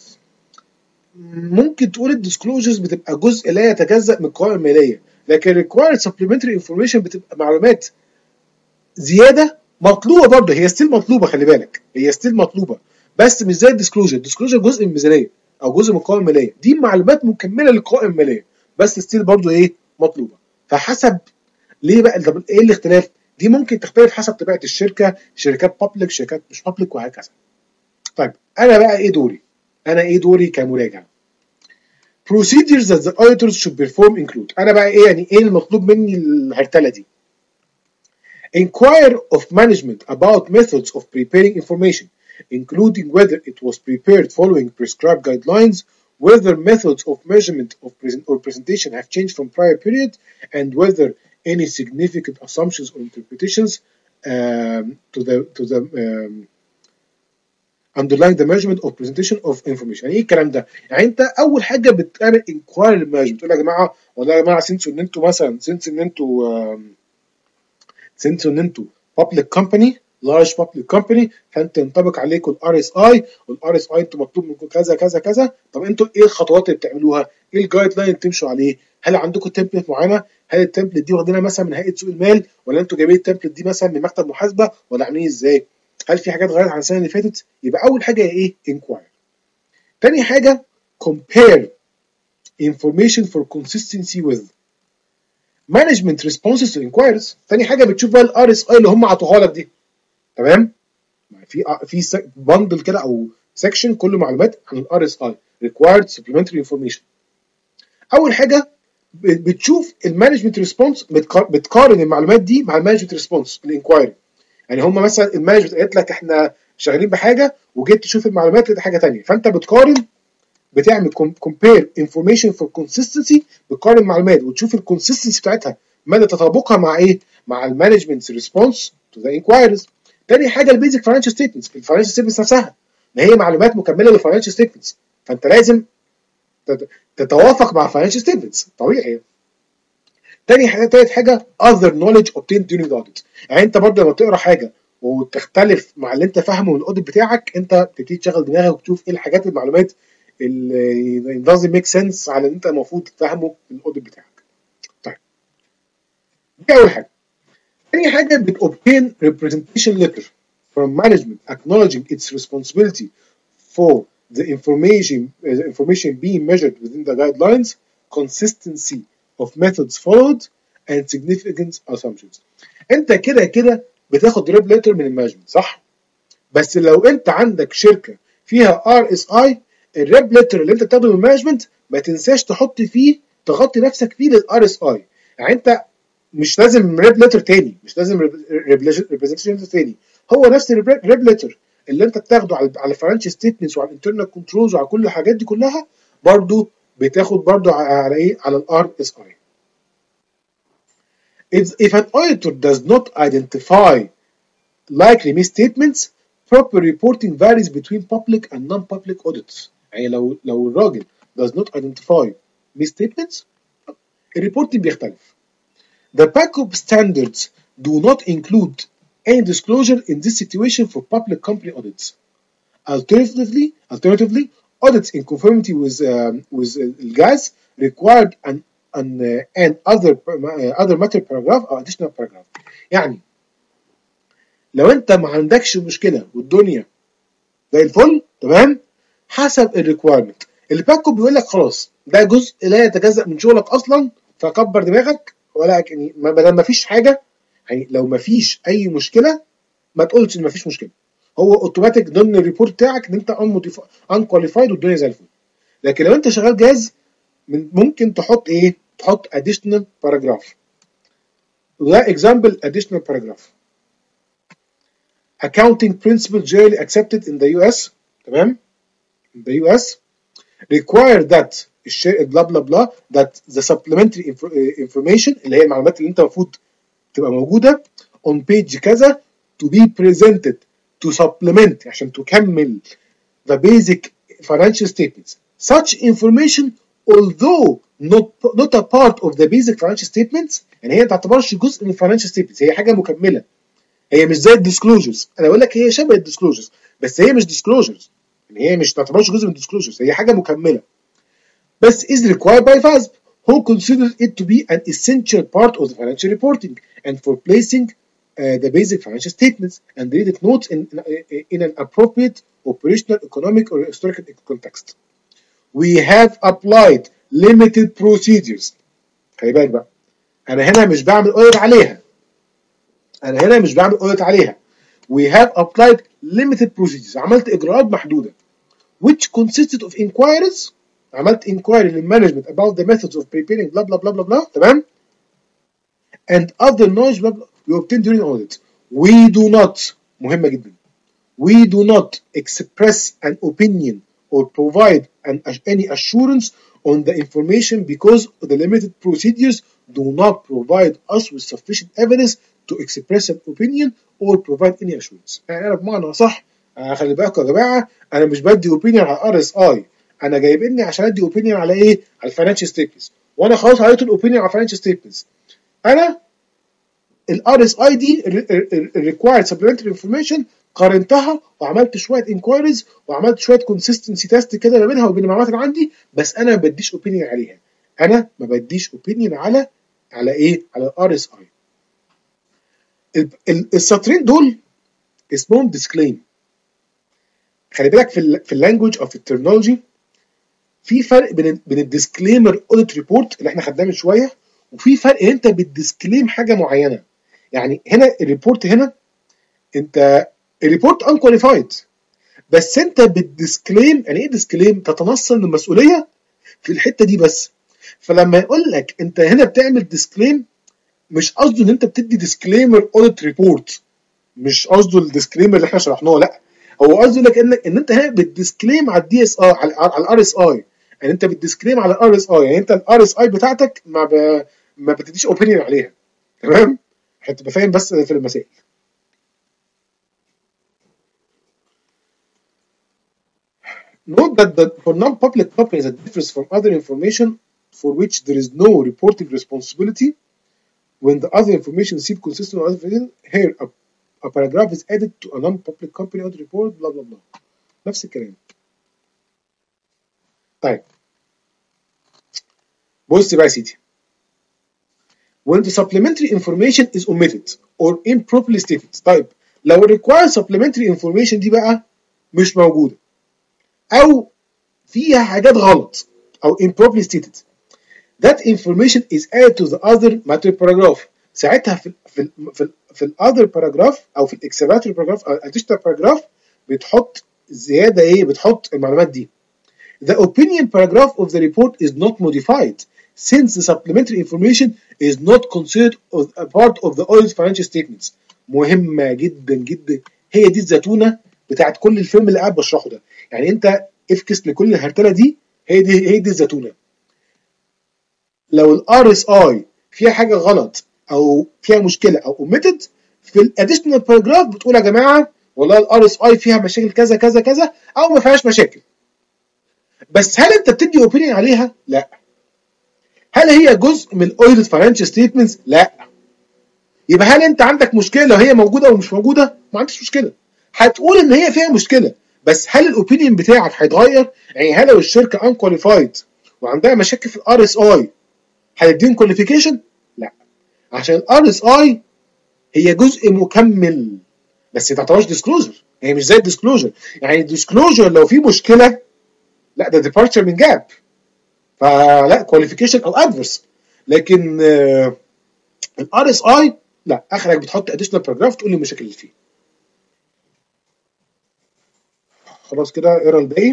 ممكن تقول الديسكلوجرز بتبقى جزء لا يتجزأ من القوائم الماليه، لكن required supplementary information بتبقى معلومات زياده مطلوبه برضه، هي ستيل مطلوبه، خلي بالك هي ستيل مطلوبه بس مش زي الديسكلوجر. الديسكلوجر جزء من الميزانيه او جزء من القوائم الماليه، دي معلومات مكمله للقوائم الماليه بس ستيل برضه ايه مطلوبه. فحسب ليه بقى، طب ايه الاختلاف؟ دي ممكن تختلف حسب طبيعه الشركه، شركات بابليك شركات مش بابليك وهكذا. طيب انا بقى ايه دوري؟ انا ايه دوري كمراجع؟ procedures that the auditors should perform include. انا بقى ايه يعني ايه المطلوب مني الهرتله دي؟ Inquire of management about methods of preparing information, including whether it was prepared following prescribed guidelines, whether methods of measurement of present or presentation have changed from prior period, and whether any significant assumptions or interpretations um, to the to the um, underlying the measurement of presentation of information. يعني ايه الكلام ده؟ يعني انت اول حاجه بتعمل انكواير للمانجمنت، تقول يا جماعه والله يا جماعه سنس ان انتوا مثلا سنس ان انتوا سنس ان انتوا public company large public company فانت ينطبق عليكم الار اس اي، والار اس اي انتوا مطلوب منكم كذا كذا كذا. طب انتوا ايه الخطوات اللي بتعملوها؟ ايه الجايد لاين اللي بتمشوا عليه؟ هل عندكم تمبلت معينه؟ هل التمبلت دي واخدينها مثلا من هيئه سوق المال، ولا انتوا جايبين التمبلت دي مثلا من مكتب محاسبه، ولا عاملين ازاي؟ هل في حاجات غيرت عن السنه اللي فاتت؟ يبقى اول حاجه ايه؟ انكواير. تاني حاجه compare information for consistency with management responses to inquiries. تاني حاجه بتشوف بقى الار اس اي اللي هم عطوها لك دي. تمام؟ في في بندل كده او سيكشن كله معلومات عن الار اس اي required supplementary information. اول حاجه بتشوف المانجمنت ريسبونس، بتقارن المعلومات دي مع المانجمنت ريسبونس الانكوايري. يعني هم مثلا المانجمنت قالت لك احنا شغالين بحاجه، وجيت تشوف المعلومات لقيت حاجه ثانيه، فانت بتقارن، بتعمل كومبير انفورميشن فور كونسيستنسي، بتقارن معلومات وتشوف الكونسيستنسي بتاعتها مدى تطابقها مع ايه؟ مع المانجمنت ريسبونس تو ذا انكوايريز. تاني حاجه البيزك فاينانشال ستيتمنتس، الفاينانشال ستيتمنتس نفسها ما هي معلومات مكمله للفاينانشال ستيتمنتس، فانت لازم تتوافق مع الفاينانشال ستيتمنتس طبيعي. تاني حاجه تالت حاجه other knowledge obtained during the audit. يعني انت برضه لما تقرا حاجه وتختلف مع اللي انت فاهمه من الاوديت بتاعك، انت بتبتدي تشغل دماغك وتشوف ايه الحاجات المعلومات اللي doesn't make sense على اللي انت المفروض تفهمه من الاوديت بتاعك. طيب دي اول حاجه. تاني حاجه بتobtain representation letter from management acknowledging its responsibility for the information uh, the information being measured within the guidelines, consistency of methods followed, and significant assumptions. انت كده كده بتاخد ريب ليتر من المانجمنت صح؟ بس لو انت عندك شركه فيها ار اس اي، الريب ليتر اللي انت بتاخده من المانجمنت ما تنساش تحط فيه، تغطي نفسك فيه للار اس اي. يعني انت مش لازم ريب ليتر تاني، مش لازم ريبريزنتيشن تاني، هو نفس الريب ليتر اللي انت بتاخده على على الفاينانشال ستيتمنتس وعلى الانترنال كنترولز وعلى كل الحاجات دي كلها، برضو بتاخد برضو على ايه؟ على الار اس اي. If an auditor does not identify likely misstatements, proper reporting varies between public and non-public audits. يعني لو لو الراجل does not identify misstatements، الريبورتنج بيختلف. The backup standards do not include any disclosure in this situation for public company audits. Alternatively, alternatively, audits in conformity with um, with uh, G A S required an an uh, and other uh, other matter paragraph or additional paragraph. يعني لو انت ما عندكش مشكله والدنيا زي الفل تمام، حسب الريكوايرمنت. الباك اب بيقول لك خلاص ده جزء لا يتجزأ من شغلك اصلا، فكبر دماغك، ولا يعني ما دام ما فيش حاجه، يعني لو ما فيش اي مشكله ما تقولش ان ما فيش مشكله، هو اوتوماتيك ضمن الريبورت بتاعك ان انت ان كواليفايد والدنيا زي الفل. لكن لو انت شغال جاهز ممكن تحط ايه؟ تحط additional paragraph. وده example additional paragraph. Accounting principle generally accepted in the U S تمام؟ in the U S require that blah blah blah that the supplementary information اللي هي المعلومات اللي انت المفروض تبقى موجوده on page كذا to be presented to supplement عشان تكمل the basic financial statements. Such information, although not not a part of the basic financial statements، يعني هي ما تعتبرش جزء من financial statements، هي حاجه مكمله. هي مش زي الديسكلوجرز، انا بقول لك هي شبه الديسكلوجرز بس هي مش ديسكلوجرز، يعني هي مش تعتبرش جزء من الديسكلوجرز، هي حاجه مكمله. بس is required by فاسب who considers it to be an essential part of the financial reporting and for placing uh, the basic financial statements and related notes in, in, in an appropriate operational, economic or historical context. We have applied limited procedures. خلي بالك بقى، انا هنا مش بعمل audit عليها، انا هنا مش بعمل audit عليها. We have applied limited procedures، عملت اجراءات محدوده which consisted of inquiries، عملت inquiry للمانجمنت about the methods of preparing blah blah blah blah blah تمام، and other knowledge blah blah we obtained during audit. We do not، مهمة جدا، we do not express an opinion or provide an, any assurance on the information because the limited procedures do not provide us with sufficient evidence to express an opinion or provide any assurance. يعني أنا بمعنى صح، خلي بالكم يا جماعة، أنا مش بدي opinion على ار اس اي، أنا جايبني عشان أدي opinion على إيه؟ على الفاينانشال ستيتمنتس، وأنا خلاص عرفت الopinion على الفاينانشال ستيتمنتس. أنا الار اس اي دي required supplementary information قارنتها وعملت شويه انكوايريز وعملت شويه كونسيستنسي تيست كده ما بينها وبين المعلومات اللي عندي، بس انا ما بديش اوبينيون عليها، انا ما بديش اوبينيون على على ايه؟ على الار اس اي. السطرين دول اسمهم ديسكليم. خلي بالك في ال في اللانجوج او في الترمينولوجي في فرق بين بين الديسكليمر اوديت ريبورت اللي احنا خدناه من شويه، وفي فرق انت بتديسكليم حاجه معينه. يعني هنا الريبورت، هنا انت الريبورت انكواليفايد بس انت بتديسكليم. يعني ايه ديسكليم؟ تتنصل من المسؤوليه في الحته دي بس. فلما يقول لك انت هنا بتعمل ديسكليم، مش قصده ان انت بتدي ديسكليمر اوديت ريبورت، مش قصده الديسكليمر اللي احنا شرحناه، لا، هو قصده لك ان ان انت هنا بتديسكليم على الدي اس اي، على الار اس اي. يعني انت بتديسكليم على الار اس اي، يعني انت الار اس اي بتاعتك ما ب... ما بتديش اوبينيون عليها، تمام؟ هتبقى فاهم بس في المسائل. Note that the, for non-public companies that differs from other information for which there is no reporting responsibility when the other information received consistent with other information. Here a, a paragraph is added to a non-public company audit report blah blah blah. نفس الكلام. طيب بص بقى يا سيدي، when the supplementary information is omitted or improperly stated. طيب لو required supplementary information دي بقى مش موجودة أو فيها حاجات غلط أو improperly stated، that information is added to the other matter paragraph. ساعتها في في في, في ال other paragraph أو في ال explanatory paragraph أو additional paragraph بتحط زيادة إيه؟ بتحط المعلومات دي. The opinion paragraph of the report is not modified since the supplementary information is not considered a part of the audit financial statements. مهمة جدا جدا، هي دي الزتونة بتاعت كل الفيلم اللي قاعد بشرحه ده. يعني انت افكس لكل الهرتلة دي، هي دي هي دي الزتونة. لو الار اس اي فيها حاجة غلط او فيها مشكلة او omitted، في الاديشنال باراجراف بتقول يا جماعة والله الار اس اي فيها مشاكل كذا كذا كذا او ما فيهاش مشاكل. بس هل انت بتدي اوبينيون عليها؟ لا. هل هي جزء من الاوديت فاينانشال ستيتمنتس؟ لا. يبقى هل انت عندك مشكله لو هي موجوده او مش موجوده؟ ما عندكش مشكله، هتقول ان هي فيها مشكله، بس هل الاوبينيون بتاعك هيتغير؟ يعني هل لو الشركه ان كواليفايد وعندها مشاكل في الار اس اي هتديهم كواليفيكيشن؟ لا، عشان الار اس اي هي جزء مكمل بس ما تعتبرش ديسكلوجر، هي مش زي الديسكلوجر. يعني الديسكلوجر لو في مشكله لا ده ديبارتشر من جاب، فلا كواليفيكيشن او ادفرس. لكن الار اس اي لا، اخرك بتحط اديشنال باراجراف تقول لي المشاكل اللي فيه. خلاص كده اقرا الباقي.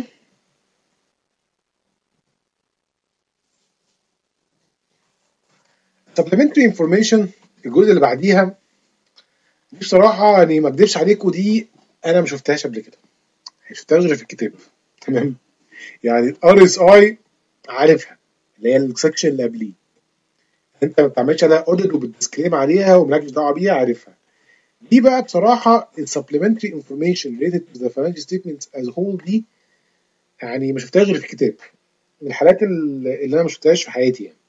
supplementary information الجزء اللي بعديها دي بصراحه يعني ما اكذبش عليكم، دي انا ما شفتهاش قبل كده، ما شفتهاش غير في الكتاب، تمام؟ يعني الار اس اي عارفها، اللي هي السكشن اللي قبليه، انت ما بتعملش عليها اوديت وبتديسكليم عليها ومالكش دعوه بيها، عارفها. دي بقى بصراحه ال supplementary information related to the financial statements as whole دي يعني ما شفتهاش غير في الكتاب، من الحالات اللي انا ما شفتهاش في حياتي يعني.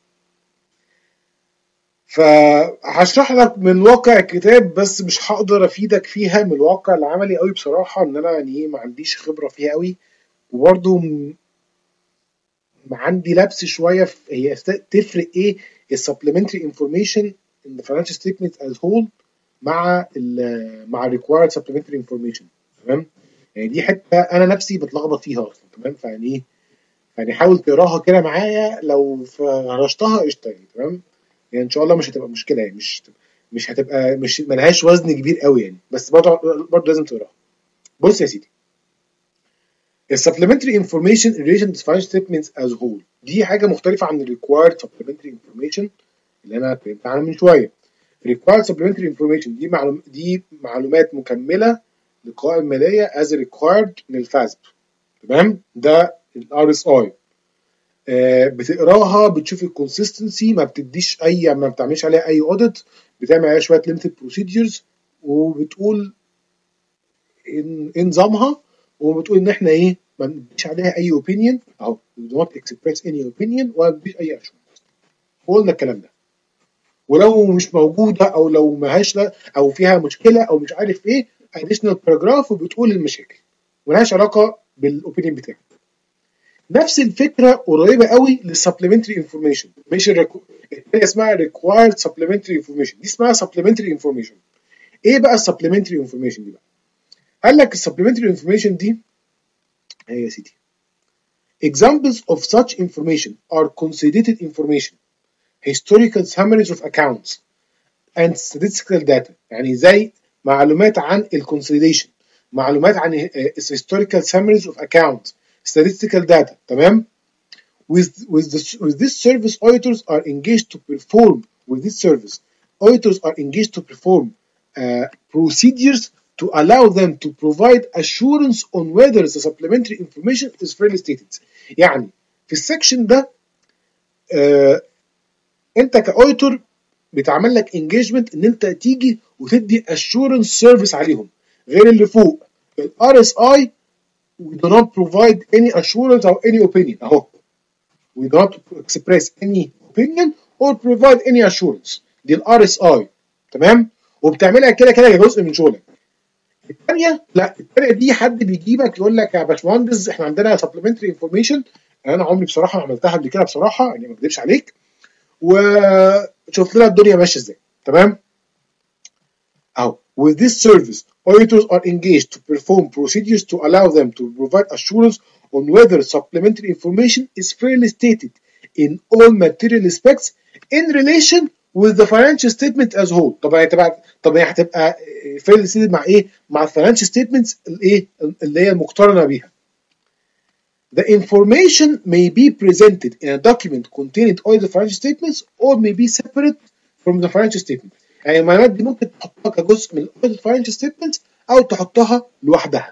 فهشرح لك من واقع الكتاب بس مش هقدر افيدك فيها من الواقع العملي قوي بصراحه، ان انا يعني ايه ما عنديش خبره فيها قوي، وبرده عندي لبس شويه في هي تفرق ايه السبلمنتري انفورميشن ان ذا financial statement as whole مع ال مع required supplementary information. تمام، يعني دي حته انا نفسي بتلخبط فيها اصلا. تمام، فيعني ايه يعني حاول تقراها كده معايا، لو فرشتها قشطه يعني. تمام، يعني ان شاء الله مش هتبقى مشكله، يعني مش مش هتبقى مش ملهاش وزن كبير قوي يعني، بس برضه برضه لازم تقراها. بص يا سيدي، السبلمنتري انفورميشن in relation to financial statements as whole دي حاجه مختلفه عن الريكوايرد supplementary information اللي انا اتكلمت عنها من شويه. required supplementary information دي معلوم دي معلومات مكمله للقوائم الماليه as required من الفاسب. تمام، ده الار اس اي. بتقراها بتشوف الكونسستنسي، ما بتديش اي ما بتعملش عليها اي اوديت، بتعمل عليها شويه ليميتد بروسيدجرز، وبتقول ايه نظامها، وبتقول ان احنا ايه ما بنديش عليها اي اوبينيون او do not express any opinion ولا بنديش اي اكشن. قلنا الكلام ده، ولو مش موجوده او لو ماهاش او فيها مشكله او مش عارف ايه additional paragraph وبتقول المشاكل ملهاش علاقه بالاوبينيون بتاعك. نفس الفكره قريبه قوي للسبلمنتري انفورميشن، مش الريكو... الثانيه اسمها required supplementary information، دي اسمها supplementary information. ايه بقى السبلمنتري انفورميشن دي بقى؟ قال لك السبلمنتري انفورميشن دي هي يا سيدي examples of such information are consolidated information, historical summaries of accounts and statistical data. يعني زي معلومات عن الكونسوليديشن، معلومات عن historical summaries of accounts, statistical data. تمام، with with this with this service auditors are engaged to perform with this service auditors are engaged to perform uh, procedures to allow them to provide assurance on whether the supplementary information is fairly stated. يعني في السكشن ده آه انت كاوديتور بيتعمل لك انجيجمنت ان انت تيجي وتدي assurance سيرفيس عليهم، غير اللي فوق الار اس اي we do not provide any assurance or any opinion. اهو we do not express any opinion or provide any assurance، دي الار اس اي. تمام، وبتعملها كده كده جزء من شغلك. الثانيه لا، الثانيه دي حد بيجيبك يقول لك يا باشمهندس احنا عندنا سبلمنتري انفورميشن، انا عمري بصراحه ما عملتها قبل كده بصراحه يعني ما اكذبش عليك، وشوف لنا الدنيا ماشيه ازاي. تمام، اهو with this service auditors are engaged to perform procedures to allow them to provide assurance on whether supplementary information is fairly stated in all material aspects in relation with the financial statement as whole. طب هتبقى طب هي هتبقى fairly stated مع ايه؟ مع financial statements الايه اللي هي المقترنه بيها. The information may be presented in a document containing all the financial statements or may be separate from the financial statement. يعني المعلومات دي ممكن تحطها كجزء من all the financial statements او تحطها لوحدها.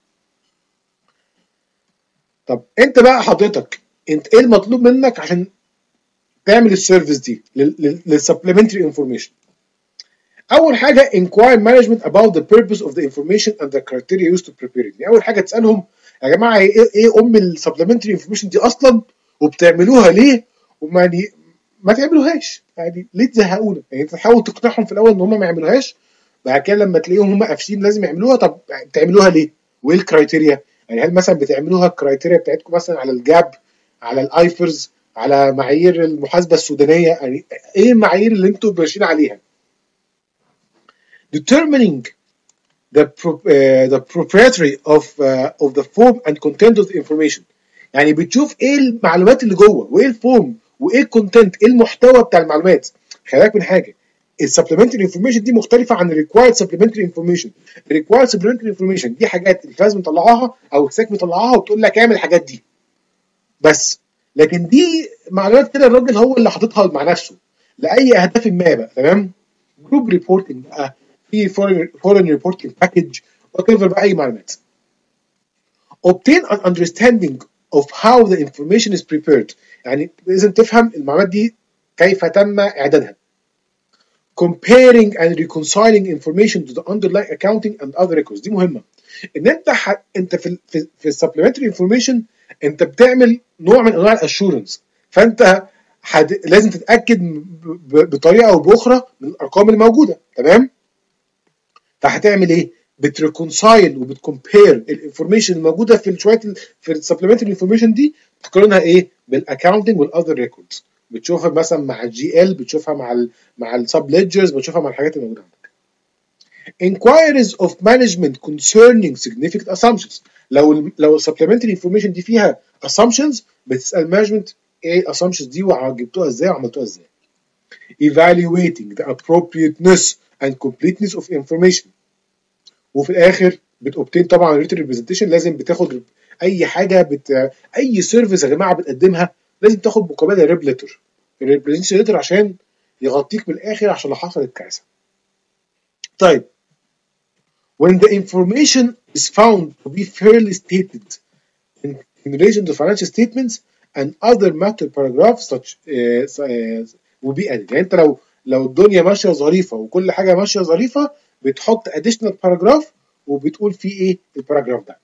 طب انت بقى حضرتك انت ايه المطلوب منك عشان تعمل السيرفيس دي للسبلمنتري انفورميشن؟ اول حاجه inquire management about the purpose of the information and the criteria used to prepare it. يعني اول حاجه تسالهم يا جماعه ايه ايه ام السبلمنتري انفورميشن دي اصلا، وبتعملوها ليه، وما يعني ما تعملوهاش، يعني ليه تزهقونا؟ يعني انت تحاول تقنعهم في الاول ان هم ما يعملوهاش، بعد كده لما تلاقيهم هم قافشين لازم يعملوها. طب بتعملوها ليه؟ وايه الكرايتيريا؟ يعني هل مثلا بتعملوها الكرايتيريا بتاعتكم مثلا على الجاب، على الايفرز، على معايير المحاسبه السودانيه؟ يعني ايه المعايير اللي انتم ماشيين عليها؟ determining the pro, uh, the proprietary of uh, of the form and content of the information. يعني بتشوف ايه المعلومات اللي جوه وايه الفورم وايه الكونتنت، ايه المحتوى بتاع المعلومات. خلي بالك من حاجه، السبلمنتري انفورميشن دي مختلفه عن الريكوايرد سبلمنتري انفورميشن. الريكوايرد سبلمنتري انفورميشن دي حاجات الفاز مطلعاها او الساك مطلعاها وبتقول لك اعمل الحاجات دي بس، لكن دي معلومات كده الراجل هو اللي حاططها مع نفسه لاي اهداف ما بقى. تمام، جروب ريبورتنج بقى، في فورين ريبورتنج باكج، وات ايفر بقى اي معلومات. obtain an understanding of how the information is prepared. يعني لازم تفهم المعلومات دي كيف تم اعدادها. comparing and reconciling information to the underlying accounting and other records. دي مهمه. ان انت ح... انت في ال في, في السبلمنتري انفورميشن انت بتعمل نوع من انواع الاشورنس، فانت حد... لازم تتاكد ب... بطريقه او باخرى من الارقام الموجوده، تمام؟ فهتعمل ايه؟ بتريكونسايل وبتكمبير الانفورميشن الموجوده في شويه في السبلمنتري انفورميشن دي، تقارنها ايه؟ بالاكاونتنج والاذر ريكوردز، بتشوفها مثلا مع الجي ال، بتشوفها مع ال مع السب ليدجرز، بتشوفها مع الحاجات الموجوده عندك. Inquiries of management concerning significant assumptions. لو لو السبلمنتري انفورميشن دي فيها assumptions، بتسال مانجمنت ايه assumptions دي وجبتوها ازاي وعملتوها ازاي. Evaluating the appropriateness and completeness of information. وفي الاخر بتوبتين طبعا ريتن ريبريزنتيشن، لازم بتاخد اي حاجه بت... اي سيرفيس يا جماعه بتقدمها لازم تاخد مقابلها ريب ليتر، الريبريزنتيشن ليتر عشان يغطيك من الاخر عشان لو حصلت كارثه. طيب when the information is found to be fairly stated in, in relation to financial statements and other matter paragraphs such uh, uh, will be added. يعني انت لو لو الدنيا ماشيه ظريفه وكل حاجه ماشيه ظريفه بتحط additional paragraph وبتقول فيه ايه الباراجراف ده.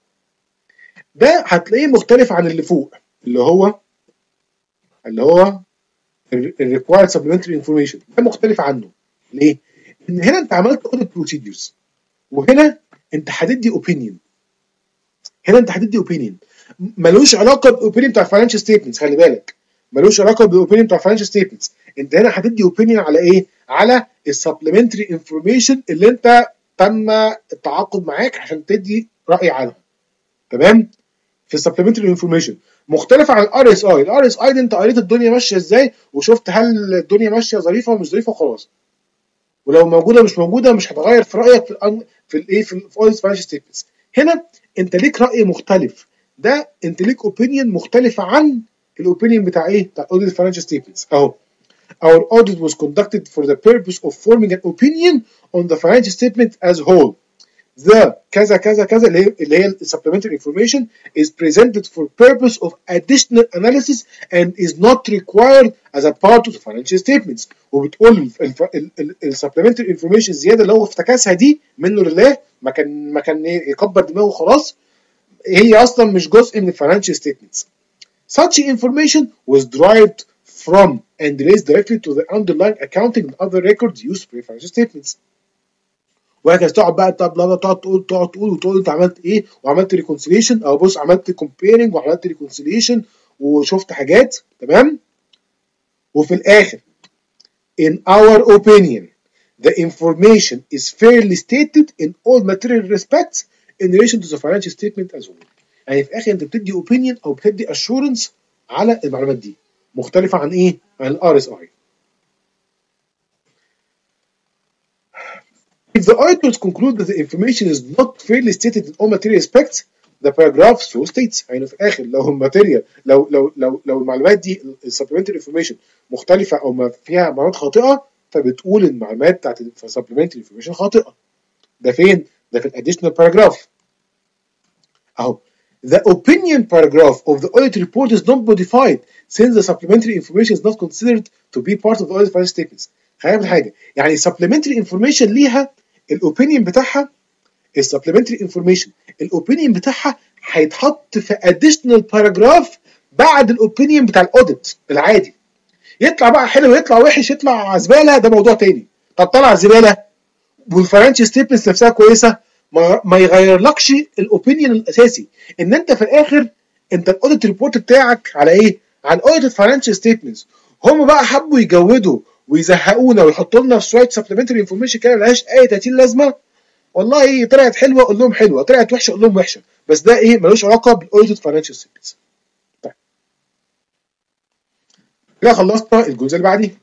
ده هتلاقيه مختلف عن اللي فوق اللي هو اللي هو الريكوايرد سبلمنتري انفورميشن، ده مختلف عنه. ليه؟ ان هنا انت عملت اوديت بروسيدجرز وهنا انت هتدي اوبينيون. هنا انت هتدي اوبينيون ملوش علاقه بالاوبينيون بتاع الفاينانشال ستيتمنتس، خلي بالك ملوش علاقه بالاوبينيون بتاع الفاينانشال ستيتمنتس، انت هنا هتدي اوبينيون على ايه؟ على السبلمنتري انفورميشن اللي انت تم التعاقد معاك عشان تدي راي عنها، تمام؟ في السبلمنتري انفورميشن مختلفه عن الار اس اي. الار اس اي دي انت قريت الدنيا ماشيه ازاي وشفت هل الدنيا ماشيه ظريفه ومش ظريفه وخلاص، ولو موجوده مش موجوده مش هتغير في رايك في في الايه في الاوديت فاينانشال ستيتمنتس. هنا انت ليك راي مختلف، ده انت ليك اوبينيون مختلفه عن الاوبينيون بتاع ايه؟ بتاع الاوديت فاينانشال ستيتمنتس. اهو our audit was conducted for the purpose of forming an opinion on the financial statement as a whole. The كذا كذا كذا اللي هي اللي هي supplementary information is presented for purpose of additional analysis and is not required as a part of the financial statements. وبتقول ال supplementary information الزياده اللي هو افتكاسها دي منه لله، ما كان ما كان يكبر دماغه خلاص، هي اصلا مش جزء من financial statements. Such information was derived from and relates directly to the underlying accounting and other records used for financial statements. وهكذا تقعد بقى تقعد تقول تقعد تقول وتقول انت عملت ايه وعملت ريكونسيليشن، او بص عملت كومبيرنج وعملت ريكونسيليشن وشفت حاجات، تمام؟ وفي الاخر in our opinion the information is fairly stated in all material respects in relation to the financial statement as well. يعني في الاخر انت بتدي opinion او بتدي assurance على المعلومات دي، مختلفه عن ايه؟ عن الار اس اي. If the auditors conclude that the information is not fairly stated in all material aspects, the paragraph so states. يعني في الاخر لو الماتيريال لو لو لو لو المعلومات دي السبلمنتري انفورميشن مختلفه او ما فيها معلومات خاطئه، فبتقول المعلومات بتاعت السبلمنتري انفورميشن خاطئه. ده فين؟ ده في الاديشنال باراجراف. اهو the opinion paragraph of the audit report is not modified since the supplementary information is not considered to be part of the audit financial statements. هنعمل حاجه يعني supplementary information ليها الاوبينيون بتاعها، السبلمنتري انفورميشن الاوبينيون بتاعها هيتحط في اديشنال باراجراف بعد الاوبينيون بتاع الاوديت العادي. يطلع بقى حلو يطلع وحش يطلع زباله ده موضوع تاني. طب طلع زباله والفاينانشال ستيتمنتس نفسها كويسه ما, ما يغيرلكش الاوبينيون الاساسي، ان انت في الاخر انت الاوديت ريبورت بتاعك على ايه؟ على الاوديت فاينانشال ستيتمنتس. هم بقى حبوا يجودوا ويزهقونا ويحطوا لنا في شويه سبلمنتري انفورميشن كده ملهاش اي تلاتين لازمه. والله طلعت حلوه اقول لهم حلوه، طلعت وحشه اقول لهم وحشه، بس ده ايه؟ ملوش علاقه بالاوديت فاينانشال ستيتمنتس. طيب كده خلصنا الجزء اللي بعديه.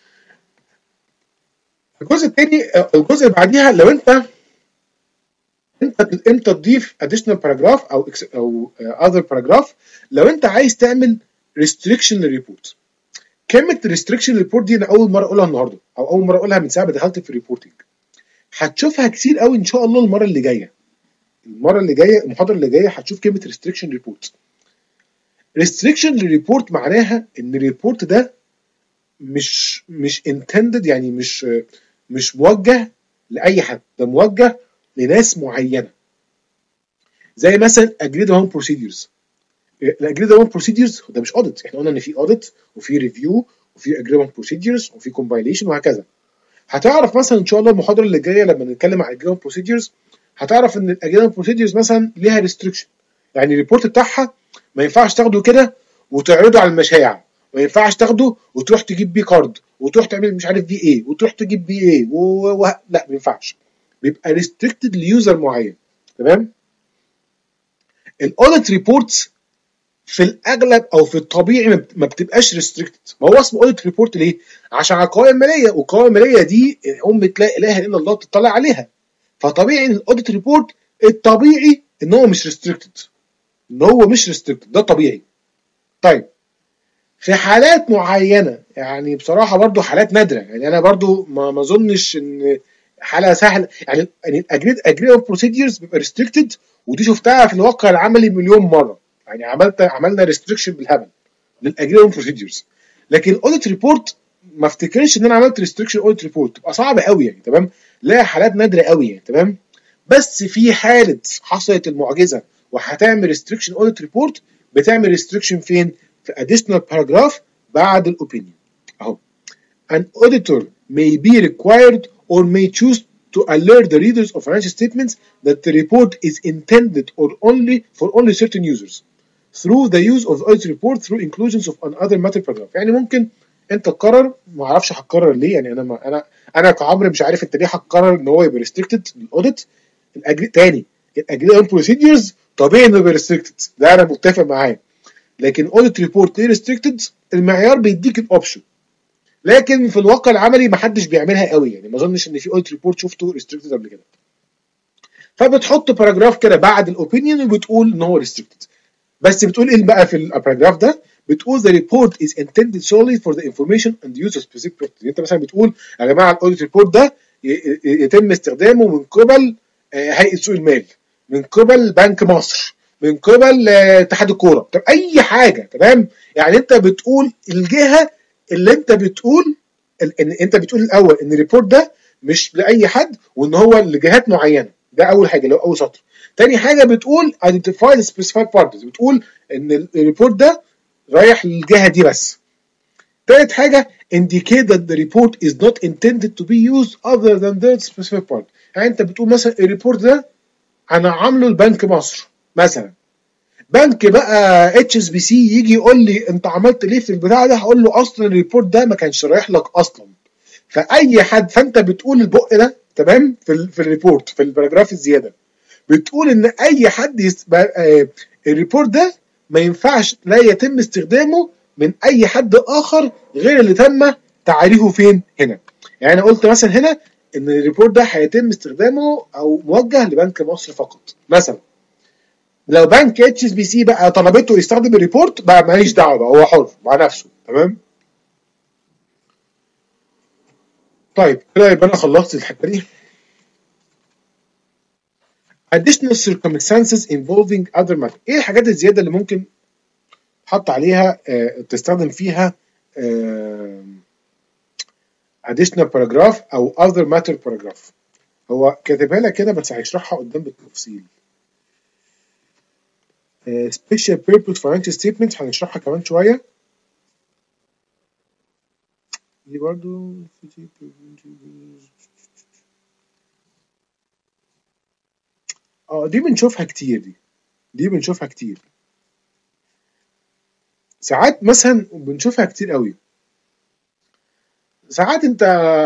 الجزء الثاني الجزء اللي بعديها لو انت انت انت تضيف additional paragraph او او other paragraph لو انت عايز تعمل restriction للريبورت. كلمه restriction للريبورت دي انا اول مره اقولها النهارده او اول مره اقولها من ساعه ما دخلت في الريبورتنج. هتشوفها كتير قوي ان شاء الله المره اللي جايه. المره اللي جايه المحاضره اللي جايه هتشوف كلمه restriction report. restriction للريبورت معناها ان الريبورت ده مش مش intended يعني مش مش موجه لاي حد، ده موجه لناس معينه. زي مثلا اجريد اون بروسيدرز. الاجريد اون بروسيدرز ده مش اوديت، احنا قلنا ان في اوديت وفي ريفيو وفي اجريد اون بروسيدرز وفي كومبايليشن وهكذا. هتعرف مثلا ان شاء الله المحاضره اللي جايه لما نتكلم عن اجريد اون بروسيدرز، هتعرف ان الاجريد اون بروسيدرز مثلا ليها ريستريكشن، يعني الريبورت بتاعها ما ينفعش تاخده كده وتعرضه على المشايع، ما ينفعش تاخده وتروح تجيب بيه كارد وتروح تعمل مش عارف بيه ايه وتروح تجيب بيه ايه و... و... لا ما ينفعش، بيبقى ريستريكتد ليوزر معين. تمام. الاوديت ريبورتس في الاغلب او في الطبيعي ما بتبقاش ريستريكتد. ما هو اسمه اوديت ريبورت ليه؟ عشان على القوائم الماليه، والقوائم الماليه دي ام لا اله الا الله تطلع عليها، فطبيعي ان الاوديت ريبورت الطبيعي ان هو مش ريستريكتد، ان هو مش ريستريكتد، ده طبيعي. طيب في حالات معينه، يعني بصراحه برضو حالات نادره، يعني انا برضو ما ما اظنش ان حاله سهله، يعني الاجريد اجريد اوف بروسيدرز بيبقى ريستريكتد، ودي شفتها في الواقع العملي مليون مره، يعني عملت عملنا ريستريكشن بالهبل للاجريد اوف بروسيدرز. لكن الاوديت ريبورت ما افتكرش ان انا عملت ريستريكشن اوديت ريبورت، تبقى صعبه قوي يعني. تمام. لا حالات نادره قوي يعني. تمام. بس في حاله حصلت المعجزه وهتعمل ريستريكشن اوديت ريبورت، بتعمل ريستريكشن فين؟ في additional paragraph بعد الاوبينيون اهو. An auditor may be required or may choose to alert the readers of financial statements that the report is intended or only for only certain users through the use of the audit report through inclusions of another matter paragraph. يعني ممكن انت تقرر، ما اعرفش هتقرر ليه، يعني انا ما انا انا كعمرو مش عارف انت ليه هتقرر ان هو يبقى ريستريكتد للاوديت. الاجري تاني الاجري بروسيدرز طبيعي انه يبقى ريستريكتد، ده انا متفق معاه. لكن اوديت ريبورت ليه ريستريكتد؟ المعيار بيديك الاوبشن، لكن في الواقع العملي ما حدش بيعملها قوي، يعني ما اظنش ان في اوديت ريبورت شفته ريستريكتد قبل كده. فبتحط باراجراف كده بعد الاوبينيون وبتقول ان هو ريستريكتد. بس بتقول ايه بقى في الباراجراف ده؟ بتقول the report is intended solely for the information and use of specific purpose. انت مثلا بتقول يا جماعه الاوديت ريبورت ده يتم استخدامه من قبل هيئه سوق المال، من قبل بنك مصر، من قبل اتحاد الكوره، طب اي حاجه. تمام. يعني انت بتقول الجهه اللي انت بتقول ان انت بتقول الاول ان الريبورت ده مش لاي حد وان هو لجهات معينه، ده اول حاجه، لو اول سطر. تاني حاجه بتقول identify the specified parties، بتقول ان الريبورت ده رايح للجهه دي بس. تالت حاجه indicate that the report is not intended to be used other than that specific part. يعني انت بتقول مثلا الريبورت ده انا عامله لبنك مصر مثلا، بنك بقى اتش اس بي سي يجي يقول لي انت عملت ليه في البتاع ده، هقول له اصلا الريبورت ده ما كانش رايح لك اصلا. فاي حد، فانت بتقول البق ده تمام في ال في الريبورت في الباراجراف الزياده، بتقول ان اي حد يست... آه الريبورت ده ما ينفعش لا يتم استخدامه من اي حد اخر غير اللي تم تعريفه فين هنا. يعني انا قلت مثلا هنا ان الريبورت ده هيتم استخدامه او موجه لبنك مصر فقط مثلا. لو بنك اتش اس بي سي بقى طلبته يستخدم الريبورت بقى ماليش دعوه، بقى هو حر مع نفسه. تمام. طيب كده يبقى انا خلصت الحته دي. additional circumstances involving other matter. ايه الحاجات الزياده اللي ممكن تحط عليها آه تستخدم فيها آه additional paragraph او other matter paragraph؟ هو كاتبها لك كده بس هيشرحها قدام بالتفصيل. آه special purpose financial statements هنشرحها كمان شويه. دي برضو اه دي بنشوفها كتير، دي دي بنشوفها كتير ساعات، مثلا بنشوفها كتير قوي. ساعات انت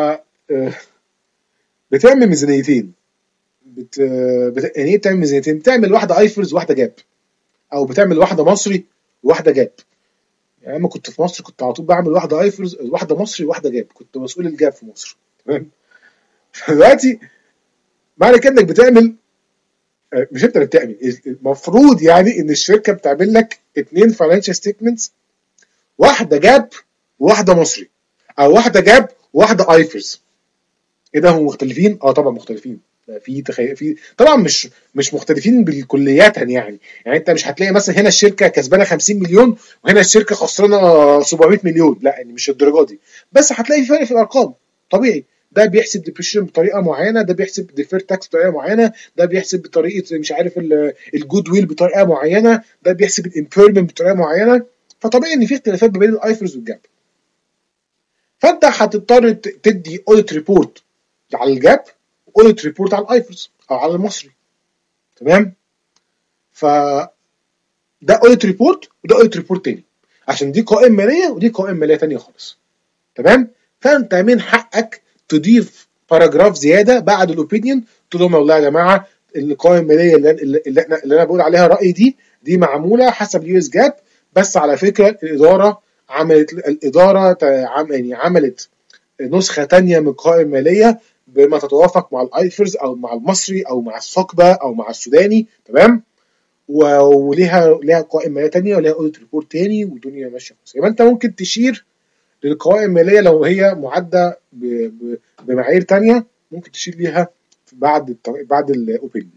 بتعمل ميزانيتين، بت... بت... يعني ايه بتعمل ميزانيتين؟ بتعمل واحده ايفرز وواحده جاب، او بتعمل واحده مصري وواحده جاب. يعني لما كنت في مصر كنت على طول بعمل واحده ايفرز، واحده مصري وواحده جاب، كنت مسؤول الجاب في مصر. تمام. فدلوقتي معنى كده انك بتعمل، مش انت اللي بتعمل، المفروض يعني ان الشركه بتعمل لك اتنين فاينانشال ستيتمنتس، واحده جاب وواحده مصري، او واحده جاب وواحده ايفرز. ايه ده هم مختلفين؟ اه طبعا مختلفين. في تخيل في طبعا مش مش مختلفين بالكليات يعني يعني انت مش هتلاقي مثلا هنا الشركه كسبانه خمسين مليون وهنا الشركه خسرانه سبعمية مليون، لا يعني مش الدرجه دي، بس هتلاقي فرق في الارقام طبيعي. ده بيحسب depreciation بطريقه معينه، ده بيحسب deferred tax بطريقه معينه، ده بيحسب بطريقه مش عارف الجود ويل بطريقه معينه، ده بيحسب الامبيرمنت بطريقه معينه. فطبيعي ان في اختلافات ما بين الايفرز والجاب. فانت هتضطر تدي اوديت ريبورت على الجاب واوديت ريبورت على الايفرز او على المصري. تمام؟ ف ده اوديت ريبورت وده اوديت ريبورت تاني، عشان دي قوائم ماليه ودي قوائم ماليه تانيه خالص. تمام؟ فانت من حقك تضيف باراجراف زياده بعد الاوبينيون، تقول لهم والله يا جماعه القوائم الماليه اللي, اللي, احنا اللي انا بقول عليها رايي دي دي معموله حسب اليو اس جاب، بس على فكره الاداره عملت الاداره يعني عملت نسخه ثانيه من القوائم الماليه بما تتوافق مع الايفرز او مع المصري او مع الثقبه او مع السوداني. تمام؟ وليها ليها قوائم ماليه ثانيه وليها اوديت ريبورت ثاني والدنيا ماشيه خالص. يبقى انت ممكن تشير للقوائم الماليه لو هي معده بمعايير ثانيه، ممكن تشير ليها بعد بعد الاوبينيون.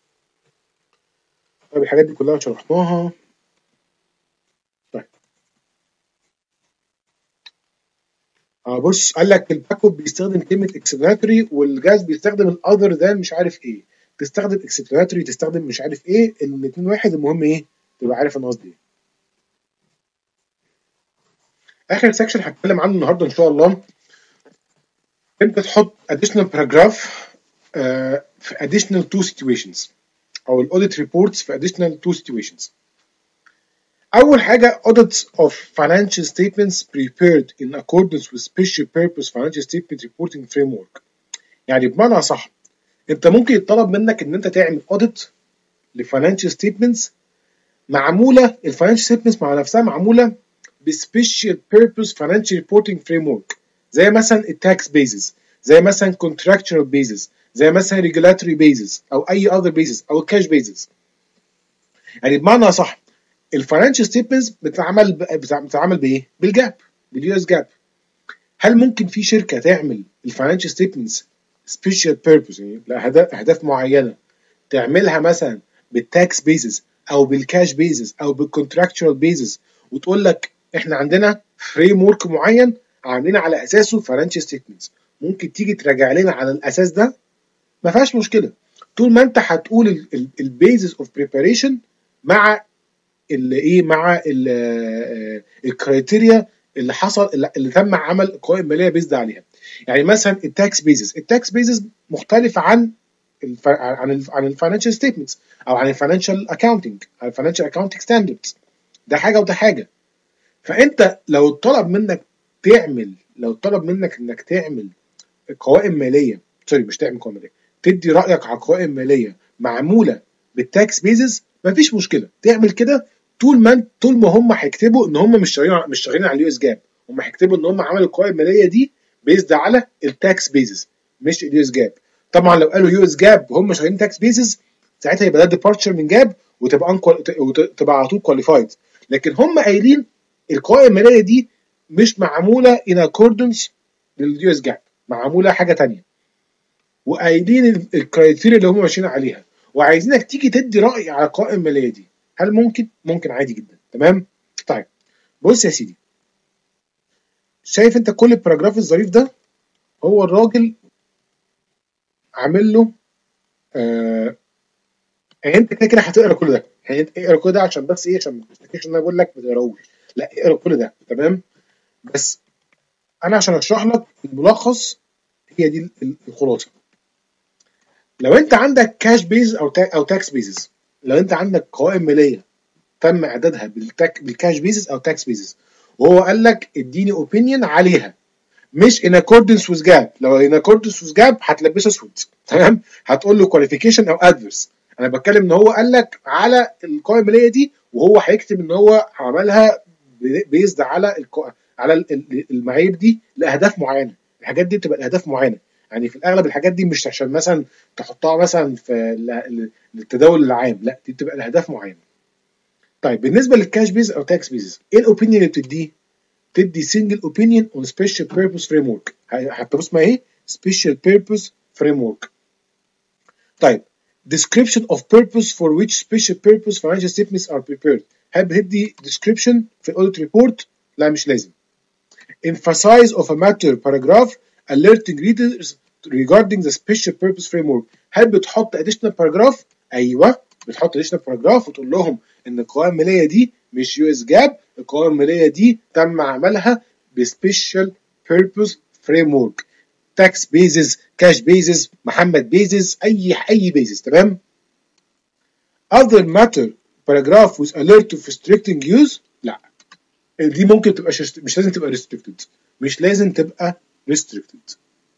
طيب الحاجات دي كلها شرحناها. طيب اه بص، قال لك الباك اب بيستخدم كلمه اكسبلاناتوري والجاز بيستخدم الاذر ذان مش عارف ايه. تستخدم اكسبلاناتوري تستخدم مش عارف ايه، الاثنين واحد، المهم ايه تبقى عارف انا قصدي ايه. اخر سكشن هتكلم عنه النهارده ان شاء الله، انت تحط additional paragraph uh, في additional two situations او الاوديت reports في additional two situations. اول حاجه audits of financial statements prepared in accordance with special purpose financial statement reporting framework. يعني بمعنى صح، انت ممكن يطلب منك ان انت تعمل audit لفinancial statements معموله، الفاينانشال statements مع نفسها معموله بسبيشال purpose financial reporting framework، زي مثلا التاكس بيزز، زي مثلا contractual basis، زي مثلا regulatory basis او اي other basis او الكاش basis. يعني بمعنى صح الفاينانشال ستيتمنتس بتتعمل بتتعمل بايه؟ بالجاب، باليو اس جاب. هل ممكن في شركه تعمل الفاينانشال ستيتمنتس سبيشال بيربز يعني لاهداف معينه تعملها مثلا بالتاكس بيزز او بالكاش بيزز او بالكونتراكتشوال بيزز وتقول لك احنا عندنا فريم ورك معين عاملين على اساسه فاينانشال ستيتمنتس، ممكن تيجي تراجع لنا على الاساس ده؟ ما فيهاش مشكله، طول ما انت هتقول البيزز اوف بريباريشن مع اللي ايه مع الكرايتيريا اللي حصل اللي, اللي تم عمل القوائم الماليه بيزد عليها. يعني مثلا التاكس بيزز، التاكس بيزز مختلف عن الف... عن ال عن الفاينانشال ستيتمنتس او عن الفاينانشال اكاونتنج، عن الفاينانشال اكاونتنج ستاندردز، ده حاجه وده حاجه. فانت لو طلب منك تعمل لو طلب منك انك تعمل قوائم ماليه، سوري مش تعمل قوائم ماليه، تدي رايك على قوائم ماليه معموله بالتاكس بيزز، مفيش مشكله تعمل كده، طول ما طول ما هم هيكتبوا ان هم مش شغالين مش شغالين على اليو اس جاب، هم هيكتبوا ان هم عملوا القوائم الماليه دي بيزد على التاكس بيزز مش اليو اس جاب. طبعا لو قالوا يو اس جاب هم شغالين تاكس بيزز ساعتها يبقى ده ديبارتشر من جاب وتبقى انكوال وتبقى على طول كواليفايد. لكن هم قايلين القوائم الماليه دي مش معموله ان اكوردنس لليو اس جاب، معموله حاجه ثانيه، وقايلين الكرايتيريا اللي هم ماشيين عليها، وعايزينك تيجي تدي راي على القوائم الماليه دي. هل ممكن؟ ممكن عادي جدا. تمام؟ طيب بص يا سيدي، شايف انت كل الباراجراف الظريف ده هو الراجل عامل له آه يعني انت كده كده هتقرا كل ده، يعني انت اقرا كل ده عشان بس ايه، عشان ما تفتكرش ان انا بقول لك ما تقراهوش، لا اقرا كل ده. تمام؟ بس انا عشان اشرح لك الملخص هي دي الخلاصه. لو انت عندك كاش بيز او تا او تاكس بيزز، لو انت عندك قوائم ماليه تم اعدادها بالتاك بالكاش بيزز او تاكس بيزز وهو قال لك اديني اوبينيون عليها مش ان اكوردنس وذ جاب، لو ان اكوردنس وذ جاب هتلبسه اسود. تمام؟ هتقول له كواليفيكيشن او ادفرس. انا بتكلم ان هو قال لك على القوائم الماليه دي وهو هيكتب ان هو عملها بيزد على الكو... على المعايير دي لاهداف معينه. الحاجات دي بتبقى لاهداف معينه، يعني في الاغلب الحاجات دي مش عشان مثلا تحطها مثلا في التداول العام، لا دي بتبقى لاهداف معينه. طيب بالنسبه للكاش بيز او تاكس بيزز، ايه الاوبينيون اللي بتديه؟ تدي سنجل اوبينيون اون سبيشال بيربوس فريم ورك، حتى اسمها ايه؟ سبيشال بيربوس فريم ورك. طيب description of purpose for which special purpose financial statements are prepared، هل بتدي description في الاوديت ريبورت؟ لا مش لازم. emphasize of a matter paragraph alerting readers regarding the special purpose framework. هل بتحط additional paragraph؟ ايوه بتحط additional paragraph وتقول لهم ان القوائم الماليه دي مش يو اس جاب، القوائم الماليه دي تم عملها بسبيشال بيربوز فريم ورك، تاكس بيزز، كاش بيزز، محمد بيزز، اي اي بيزز. تمام. other matter paragraph with alert of restricting use، لا دي ممكن تبقى شرست... مش لازم تبقى restricted، مش لازم تبقى restricted.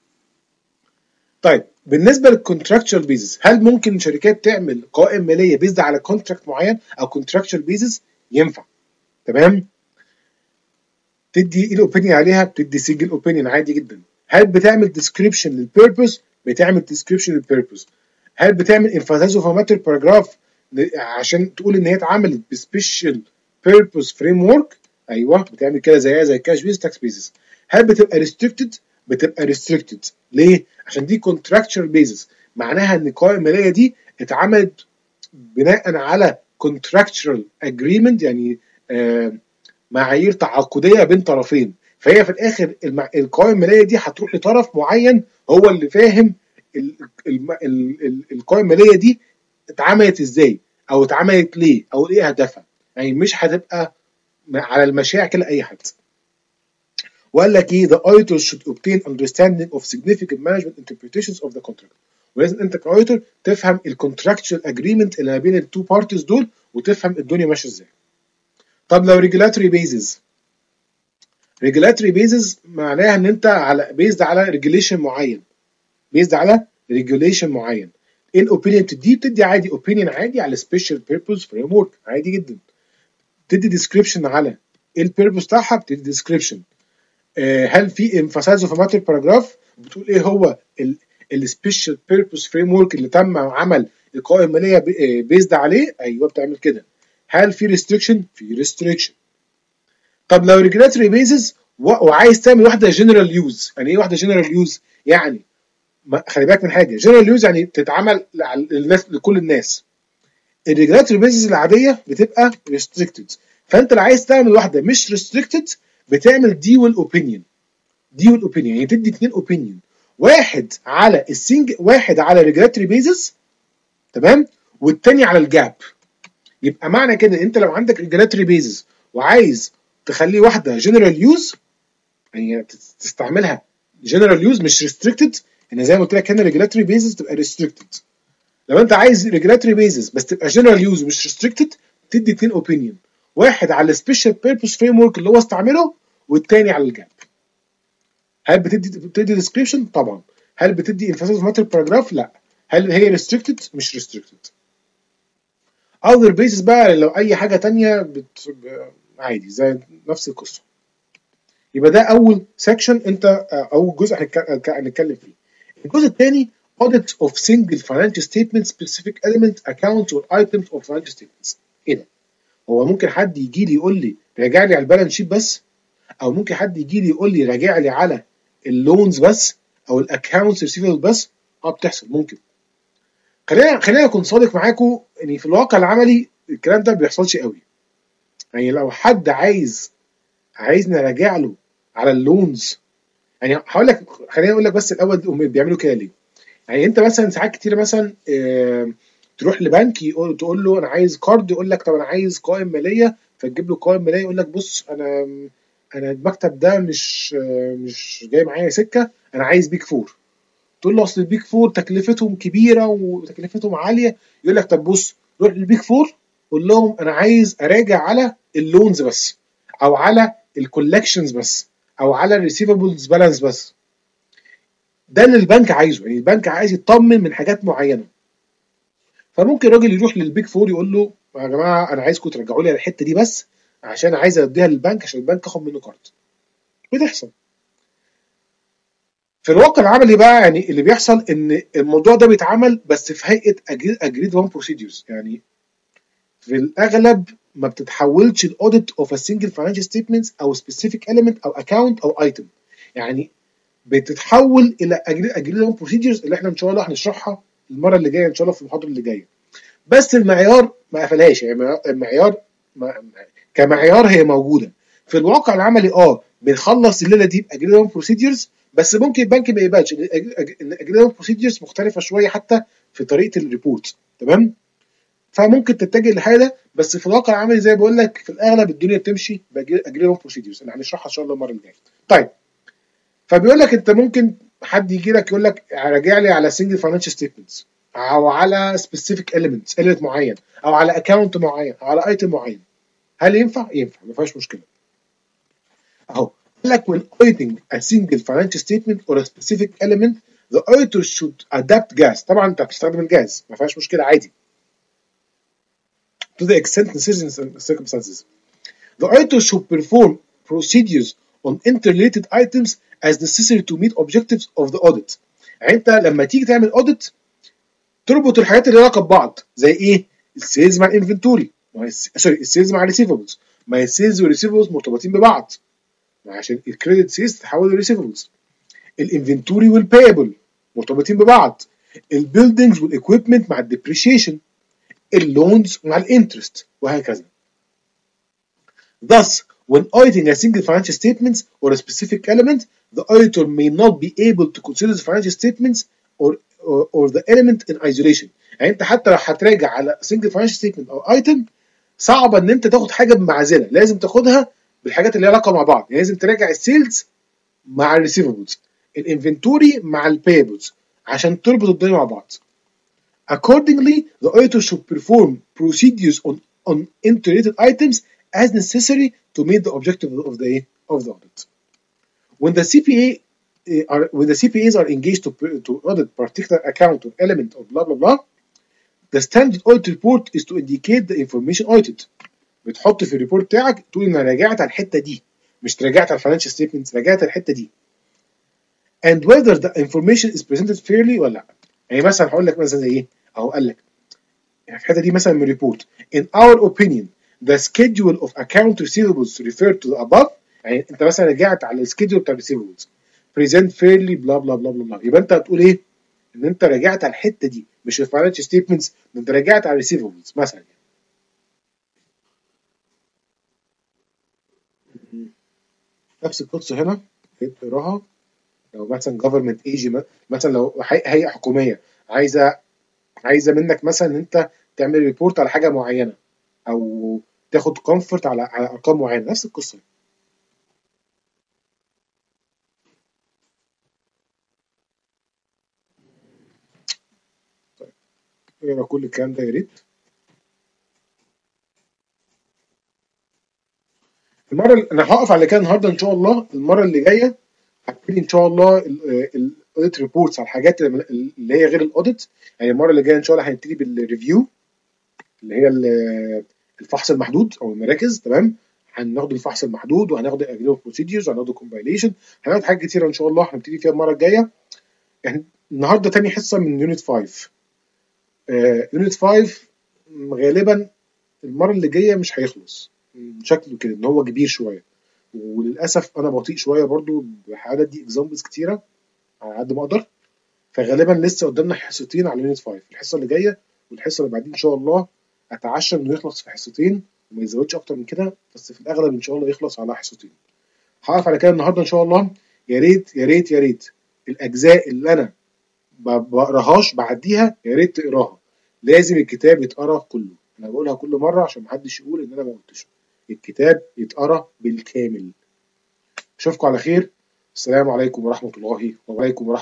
طيب بالنسبه للكونتراكتشوال بيزز، هل ممكن شركات تعمل قوائم ماليه بيزد على كونتراكت معين او كونتراكتشوال بيزز؟ ينفع. تمام. تدي ايه الاوبينيون عليها؟ بتدي سيجل اوبينيون عادي جدا. هل بتعمل ديسكريبشن للبيربوز؟ بتعمل ديسكريبشن للبيربوز. هل بتعمل انفاسايز اوف ماتر باراجراف عشان تقول ان هي اتعملت بسبيشال بيربوز فريم ورك؟ ايوه بتعمل كده زيها زي الكاش بيز تاكس بيزز. هل بتبقى ريستريكتد؟ بتبقى ريستريكتد. ليه؟ عشان دي كونتراكتشوال بيزز، معناها ان القوائم الماليه دي اتعملت بناء على كونتراكتشوال اجريمنت، يعني آه معايير تعاقديه بين طرفين، فهي في الاخر القوائم الماليه دي هتروح لطرف معين هو اللي فاهم القوائم الماليه دي اتعملت ازاي او اتعملت ليه او ايه هدفها، يعني مش هتبقى على المشاع كده اي حد. وقال لك ايه؟ the auditors should obtain understanding of significant management interpretations of the contract. ولازم انت كاوديتور تفهم الكونتراكتشوال اجريمنت اللي ما بين التو بارتيز دول وتفهم الدنيا ماشيه ازاي. طب لو ريجولاتوري بيزز، ريجولاتوري بيزز معناها ان انت على بيزد على ريجوليشن معين، بيزد على ريجوليشن معين. ايه الاوبينيون بتدي؟ بتدي عادي اوبينيون عادي على سبيشال بيربوز فريم ورك عادي جدا. بتدي ديسكريبشن على ايه البيربوز بتاعها، بتدي ديسكريبشن. آه هل في امفاسايز اوف ماتر باراجراف بتقول ايه هو السبيشال بيربوز فريم ورك اللي تم عمل القوائم الماليه بيزد عليه؟ ايوه بتعمل كده. هل في ريستريكشن؟ في ريستريكشن. طب لو ريجولاتوري بيزز وعايز تعمل واحده جنرال يوز، يعني ايه واحده جنرال يوز؟ يعني خلي بالك من حاجه، جنرال يوز يعني تتعمل للناس لكل الناس. الريجولاتوري بيزز العاديه بتبقى ريستريكتد، فانت لو عايز تعمل واحده مش ريستريكتد بتعمل ديول اوبينيون. ديول اوبينيون يعني تدي اثنين اوبينيون، واحد على السنج، واحد على ريجولاتوري بيزز، تمام، والتاني على الجاب. يبقى معنى كده انت لو عندك ريجولاتوري بيزز وعايز تخليه واحده جنرال يوز، يعني تستعملها جنرال يوز مش ريستريكتد، ان زي ما قلت لك هنا ريجولاتوري بيزز تبقى ريستريكتد. لو انت عايز ريجولاتوري بيزز بس تبقى جنرال يوز مش ريستريكتد تدي اثنين اوبينيون، واحد على السبيشال بيربوز فريم ورك اللي هو استعمله والتاني على الجاب. هل بتدي بتدي ديسكريبشن؟ طبعا. هل بتدي انفاسايز ماتر باراجراف؟ لا. هل هي ريستريكتد؟ مش ريستريكتد. other basis بقى لو اي حاجه ثانيه بت... عادي زي نفس القصه. يبقى ده اول سيكشن، انت اول جزء هنتكلم فيه. الجزء الثاني audit of single financial statement specific elements accounts or items of financial statements. ايه ده؟ هو ممكن حد يجي لي يقول لي راجع لي على البالانس شيت بس، او ممكن حد يجي لي يقول لي راجع لي على اللونز بس او الاكونتس ريسيفبل بس؟ اه بتحصل ممكن. خلينا خلينا اكون صادق معاكم، يعني في الواقع العملي الكلام ده ما بيحصلش قوي. يعني لو حد عايز عايزني اراجع له على اللونز، يعني هقول لك، خليني اقول لك بس الاول هم بيعملوا كده ليه. يعني انت مثلا ساعات كتير مثلا اه تروح لبنك يقول تقول له انا عايز كارد، يقول لك طب انا عايز قوائم ماليه، فتجيب له قوائم ماليه يقول لك بص انا انا المكتب ده مش مش جاي معايا سكه، انا عايز بيك فور. تقول له اصل البيك فور تكلفتهم كبيره وتكلفتهم عاليه، يقول لك طب بص روح للبيك فور قول لهم انا عايز اراجع على اللونز بس، او على الكولكشنز بس، او على الريسيفبلز بالانس بس. ده اللي البنك عايزه، يعني البنك عايز يطمن من حاجات معينه. فممكن راجل يروح للبيك فور يقول له يا جماعه انا عايزكم ترجعوا لي على الحته دي بس عشان عايز اديها للبنك عشان البنك اخد منه كارد. بتحصل في الواقع العملي بقى، يعني اللي بيحصل ان الموضوع ده بيتعمل بس في هيئه اجريد وان بروسيدورز. يعني في الاغلب ما بتتحولش الاوديت اوف ا سنجل فاينانشال ستيتمنتس او سبيسيفيك اليمنت او اكونت او ايتم، يعني بتتحول الى اجريد وان بروسيدورز اللي احنا ان شاء الله هنشرحها المره اللي جايه ان شاء الله في المحاضره اللي جايه. بس المعيار ما قفلهاش، يعني المعيار ما كمعيار هي موجوده في الواقع العملي. اه بنخلص الليله دي باجريمنت بروسيدجرز، بس ممكن البنك ما يقبلش ان الاجريمنت بروسيدجرز مختلفه شويه حتى في طريقه الريبورت، تمام؟ فممكن تتجه لحاجه، بس في الواقع العملي زي ما بقول لك في الاغلب الدنيا بتمشي باجريمنت بروسيدجرز اللي هنشرحها ان شاء الله المره الجايه. طيب، فبيقول لك انت ممكن حد يجي لك يقول لك راجع لي على سنجل فاينانشال ستيتمنتس، او على سبيسيفيك اليمنتس اليمنت معين، او على اكونت معين، او على ايتم معين. هل ينفع؟ ينفع، ما فيهاش مشكله. اهو قال لك when auditing a single financial statement or a specific element the auditor should adapt gas. طبعا انت بتستخدم الجاز، ما فيهاش مشكله عادي. to the extent necessary in circumstances. The auditor should perform procedures on interrelated items as necessary to meet objectives of the audit. يعني انت لما تيجي تعمل audit تربط الحاجات اللي لها علاقه ببعض، زي ايه؟ السيلز مع الانفنتوري، سوري السيلز مع الريسيفبلز، ما السيلز والريسيفبلز مرتبطين ببعض عشان الكريدت سيلز تتحول لريسيفبلز. الانفنتوري والبايبل مرتبطين ببعض. البيلدينجز والاكويبمنت مع الديبريشيشن. اللونز مع الانترست، وهكذا. Thus, when auditing a single financial statement or a specific element, the auditor may not be able to consider the financial statements or or, or the element in isolation. يعني انت حتى لو هتراجع على single financial statement او item، صعب ان انت تاخد حاجه بمعزله، لازم تاخدها بالحاجات اللي لها علاقه مع بعض. يعني لازم تراجع السيلز مع الريسيفبلز، الانفنتوري مع البايبلز، عشان تربط الدنيا مع بعض. Accordingly, the auditor should perform procedures on on interrelated items as necessary to meet the objective of the of the audit. When the C P A uh, are when the C P As are engaged to to audit particular account or element of blah blah blah, the standard audit report is to indicate the information audited. بتحط في الريبورت بتاعك تقول ان انا راجعت على الحته دي، مش راجعت على الفاينانشال ستيتمنتس، راجعت على الحته دي. And whether the information is presented fairly ولا لا. يعني مثلا هقول لك مثلا زي ايه؟ اهو قال لك في الحته دي مثلا من الريبورت in our opinion the schedule of account receivables referred to the above. يعني انت مثلا رجعت على السكيدول بتاع receivables present fairly بلا بلا بلا بلا، يبقى انت هتقول ايه؟ ان انت رجعت على الحته دي، مش الفاينانشال ستيتمنتس، انت رجعت على receivables مثلا. نفس القصه هنا تقراها لو مثلا government agency، مثلا لو هيئه حكوميه عايزه عايزه منك مثلا ان انت تعمل ريبورت على حاجه معينه، او تاخد كومفورت على على ارقام معينه، نفس القصه. طيب اقرا كل الكلام ده يا ريت. المره اللي انا هقف على كده النهارده ان شاء الله. المره اللي جايه هبتدي ان شاء الله الاوديت ريبورتس على الحاجات اللي هي غير الاوديت. يعني المره اللي جايه ان شاء الله هنبتدي بالريفيو اللي هي الفحص المحدود او المراكز، تمام؟ هناخد الفحص المحدود، وهناخد الاجريمنت بروسيدجرز، وهناخد الكومبايليشن، هناخد حاجات كتيره ان شاء الله هنبتدي فيها المره الجايه. يعني النهارده تاني حصه من يونت خمسة. آه يونت خمسة غالبا المره اللي جايه مش هيخلص، شكله كده ان هو كبير شويه، وللاسف انا بطيء شويه برضو، بحاول ادي اكزامبلز كتيره على قد ما اقدر. فغالبا لسه قدامنا حصتين على يونت خمسة، الحصه اللي جايه والحصه اللي بعدين ان شاء الله. اتعشى انه يخلص في حصتين وما يزودش اكتر من كده، بس في الاغلب ان شاء الله يخلص على حصتين. هقف على كده النهارده ان شاء الله. يا ريت يا ريت يا ريت الاجزاء اللي انا ما بقراهاش بعديها يا ريت تقراها. لازم الكتاب يتقرا كله، انا بقولها كل مره عشان محدش يقول ان انا ما قلتش. الكتاب يتقرا بالكامل. اشوفكم على خير. السلام عليكم ورحمه الله وبركاته.